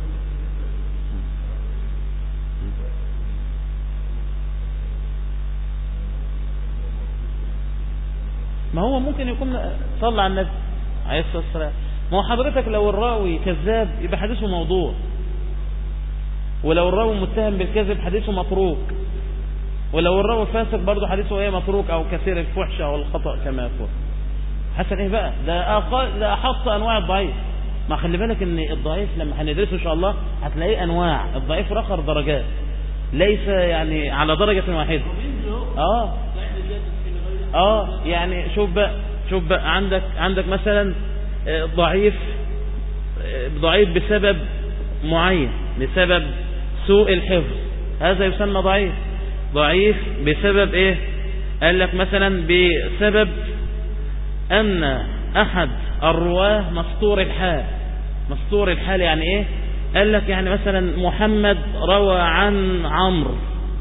ما هو ممكن يكون صلى على النبي عليه الصلاة والسلام. ما هو حضرتك لو الراوي كذاب يبقى حديثه موضوع، ولو الراوي متهم بالكذب حديثه متروك، ولو الراوي فاسق برضه حديثه متروك او كثير الفحش او الخطأ كما يقول. حسن بقى ده احط انواع الضعيف. ما خلي بالك ان الضعيف لما هندرسه ان شاء الله هتلاقيه انواع. الضعيف رخر درجات، ليس يعني على درجة واحدة. يعني شوف بقى عندك مثلا ضعيف بسبب معين، بسبب سوء الحفظ، هذا يسمى ضعيف بسبب قال لك مثلا بسبب ان احد الرواه مستور الحال. يعني قال لك يعني مثلا محمد روى عن عمرو،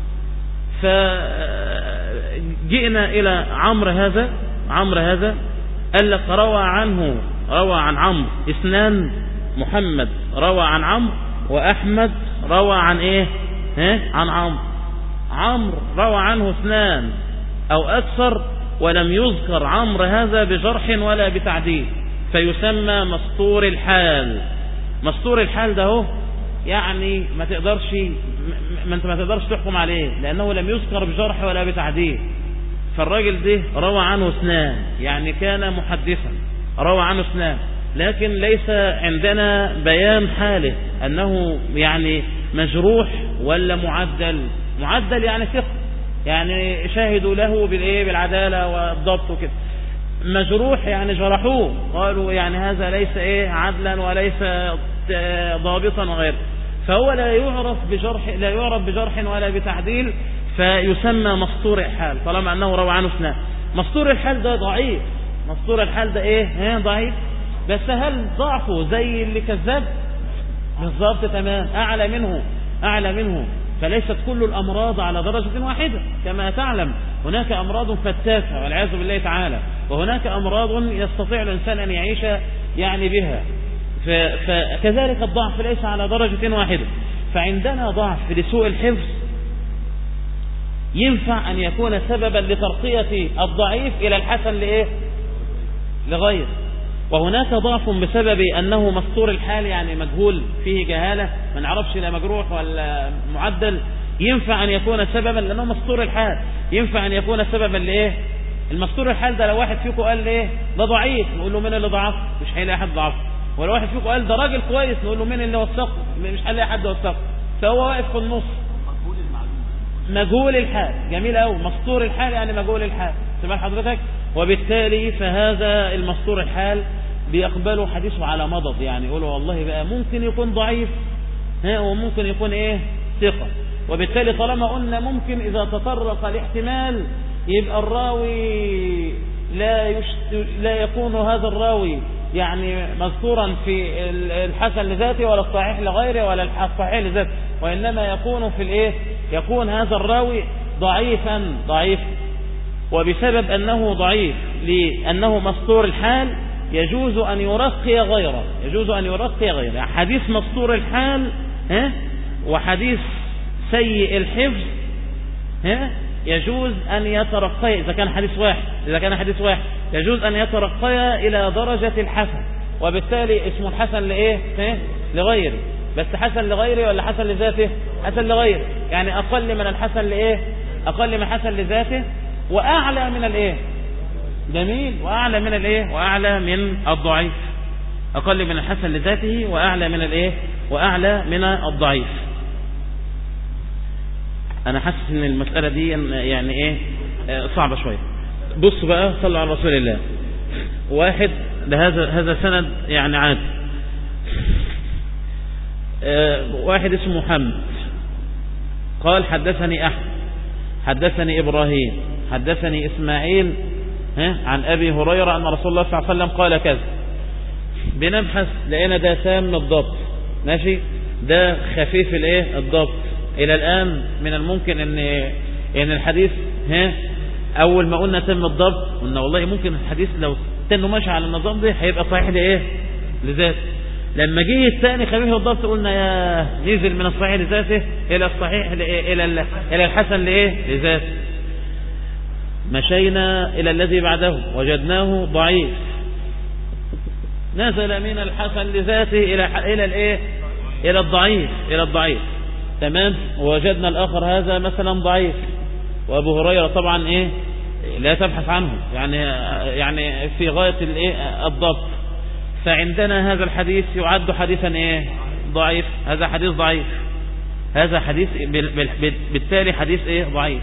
فجئنا إلى عمرو هذا قال لك روى عن عمرو اثنان، محمد روى عن عمرو وأحمد روى عن عن عمرو روى عنه اثنان أو أكثر، ولم يذكر عمرو هذا بجرح ولا بتعديل، فيسمى مستور الحال ده يعني انت ما تقدرش تحكم عليه لأنه لم يذكر بجرح ولا بتعديل. فالراجل ده روى عنه اثنان، يعني كان محدثا روى عنه اثنان، لكن ليس عندنا بيان حاله أنه يعني مجروح ولا معدل يعني ثقة، يعني شاهدوا له بالعدالة والضبط وكده. مجروح يعني جرحوه، قالوا يعني هذا ليس عدلا وليس ضابطا وغيره، فهو لا يعرف بجرح ولا بتعديل، فيسمى مستور الحال طالما أنه روى عنه اثنان. مستور الحال ده ضعيف، ضعيف، بس هل ضعفه زي اللي كذاب؟ بالضبط تمام، أعلى منه. فليست كل الأمراض على درجة واحدة، كما تعلم هناك أمراض فتاكة والعياذ بالله تعالى، وهناك أمراض يستطيع الإنسان أن يعيش يعني بها. فكذلك الضعف ليس على درجة واحدة. فعندنا ضعف لسوء الحفظ ينفع أن يكون سببا لترقية الضعيف إلى الحسن لإيه؟ لغير. وهناك ضعف بسبب أنه مستور الحال، يعني مجهول فيه جهالة، ما نعرفش لا مجروح ولا معدل، ينفع أن يكون سببا لأنه مستور الحال، ينفع أن يكون سببا لإيه؟ المستور الحال ده لو واحد فيكم قال لإيه؟ ده ضعيف، نقول له مين اللي ضعف؟ مش هيلاقي حد ضعف. ولو واحد فيكم قال ده راجل كويس، نقول له مين اللي وثقه؟ مش هيلاقي حد وثقه. فهو واقف في النص، مجهول الحال. جميل قوي، مستور الحال يعني مجهول الحال، سمع حضرتك. وبالتالي فهذا المستور الحال بيقبلوا حديثه على مضض، يعني يقولوا والله بقى ممكن يكون ضعيف وممكن يكون ايه ثقة. وبالتالي طالما قلنا ممكن اذا تطرق الاحتمال يبقى الراوي لا يكون هذا الراوي يعني مذكورا في الحسن لذاته ولا الصحيح لغيره ولا الصحيح لذاته، وإنما يكون في الايه، يكون هذا الراوي ضعيف. وبسبب أنه ضعيف لأنه مستور الحال يجوز أن يرقي غيره، يعني حديث مستور الحال وحديث سيء الحفظ يجوز أن يترقي، إذا كان حديث واحد يجوز أن يترقي إلى درجة الحسن، وبالتالي اسمه الحسن لإيه؟ لغيره. بس حسن لغيره ولا حسن لذاته؟ حسن لغيره، يعني أقل من الحسن لإيه؟ أقل من حسن لذاته وأعلى من الإيه؟ جميل، وأعلى من الإيه؟ وأعلى من الضعيف. أقل من الحسن لذاته وأعلى من الإيه؟ وأعلى من الضعيف. أنا حاسس إن المسألة دي يعني إيه صعبة شوية. بص بقى، صلوا على رسول الله. واحد هذا سند يعني عادي، واحد اسمه محمد قال حدثني أحمد حدثني إبراهيم حدثني إسماعيل عن أبي هريرة أن رسول الله صلى الله عليه وسلم قال كذا. بنبحث لقينا ده تام الضبط، ماشي، ده خفيف الايه الضبط. إلى الآن من الممكن ان الحديث أول ما قلنا تم الضبط قلنا والله ممكن الحديث لو تنه ماشي على النظام ده هيبقى صحيح لإيه لذاته. لما جه الثاني خفيف الضبط قلنا يا نزل من الصحيح لذاته إلى الصحيح إلى الحسن لإيه لذاته. مشينا إلى الذي بعده وجدناه ضعيف، نزل من الحسن لذاته إلى الإيه إلى الضعيف. تمام. ووجدنا الآخر هذا مثلا ضعيف، وأبو هريرة طبعا إيه لا تبحث عنه، يعني في غاية الإيه الضبط. فعندنا هذا الحديث يعد حديثا إيه ضعيف، هذا حديث ضعيف، هذا حديث بالتالي حديث إيه ضعيف.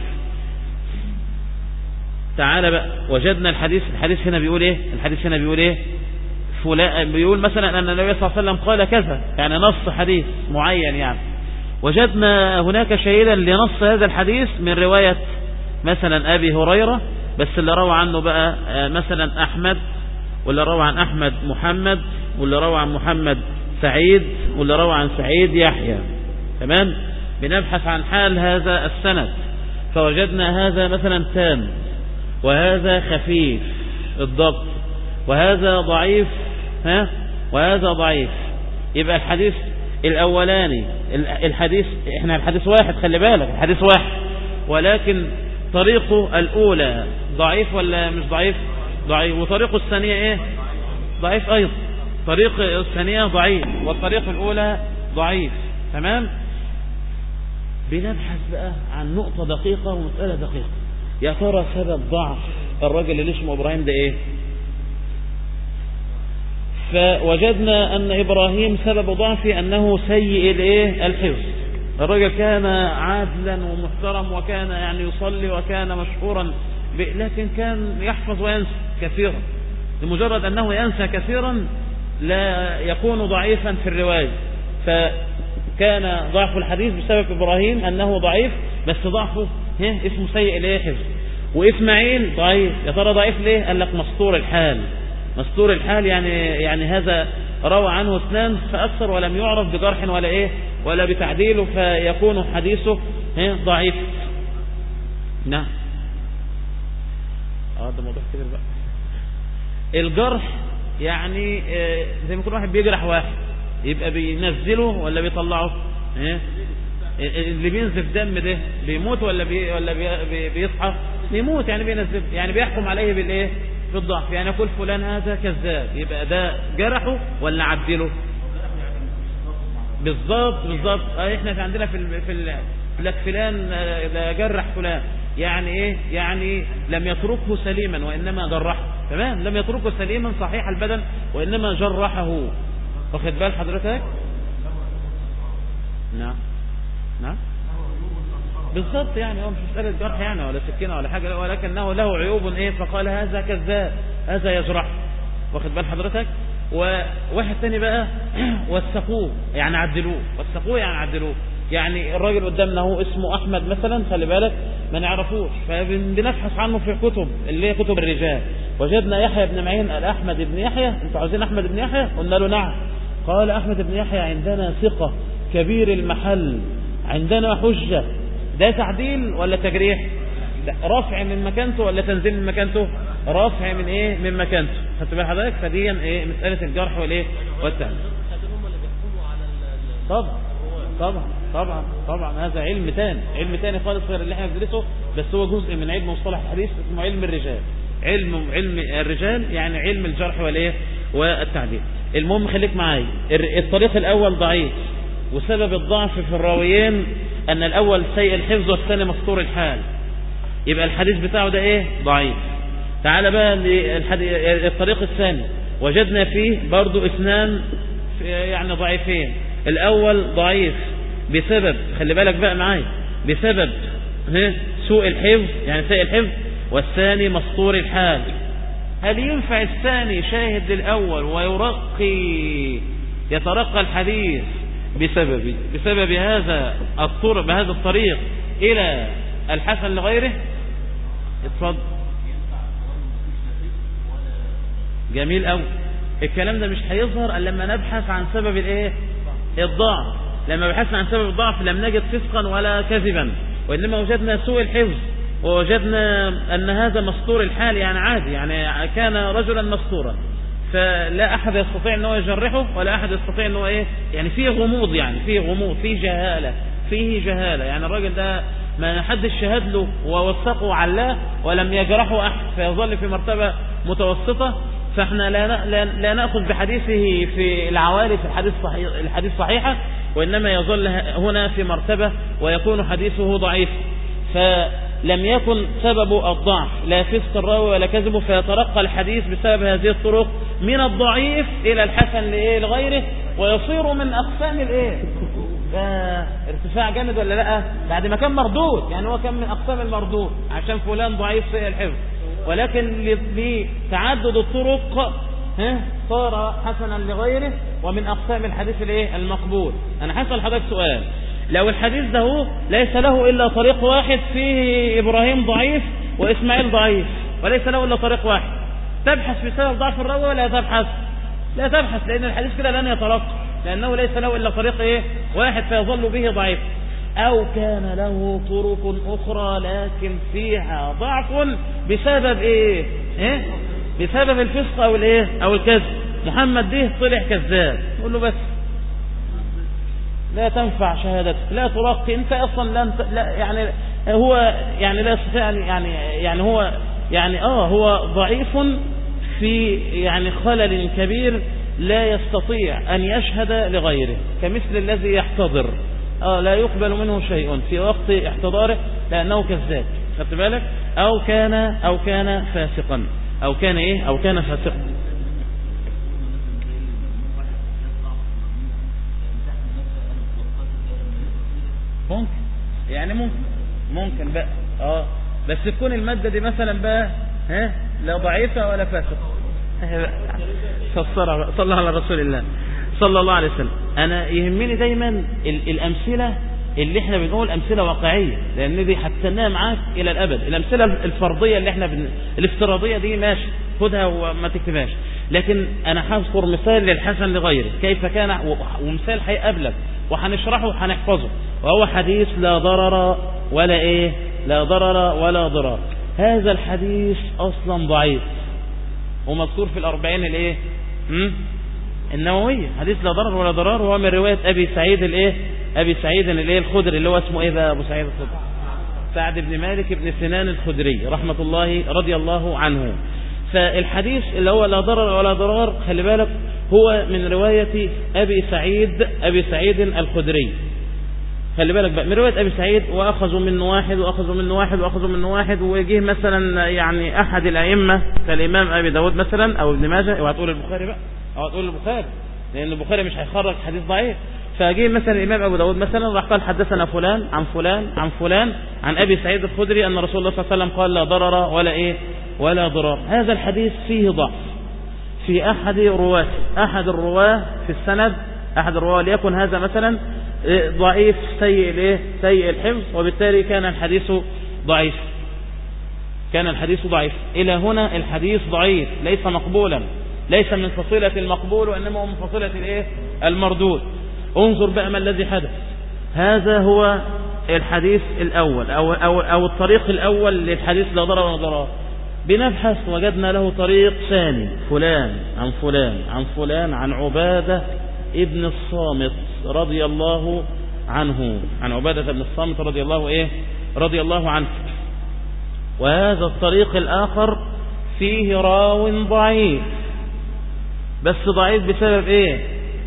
تعال بقى، وجدنا الحديث هنا بيقول إيه فلان بيقول مثلا أن النبي صلى الله عليه وسلم قال كذا، يعني نص حديث معين يعني. وجدنا هناك شاهدا لنص هذا الحديث من رواية مثلا أبي هريرة، بس اللي روى عنه بقى مثلا أحمد، واللي روى عن أحمد محمد، واللي روى عن محمد سعيد، واللي روى عن سعيد يحيى. تمام. بنبحث عن حال هذا السند، فوجدنا هذا مثلا تام، وهذا خفيف الضبط، وهذا ضعيف وهذا ضعيف. يبقى الحديث الأولاني احنا الحديث واحد، خلي بالك الحديث واحد، ولكن طريقه الأولى ضعيف ولا مش ضعيف؟ ضعيف. وطريقه الثانية ايه ضعيف أيضا. طريق الثانية ضعيف والطريق الأولى ضعيف. تمام. بنبحث بقى عن نقطة دقيقة ومسألة دقيقة. يا ترى سبب ضعف الرجل اللي اسمه إبراهيم ده ايه؟ فوجدنا أن إبراهيم سبب ضعفه أنه سيء الحفظ. الرجل كان عادلا ومحترم، وكان يعني يصلي، وكان مشهورا لكن كان يحفظ وينسى كثيرا. لمجرد أنه ينسى كثيرا لا يكون ضعيفا في الرواية. فكان ضعف الحديث بسبب إبراهيم أنه ضعيف، بس ضعفه اسمه سيء الحفظ. وإسماعيل ضعيف. يا ترى ضعيف ليه؟ قال لك مستور الحال يعني هذا روى عنه اثنان فأكثر، ولم يعرف بجرح ولا بتعديله، فيكون حديثه ضعيف. نعم. ده موضوع كبير بقى. الجرح يعني زي ما يكون واحد بيجرح واحد، يبقى بينزله ولا بيطلعه؟ اللي بينزف دم ده بيموت ولا بيصحى؟ بيموت. يعني بينزف، يعني بيحكم عليه بالايه؟ بالضعف. يعني يقول فلان هذا كذاب، يبقى ده جرحه ولا عدله؟ بالضبط. احنا عندنا في لك فلان لا جرح فلان، يعني ايه؟ يعني لم يتركه سليما وانما جرحه. تمام، لم يتركه سليما صحيح البدن وانما جرحه. واخد بال حضرتك؟ نعم بالضبط. يعني هو مش مسألة جرح يعني ولا سكينة ولا حاجة، ولكنه له عيوب ايه؟ فقال هذا كذاب، هذا يجرح. واخد بال حضرتك؟ وواحد تاني بقى وثقوه يعني عدلوه. يعني الراجل قدامنا هو اسمه احمد مثلا، خلي بالك ما نعرفوش، فبنبحث عنه في كتب اللي هي كتب الرجال. وجدنا يحيى بن معين قال احمد بن يحيى، انتوا عاوزين احمد بن يحيى؟ قلنا له نعم. قال احمد بن يحيى عندنا ثقة كبير المحل، عندنا حجة. ده تعديل ولا تجريح؟ رفع من مكانته ولا تنزيل من مكانته؟ رفع من ايه؟ من مكانته. خدت بال حضرتك؟ فدي ايه؟ مسألة الجرح والايه؟ والتعديل. طبعا هذا علم تاني خالص غير اللي احنا بندرسه، بس هو جزء من علم مصطلح الحديث اسمه علم الرجال. علم الرجال يعني علم الجرح والايه؟ والتعديل. المهم خليك معايا، الطريق الاول ضعيف، وسبب الضعف في الراويين ان الاول سيء الحفظ والثاني مستور الحال، يبقى الحديث بتاعه ده ايه؟ ضعيف. تعال بقى للطريق الثاني، وجدنا فيه برضو اثنان يعني ضعيفين. الاول ضعيف بسبب، خلي بالك بقى معايا، بسبب سوء الحفظ يعني سيء الحفظ، والثاني مستور الحال. هل ينفع الثاني شاهد للاول يترقى الحديث بسبب هذا الطريق الى الحسن لغيره؟ اتفضل. جميل قوي. الكلام ده مش هيظهر الا لما نبحث عن سبب الايه؟ الضعف. لما بحثنا عن سبب الضعف لم نجد فسقا ولا كذبا، وانما وجدنا سوء الحفظ، ووجدنا ان هذا مستور الحال يعني عادي، يعني كان رجلا مستورا، فلا احد يستطيع ان هو يجرحه ولا احد يستطيع ان هو ايه؟ يعني فيه غموض، فيه جهالة. يعني الراجل ده ما حدش شهد له ووثقه وعلاه ولم يجرحه احد، فيظل في مرتبة متوسطة. فاحنا لا نأخذ بحديثه في العوالي في الحديث صحيحة، وإنما يظل هنا في مرتبة ويكون حديثه ضعيف. فلم يكن سبب الضعف لا فسق الراوي ولا كذبه، فيترقى الحديث بسبب هذه الطرق من الضعيف إلى الحسن لغيره، ويصير من أقسام ارتفاع جامد ولا لا؟ بعد ما كان مردود، يعني هو كان من أقسام المردود عشان فلان ضعيف سيء الحفظ، ولكن لتعدد الطرق صار حسنا لغيره ومن أقسام الحديث المقبول. أنا هسأل حضرتك سؤال، لو الحديث ده ليس له إلا طريق واحد فيه إبراهيم ضعيف وإسماعيل ضعيف، وليس له إلا طريق واحد، تبحث بسبب ضعف الراوي ولا تبحث؟ لا تبحث، لأن الحديث كده لن يترقى، لأنه ليس له إلا طريق واحد فيظل به ضعيف. أو كان له طرق أخرى لكن فيها ضعف بسبب بسبب الفسق أو الكذب. محمد ده طلع كذاب، نقول له بس لا تنفع شهادتك، لا ترقي، انت اصلا لا يعني هو يعني لا يستطيع يعني هو يعني هو ضعيف في يعني خلل كبير، لا يستطيع ان يشهد لغيره، كمثل الذي يحتضر لا يقبل منه شيء في وقت احتضاره لانه كذاب. خدت بالك؟ او كان فاسقا، او كان فاسقا. ممكن يعني ممكن بقى بس تكون المادة دي مثلا بقى لا ضعيفة ولا فاسقة. صلى على رسول الله صلى الله عليه وسلم. انا يهمني دايما الامثلة اللي احنا بنقول امثلة واقعية، لان دي هتستناها معاك الى الابد. الامثلة الفرضية اللي احنا الافتراضية دي ماشي خدها وما تكتبهاش، لكن انا هذكر مثال للحسن لغيره كيف كان، ومثال هيقابلك وهنشرحه وهنحفظه، وهو حديث لا ضرر ولا ضرار. هذا الحديث اصلا ضعيف ومذكور في الأربعين النووية، حديث لا ضرر ولا ضرار، وهو من رواية أبي سعيد الخدري، اللي هو اسمه إيه بقى أبو سعيد الخدري؟ سعد بن مالك بن سنان الخدري رحمة الله رضي الله عنه. فالحديث اللي هو لا ضرر ولا ضرار، خلي بالك، هو من رواية أبي سعيد الخدري. خلي بالك بقى، من رواية أبي سعيد، وأخذوا منه واحد، ويجيه مثلا يعني أحد الأئمة كالإمام أبي داود مثلا أو ابن ماجه، اوعى تقول البخاري بقى، اوعى تقول البخاري، لأن البخاري مش هيخرج حديث ضعيف. فجيه مثلا الإمام أبو داود مثلا راح قال حدثنا فلان عن فلان عن فلان عن أبي سعيد الخدري أن رسول الله صلى الله عليه وسلم قال لا ضرر ولا ضرار. هذا الحديث فيه ضعف في أحد الرواة في السند، أحد الرواة، ليكن هذا مثلا ضعيف سيء الحفظ، وبالتالي كان الحديث ضعيف. إلى هنا الحديث ضعيف، ليس مقبولا، ليس من فصيلة المقبول، وإنما هو من فصيلة المردود. انظر بقى ما الذي حدث. هذا هو الحديث الأول أو الطريق الأول للحديث لا ضرر ولا ضرار. بنبحث وجدنا له طريق ثاني، فلان عن فلان عن فلان عن عبادة ابن الصامت رضي الله عنه، عن عبادة ابن الصامت رضي الله عنه. وهذا الطريق الآخر فيه راو ضعيف، بس ضعيف بسبب ايه؟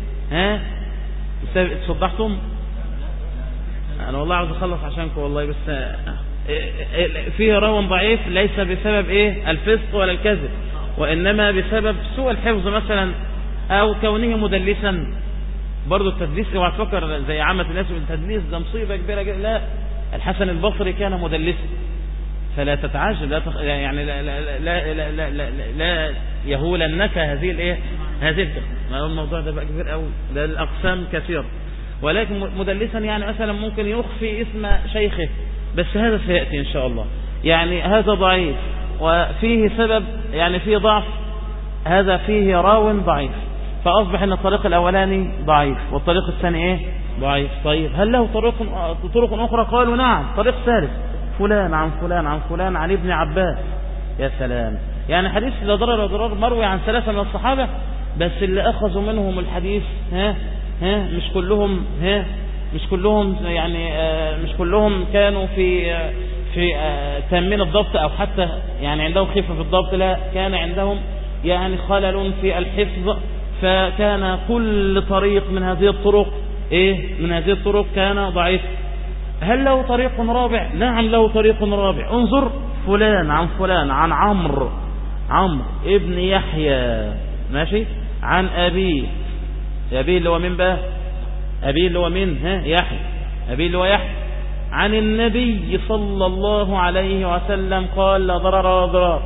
بسبب صدحتم؟ انا والله عاوز اخلص عشانكم والله، بس فيه راو ضعيف ليس بسبب ايه؟ الفسق ولا الكذب، وانما بسبب سوء الحفظ مثلا، او كونه مدلسا. برضو التدليس اوعى تفكر زي عامة الناس التدليس ده مصيبة كبيرة جدا، لا، الحسن البصري كان مدلسا، فلا تتعجب، لا يعني لا يهولنك هذه الموضوع ده بقى كبير قوي، ده الاقسام كثيرة، ولكن مدلسا يعني مثلا ممكن يخفي اسم شيخه، بس هذا سيأتي ان شاء الله. يعني هذا ضعيف وفيه سبب، يعني فيه ضعف، هذا فيه راو ضعيف، فأصبح أن الطريق الأولاني ضعيف والطريق الثاني ضعيف. طيب هل له طرق أخرى؟ قالوا نعم، طريق ثالث، فلان عن فلان عن فلان عن ابن عباس. يا سلام، يعني حديث لا ضرر ولا ضرار مروي عن 3 من الصحابة، بس اللي أخذوا منهم الحديث مش كلهم كانوا في تامين الضبط، أو حتى يعني عندهم خفة في الضبط، لا، كان عندهم يعني خلل في الحفظ، فكان كل طريق من هذه الطرق كان ضعيف. هل له طريق رابع؟ نعم له طريق رابع. انظر، فلان عن فلان عن عمرو ابن يحيى، ماشي، عن أبيه اللي هو من بقى؟ أبيه اللي هو من يحيى، أبيه اللي هو يحيى، عن النبي صلى الله عليه وسلم قال لا ضرر ولا ضرار.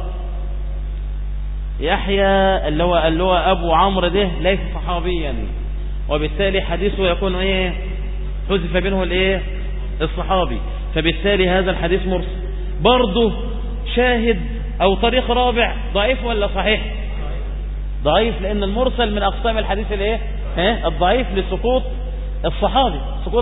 يحيى اللي هو أبو عمرو ده ليس صحابيا، وبالتالي حديثه يكون حذف منه الصحابي، فبالتالي هذا الحديث مرسل. برضه شاهد أو طريق رابع، ضعيف ولا صحيح؟ ضعيف، لأن المرسل من أقسام الحديث الضعيف لسقوط الصحابي،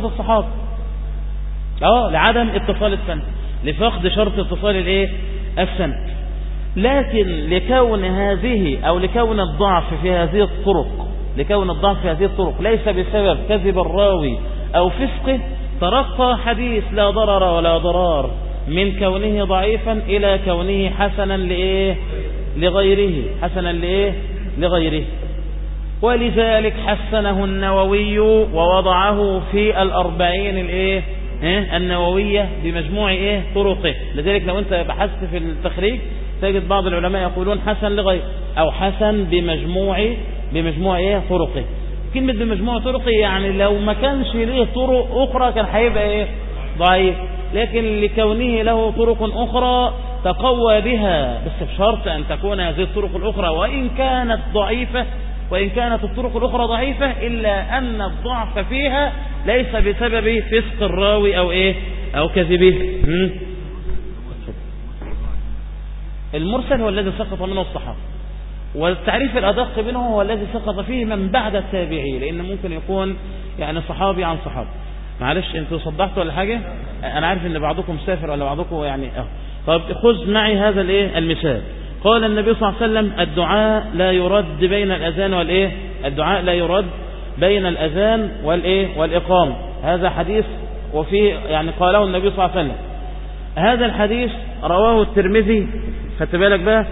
لعدم اتصال السند، لفقد شرط اتصال السند. لكن لكون الضعف في هذه الطرق ليس بسبب كذب الراوي أو فسقه، ترقى حديث لا ضرر ولا ضرار من كونه ضعيفا إلى كونه حسنا لغيره. ولذلك حسنه النووي ووضعه في 40 النووية بمجموع طرقه. لذلك لو انت بحثت في التخريج تجد بعض العلماء يقولون حسن لغير، أو حسن بمجموع طرقه. كلمة بمجموع طرقه يعني لو ما كانش له طرق أخرى كان هيبقى ضعيف، لكن لكونه له طرق أخرى تقوى بها، بس بشرط أن تكون هذه الطرق الأخرى وإن كانت الطرق الأخرى ضعيفة، إلا أن الضعف فيها ليس بسبب فسق الراوي أو كذبه. المرسل هو الذي سقط منه الصحابة، والتعريف الأدق منه هو الذي سقط فيه من بعد التابعين، لأن ممكن يكون يعني صحابي عن صحابي. معلش انتوا صدحتوا ولا حاجة؟ أنا عارف ان بعضكم سافر ولا بعضكم يعني طب خذ معي هذا المثال. قال النبي صلى الله عليه وسلم: الدعاء لا يرد بين الأذان الدعاء لا يرد بين الأذان والإقامة. هذا حديث وفيه يعني قاله النبي صلى الله عليه وسلم. هذا الحديث رواه الترمذي، خدت بالك بقى،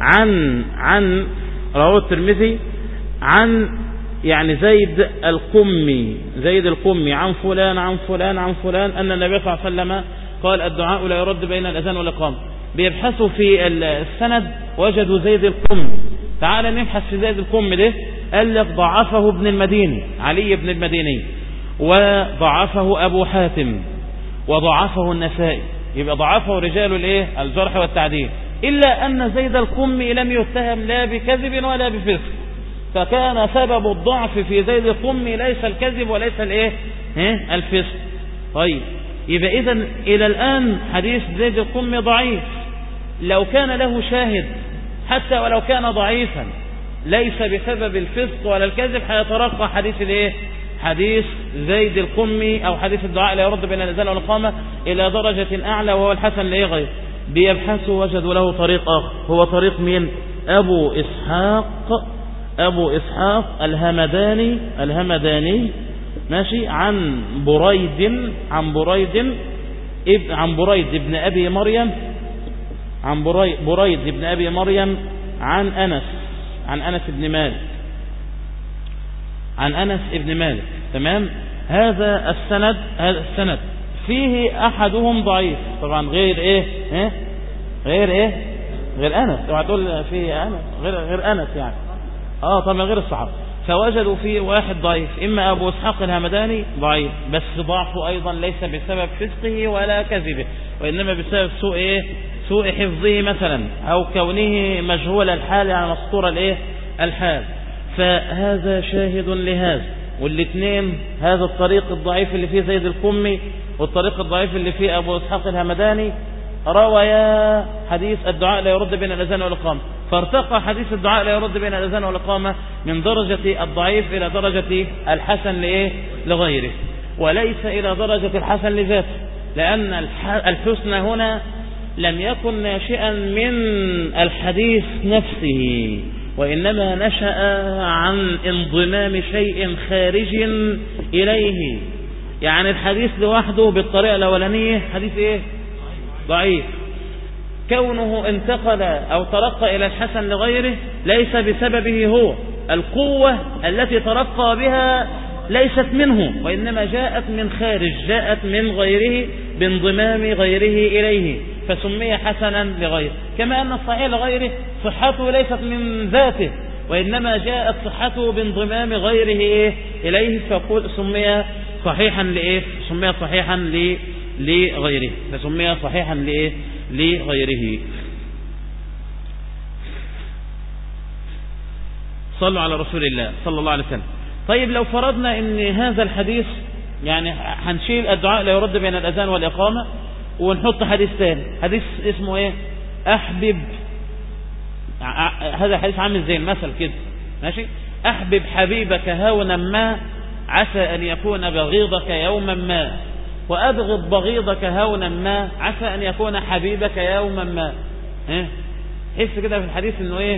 رواه الترمذي عن يعني زيد القمي عن فلان أن النبي صلى الله عليه وسلم قال الدعاء لا يرد بين الأذان والإقامة. بيبحثوا في السند وجدوا زيد القمي. تعال نبحث في زيد القمي ده. قال لك ضعفه ابن المديني، علي بن المديني، وضعفه أبو حاتم، وضعفه النسائي. يبقى ضعفه رجال الجرح والتعديل، إلا أن زيد القمي لم يتهم لا بكذب ولا بفسق، فكان سبب الضعف في زيد القمي ليس الكذب وليس الفسق. طيب يبقى إذن إلى الآن حديث زيد القمي ضعيف. لو كان له شاهد حتى ولو كان ضعيفا ليس بسبب الفسق ولا الكذب هيترقى حديث زيد القمي أو حديث الدعاء لا يرد بين الأذان والإقامة إلى درجة أعلى، وهو الحسن غير. بيبحثوا وجدوا له طريق آخر، هو طريق من أبو إسحاق الهمداني ماشي، عن بريد بن أبي مريم، عن أنس بن مالك. تمام. هذا السند فيه أحدهم ضعيف طبعا، غير أنس. اوعى تقول فيه أنس غير أنس يعني طبعا غير الصحابة. فوجدوا فيه واحد ضعيف، إما أبو إسحاق الهمداني ضعيف، بس ضعفه أيضا ليس بسبب فسقه ولا كذبه، وإنما بسبب سوء حفظه مثلا، أو كونه مجهول الحال يعني مسطور الحال. فهذا شاهد لهذا. والاثنين، هذا الطريق الضعيف اللي فيه زيد القمي والطريق الضعيف اللي فيه أبو إسحاق الهمداني، روايا حديث الدعاء لا يرد بين الأذان والإقامة. فارتقى حديث الدعاء لا يرد بين الأذان والإقامة من درجة الضعيف إلى درجة الحسن لغيره، وليس إلى درجة الحسن لذاته، لأن الحسن هنا لم يكن ناشئا من الحديث نفسه، وإنما نشأ عن انضمام شيء خارج إليه. يعني الحديث لوحده بالطريقة الأولانية حديث ضعيف. كونه انتقل أو ترقى إلى الحسن لغيره ليس بسببه هو، القوة التي ترقى بها ليست منه، وإنما جاءت من خارج، جاءت من غيره بانضمام غيره إليه، فسمي حسنا لغيره. كما أن الصحيح لغيره صحته ليست من ذاته، وإنما جاءت صحته بانضمام غيره إليه، فسمي صحيحا لغيره، فسمي صحيحا لغيره. صلوا على رسول الله صلى الله عليه وسلم. طيب لو فرضنا ان هذا الحديث يعني هنشيل الدعاء لا يرد بين الأذان والإقامة ونحط حديث ثاني، حديث اسمه أحبب، هذا حديث عامل زي المثل كده ماشي، أحبب حبيبك هونا ما عسى أن يكون بغيضك يوما ما، وأبغض بغيضك هونا ما عسى أن يكون حبيبك يوما ما. حس كده في الحديث انه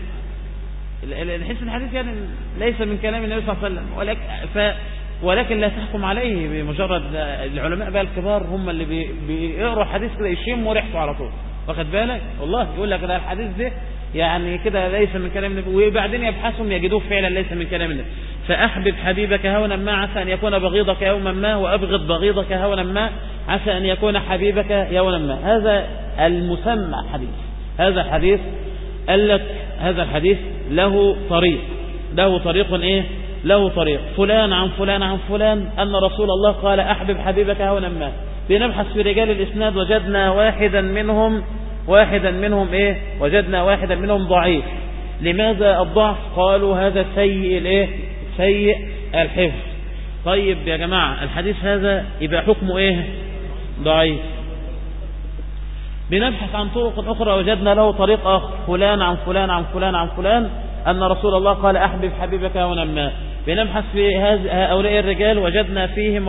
نحس الحديث يعني ليس من كلام النبي صلى الله عليه وسلم، ولكن لا تحكم عليه بمجرد. العلماء بقى الكبار هم اللي بيقروا حديث كده يشموا ريحته على طول، واخد بالك؟ والله يقول لك ده الحديث ده يعني كده ليس من كلام النبي، وبعدين يبحثهم يجدوه فعلا ليس من كلام النبي. فأحبب حبيبك هونا ما عسى أن يكون بغيضك يوما ما، وأبغض بغيضك هونا ما عسى أن يكون حبيبك يوما ما. هذا المسمى حديث، هذا حديث قال لك هذا الحديث له طريق له طريق فلان عن فلان عن فلان أن رسول الله قال أحبب حبيبك هونا ما. بنبحث في رجال الإسناد وجدنا واحدا منهم وجدنا واحدا منهم ضعيف. لماذا الضعف؟ قالوا هذا سيء الحفظ. طيب يا جماعة الحديث هذا يبقى حكمه ضعيف. بنبحث عن طرق أخرى وجدنا له طريق آخر، فلان عن فلان عن فلان عن فلان أن رسول الله قال أحبب حبيبك هونا ما. بنبحث في هؤلاء الرجال وجدنا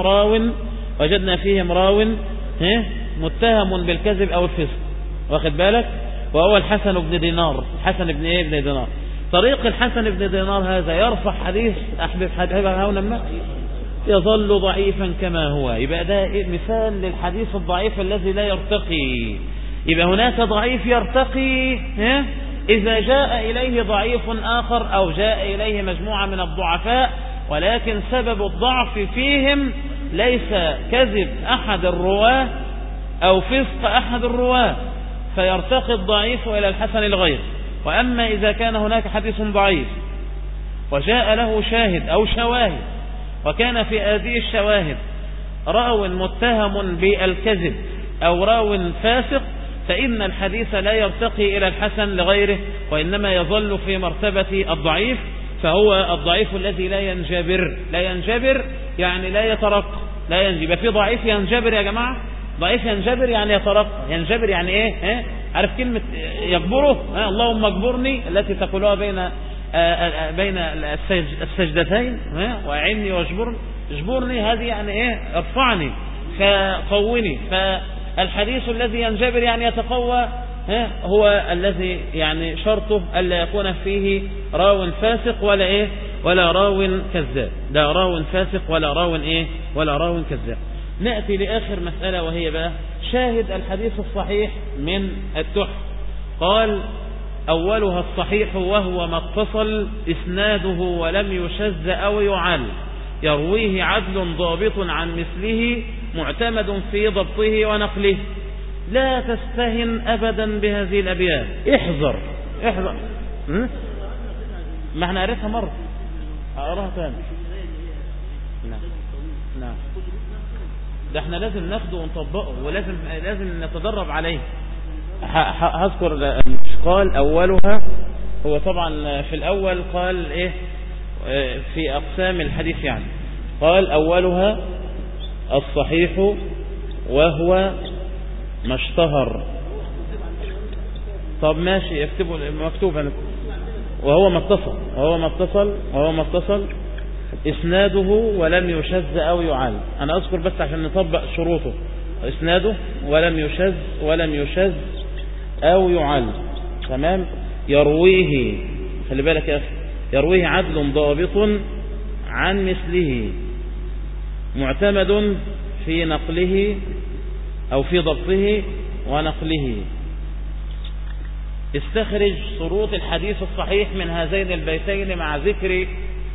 فيهم راو متهم بالكذب أو الفسق، واخد بالك؟ وهو الحسن بن دينار. طريق الحسن بن دينار هذا يرفع حديث أحبب هون ما يظل ضعيفا كما هو. يبقى ده مثال للحديث الضعيف الذي لا يرتقي. يبقى هناك ضعيف يرتقي إذا جاء إليه ضعيف آخر أو جاء إليه مجموعة من الضعفاء، ولكن سبب الضعف فيهم ليس كذب أحد الرواة أو فسق أحد الرواة، فيرتقي الضعيف إلى الحسن الغير. وأما إذا كان هناك حديث ضعيف وجاء له شاهد أو شواهد، وكان في هذه الشواهد راو متهم بالكذب أو راو فاسق، فإن الحديث لا يرتقي إلى الحسن لغيره، وإنما يظل في مرتبة الضعيف. فهو الضعيف الذي لا ينجبر يعني لا يترقى، لا ينجبر. في ضعيف ينجبر يا جماعة، ضعيف ينجبر يعني يترقى. ينجبر يعني ايه؟ عارف كلمة يجبره؟ اللهم اجبرني التي تقولها بين السجدتين، واعني واجبرني. اجبرني هذه يعني ايه؟ ارفعني، فقوني. فالحديث الذي ينجبر يعني يتقوى هو الذي يعني شرطه ألا يكون فيه راو فاسق ولا ايه ولا راو كذاب. لا راو فاسق ولا راو ايه ولا راو كذاب. نأتي لآخر مسألة، وهي بقى شاهد الحديث الصحيح من التحف. قال أولها الصحيح وهو ما اتصل إسناده ولم يشذ أو يعل، يرويه عدل ضابط عن مثله معتمد في ضبطه ونقله. لا تستهن أبدا بهذه الأبيات، احذر. ما احنا قريتها مرة، أقراها تاني. نعم ده احنا لازم ناخده ونطبقه، ولازم نتدرب عليه. هذكر. قال أولها، هو طبعا في الأول قال ايه في أقسام الحديث يعني. قال أولها الصحيح وهو ما اشتهر. طب ماشي، اكتبوا مكتوبا. وهو ما اتصل إسناده ولم يشذ أو يعل. أنا أذكر بس عشان نطبق شروطه. إسناده ولم يشذ أو يعل، تمام. يرويه، خلي بالك يا أخي، يرويه عدل ضابط عن مثله معتمد في نقله أو في ضبطه ونقله. استخرج شروط الحديث الصحيح من هذين البيتين مع ذكر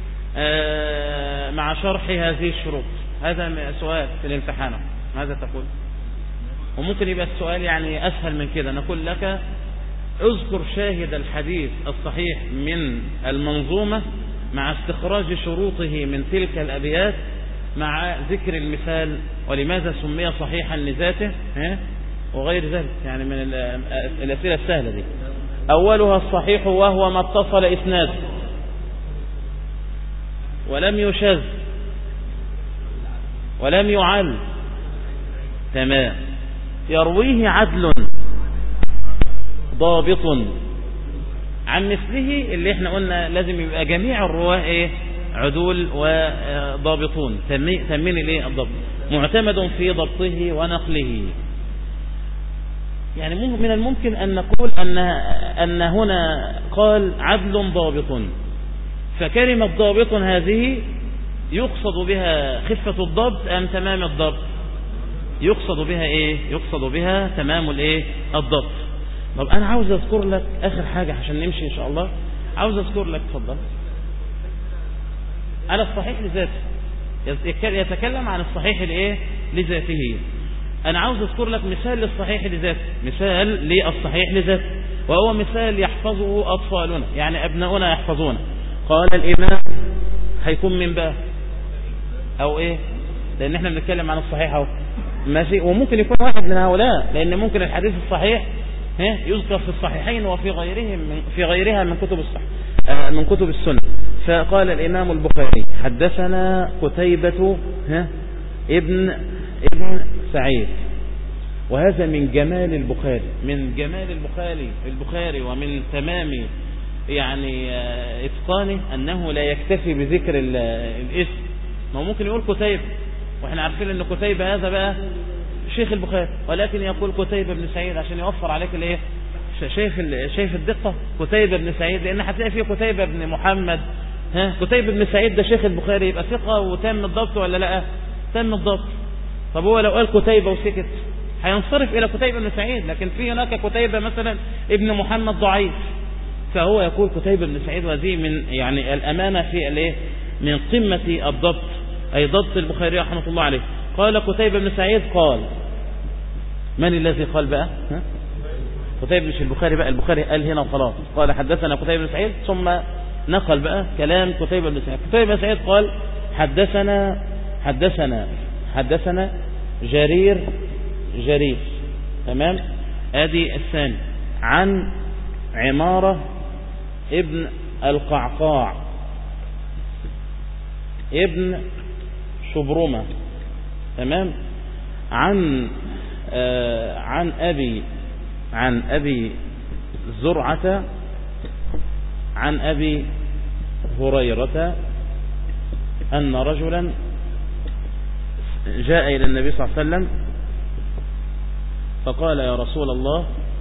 مع شرح هذه الشروط. هذا سؤال في الامتحان، ماذا تقول؟ وممكن يبقى السؤال يعني أسهل من كده، نقول لك اذكر شاهد الحديث الصحيح من المنظومة مع استخراج شروطه من تلك الأبيات مع ذكر المثال ولماذا سمي صحيحا لذاته وغير ذلك، يعني من الأسئلة السهلة دي. أولها الصحيح وهو ما اتصل إسناده ولم يشذ ولم يعل، تمام. يرويه عدل ضابط عن مثله، اللي احنا قلنا لازم يبقى جميع الرواه عدول وضابطون. تمين الضبط، معتمد في ضبطه ونقله. يعني من الممكن أن نقول أن هنا قال عدل ضابط، فكلمة ضابط هذه يقصد بها خفة الضبط أم تمام الضبط؟ يقصد بها يقصد بها تمام الضبط. طب أنا عاوز أذكر لك آخر حاجة عشان نمشي إن شاء الله. عاوز أذكر لك، تفضل، على الصحيح لذاته، يتكلم عن الصحيح لذاته. أنا عاوز أذكر لك مثال للصحيح لذاته، مثال للصحيح لذاته، وهو مثال يحفظه أطفالنا، يعني أبناؤنا يحفظونه. قال الإمام، هيكون من بقى أو لأن احنا بنتكلم عن الصحيح أهو، ماشي. وممكن يكون واحد من هؤلاء، لأن ممكن الحديث الصحيح يذكر في الصحيحين وفي غيرها من كتب السنة. فقال الإمام البخاري حدثنا قتيبة ابن سعيد. وهذا من جمال البخاري ومن تمام يعني إتقانه أنه لا يكتفي بذكر الاسم. ما ممكن يقول قتيبة، واحنا عارفين ان قتيبة هذا بقى شيخ البخاري، ولكن يقول قتيبة بن سعيد عشان يوفر عليك شايف الدقة قتيبة بن سعيد، لأن هتلاقي فيه قتيبة بن محمد. قتيبة بن سعيد ده شيخ البخاري، يبقى ثقة وتام الضبط ولا لا؟ تام الضبط. طب هو لو قال قتيبة وسكت هينصرف إلى قتيبة بن سعيد، لكن في هناك قتيبة مثلا ابن محمد ضعيف، فهو يقول قتيبة بن سعيد، وهذه من يعني الأمانة في الايه، من قمة الضبط، أي ضبط البخاري رحمة الله عليه. قال قتيبة بن سعيد قال، من الذي قال بقى؟ قتيبة مش البخاري بقى، البخاري قال هنا وخلاص، قال حدثنا قتيبة بن سعيد، ثم نقل بقى كلام قتيبة بن سعيد. قتيبة بن سعيد قال حدثنا جرير، تمام، ادي الثاني، عن عمارة ابن القعقاع ابن شبرمة، تمام، عن أبي زرعة عن أبي هريرة أن رجلا جاء إلى النبي صلى الله عليه وسلم فقال: يا رسول الله،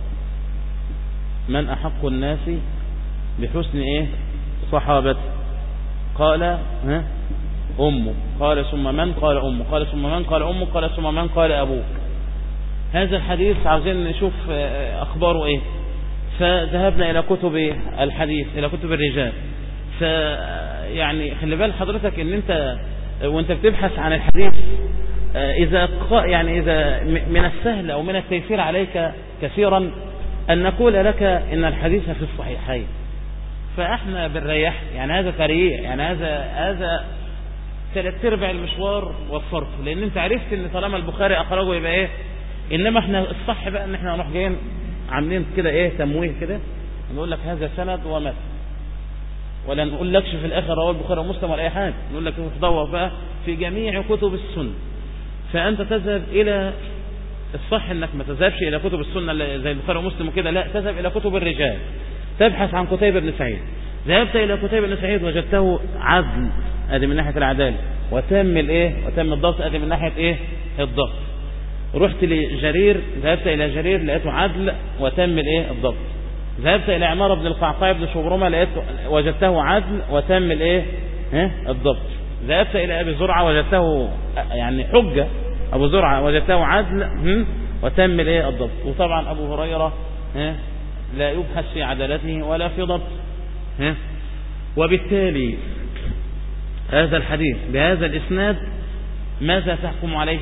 من أحق الناس بحسن صحابته؟ قال: أمه. قال: ثم من؟ قال: أمه. قال: ثم من؟ قال: أمه. قال: ثم من؟ قال: أبوك. هذا الحديث عاوزين نشوف أخباره إيه. فذهبنا إلى كتب الحديث، إلى كتب الرجال. يعني خلي بال حضرتك إن أنت وأنت بتبحث عن الحديث، إذا من السهل أو من التيسير عليك كثيرا أن نقول لك إن الحديث في الصحيحين، فإحنا بنريح، يعني هذا تريح، يعني هذا 3/4 المشوار والصرف، لأن أنت عرفت إن طالما البخاري أخرجه يبقى إيه. إنما إحنا الصح بقى إن إحنا نروح جايين عاملين كده تمويه كده، نقول لك هذا سند ومتن، ولا نقول لكش في الآخر رواه البخاري ومسلم ولا أي حاجة، نقول لك تدور بقى في جميع كتب السنة. فأنت تذهب إلى الصح إنك ما تذهبش إلى كتب السنة زي البخاري ومسلم وكده، لا، تذهب إلى كتب الرجال، تبحث عن قتيبة بن سعيد. ذهبت إلى قتيبة بن سعيد وجدته عدل، ادي من ناحية العدالة، وتم وتم الضبط، ادي من ناحية الضبط. رحت لجرير، ذهبت إلى جرير لقيته عدل وتم الضبط. ذهبت إلى عمارة بن القعقاع بن شبرمة وجدته عدل وتم الضبط. ذهبت إلى أبي زرعة وجدته يعني حجة، أبو زرعة وجدته عدل وتم الضبط. وطبعا أبو هريرة لا يبحث في عدالته ولا في ضبط. وبالتالي هذا الحديث بهذا الإسناد ماذا تحكم عليه؟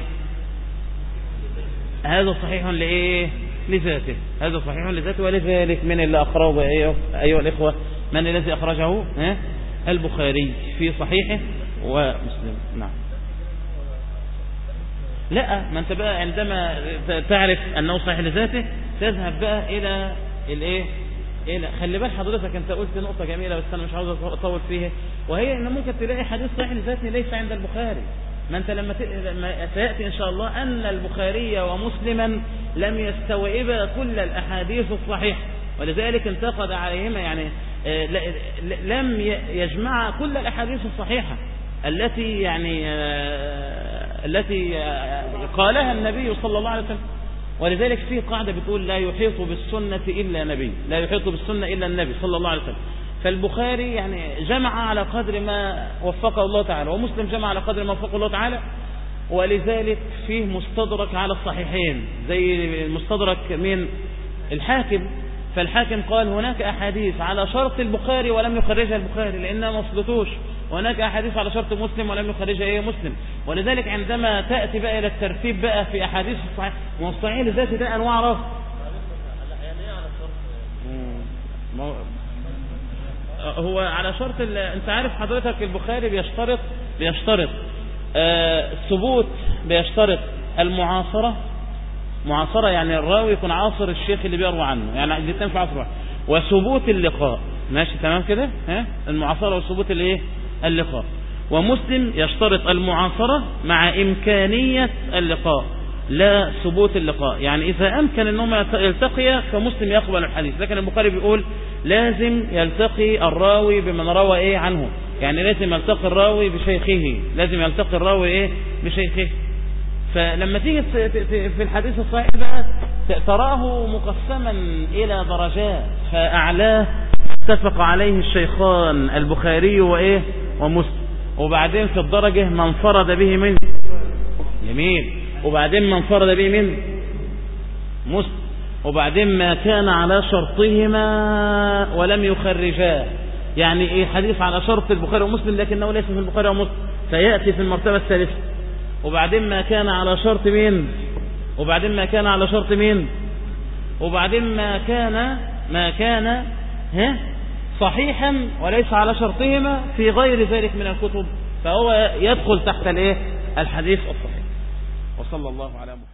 هذا صحيح لذاته، هذا صحيح لذاته. ولذلك من اللي أخرجه أيها الإخوة؟ من الذي أخرجه؟ البخاري في صحيحه ومسلم. نعم. لا، ما أنت بقى عندما تعرف أنه صحيح لذاته تذهب بقى إلى خلي بال حضرتك، أنت قلت نقطة جميلة بس أنا مش عاوز أطول فيها، وهي أن ممكن تلاقي حديث صحيح لذاته ليس عند البخاري. ما أنت لما سيأتي إن شاء الله أن البخاري ومسلما لم يستوعبا كل الأحاديث الصحيحة، ولذلك انتقد عليهما، يعني لم يجمع كل الأحاديث الصحيحة التي قالها النبي صلى الله عليه وسلم. ولذلك في قاعدة بتقول: لا يحيط بالسنة إلا نبي، لا يحيط بالسنة إلا النبي صلى الله عليه وسلم. فالبخاري جمع على قدر ما وفقه الله تعالى، ومسلم جمع على قدر ما وفقه الله تعالى. ولذلك فيه مستدرك على الصحيحين، زي مستدرك من الحاكم. فالحاكم قال: هناك أحاديث على شرط البخاري ولم يخرجها البخاري لأنها ما وصلتوش، وهناك أحاديث على شرط مسلم ولم يخرجها مسلم. ولذلك عندما تأتي بقى إلى الترتيب بقى في أحاديث الصحيح والصحيح لذاته ده أنواع رفض. هو على شرط أنت عارف حضرتك البخاري بيشترط الثبوت، بيشترط المعاصرة، معاصرة يعني الراوي يكون عاصر الشيخ اللي بيروي عنه، يعني الاثنين في عصره، وثبوت اللقاء. ماشي تمام كده؟ المعاصرة وثبوت اللقاء. ومسلم يشترط المعاصرة مع إمكانية اللقاء، لا ثبوت اللقاء. يعني إذا أمكن أنهما يلتقيا فمسلم يقبل الحديث، لكن البخاري بيقول لازم يلتقي الراوي بمن روى عنه، يعني لازم يلتقي الراوي بشيخه، لازم يلتقي الراوي بشيخه. فلما تيجي في الحديث الصحيح بقى تراه مقسما إلى درجات، فأعلاه اتفق عليه الشيخان البخاري وإيه ومسلم، وبعدين في الدرجة من انفرد به من يمين، وبعدين من انفرد به من مسلم، وبعدين ما كان على شرطهما ولم يخرجاه، يعني ايه حديث على شرط البخاري ومسلم لكنه ليس في البخاري ومسلم فيأتي في المرتبة الثالثة، وبعدين ما كان على شرط مين، وبعدين ما كان على شرط مين، وبعدين ما كان صحيحا وليس على شرطهما في غير ذلك من الكتب، فهو يدخل تحت الايه الحديث الصحيح. وصلى الله على محمد.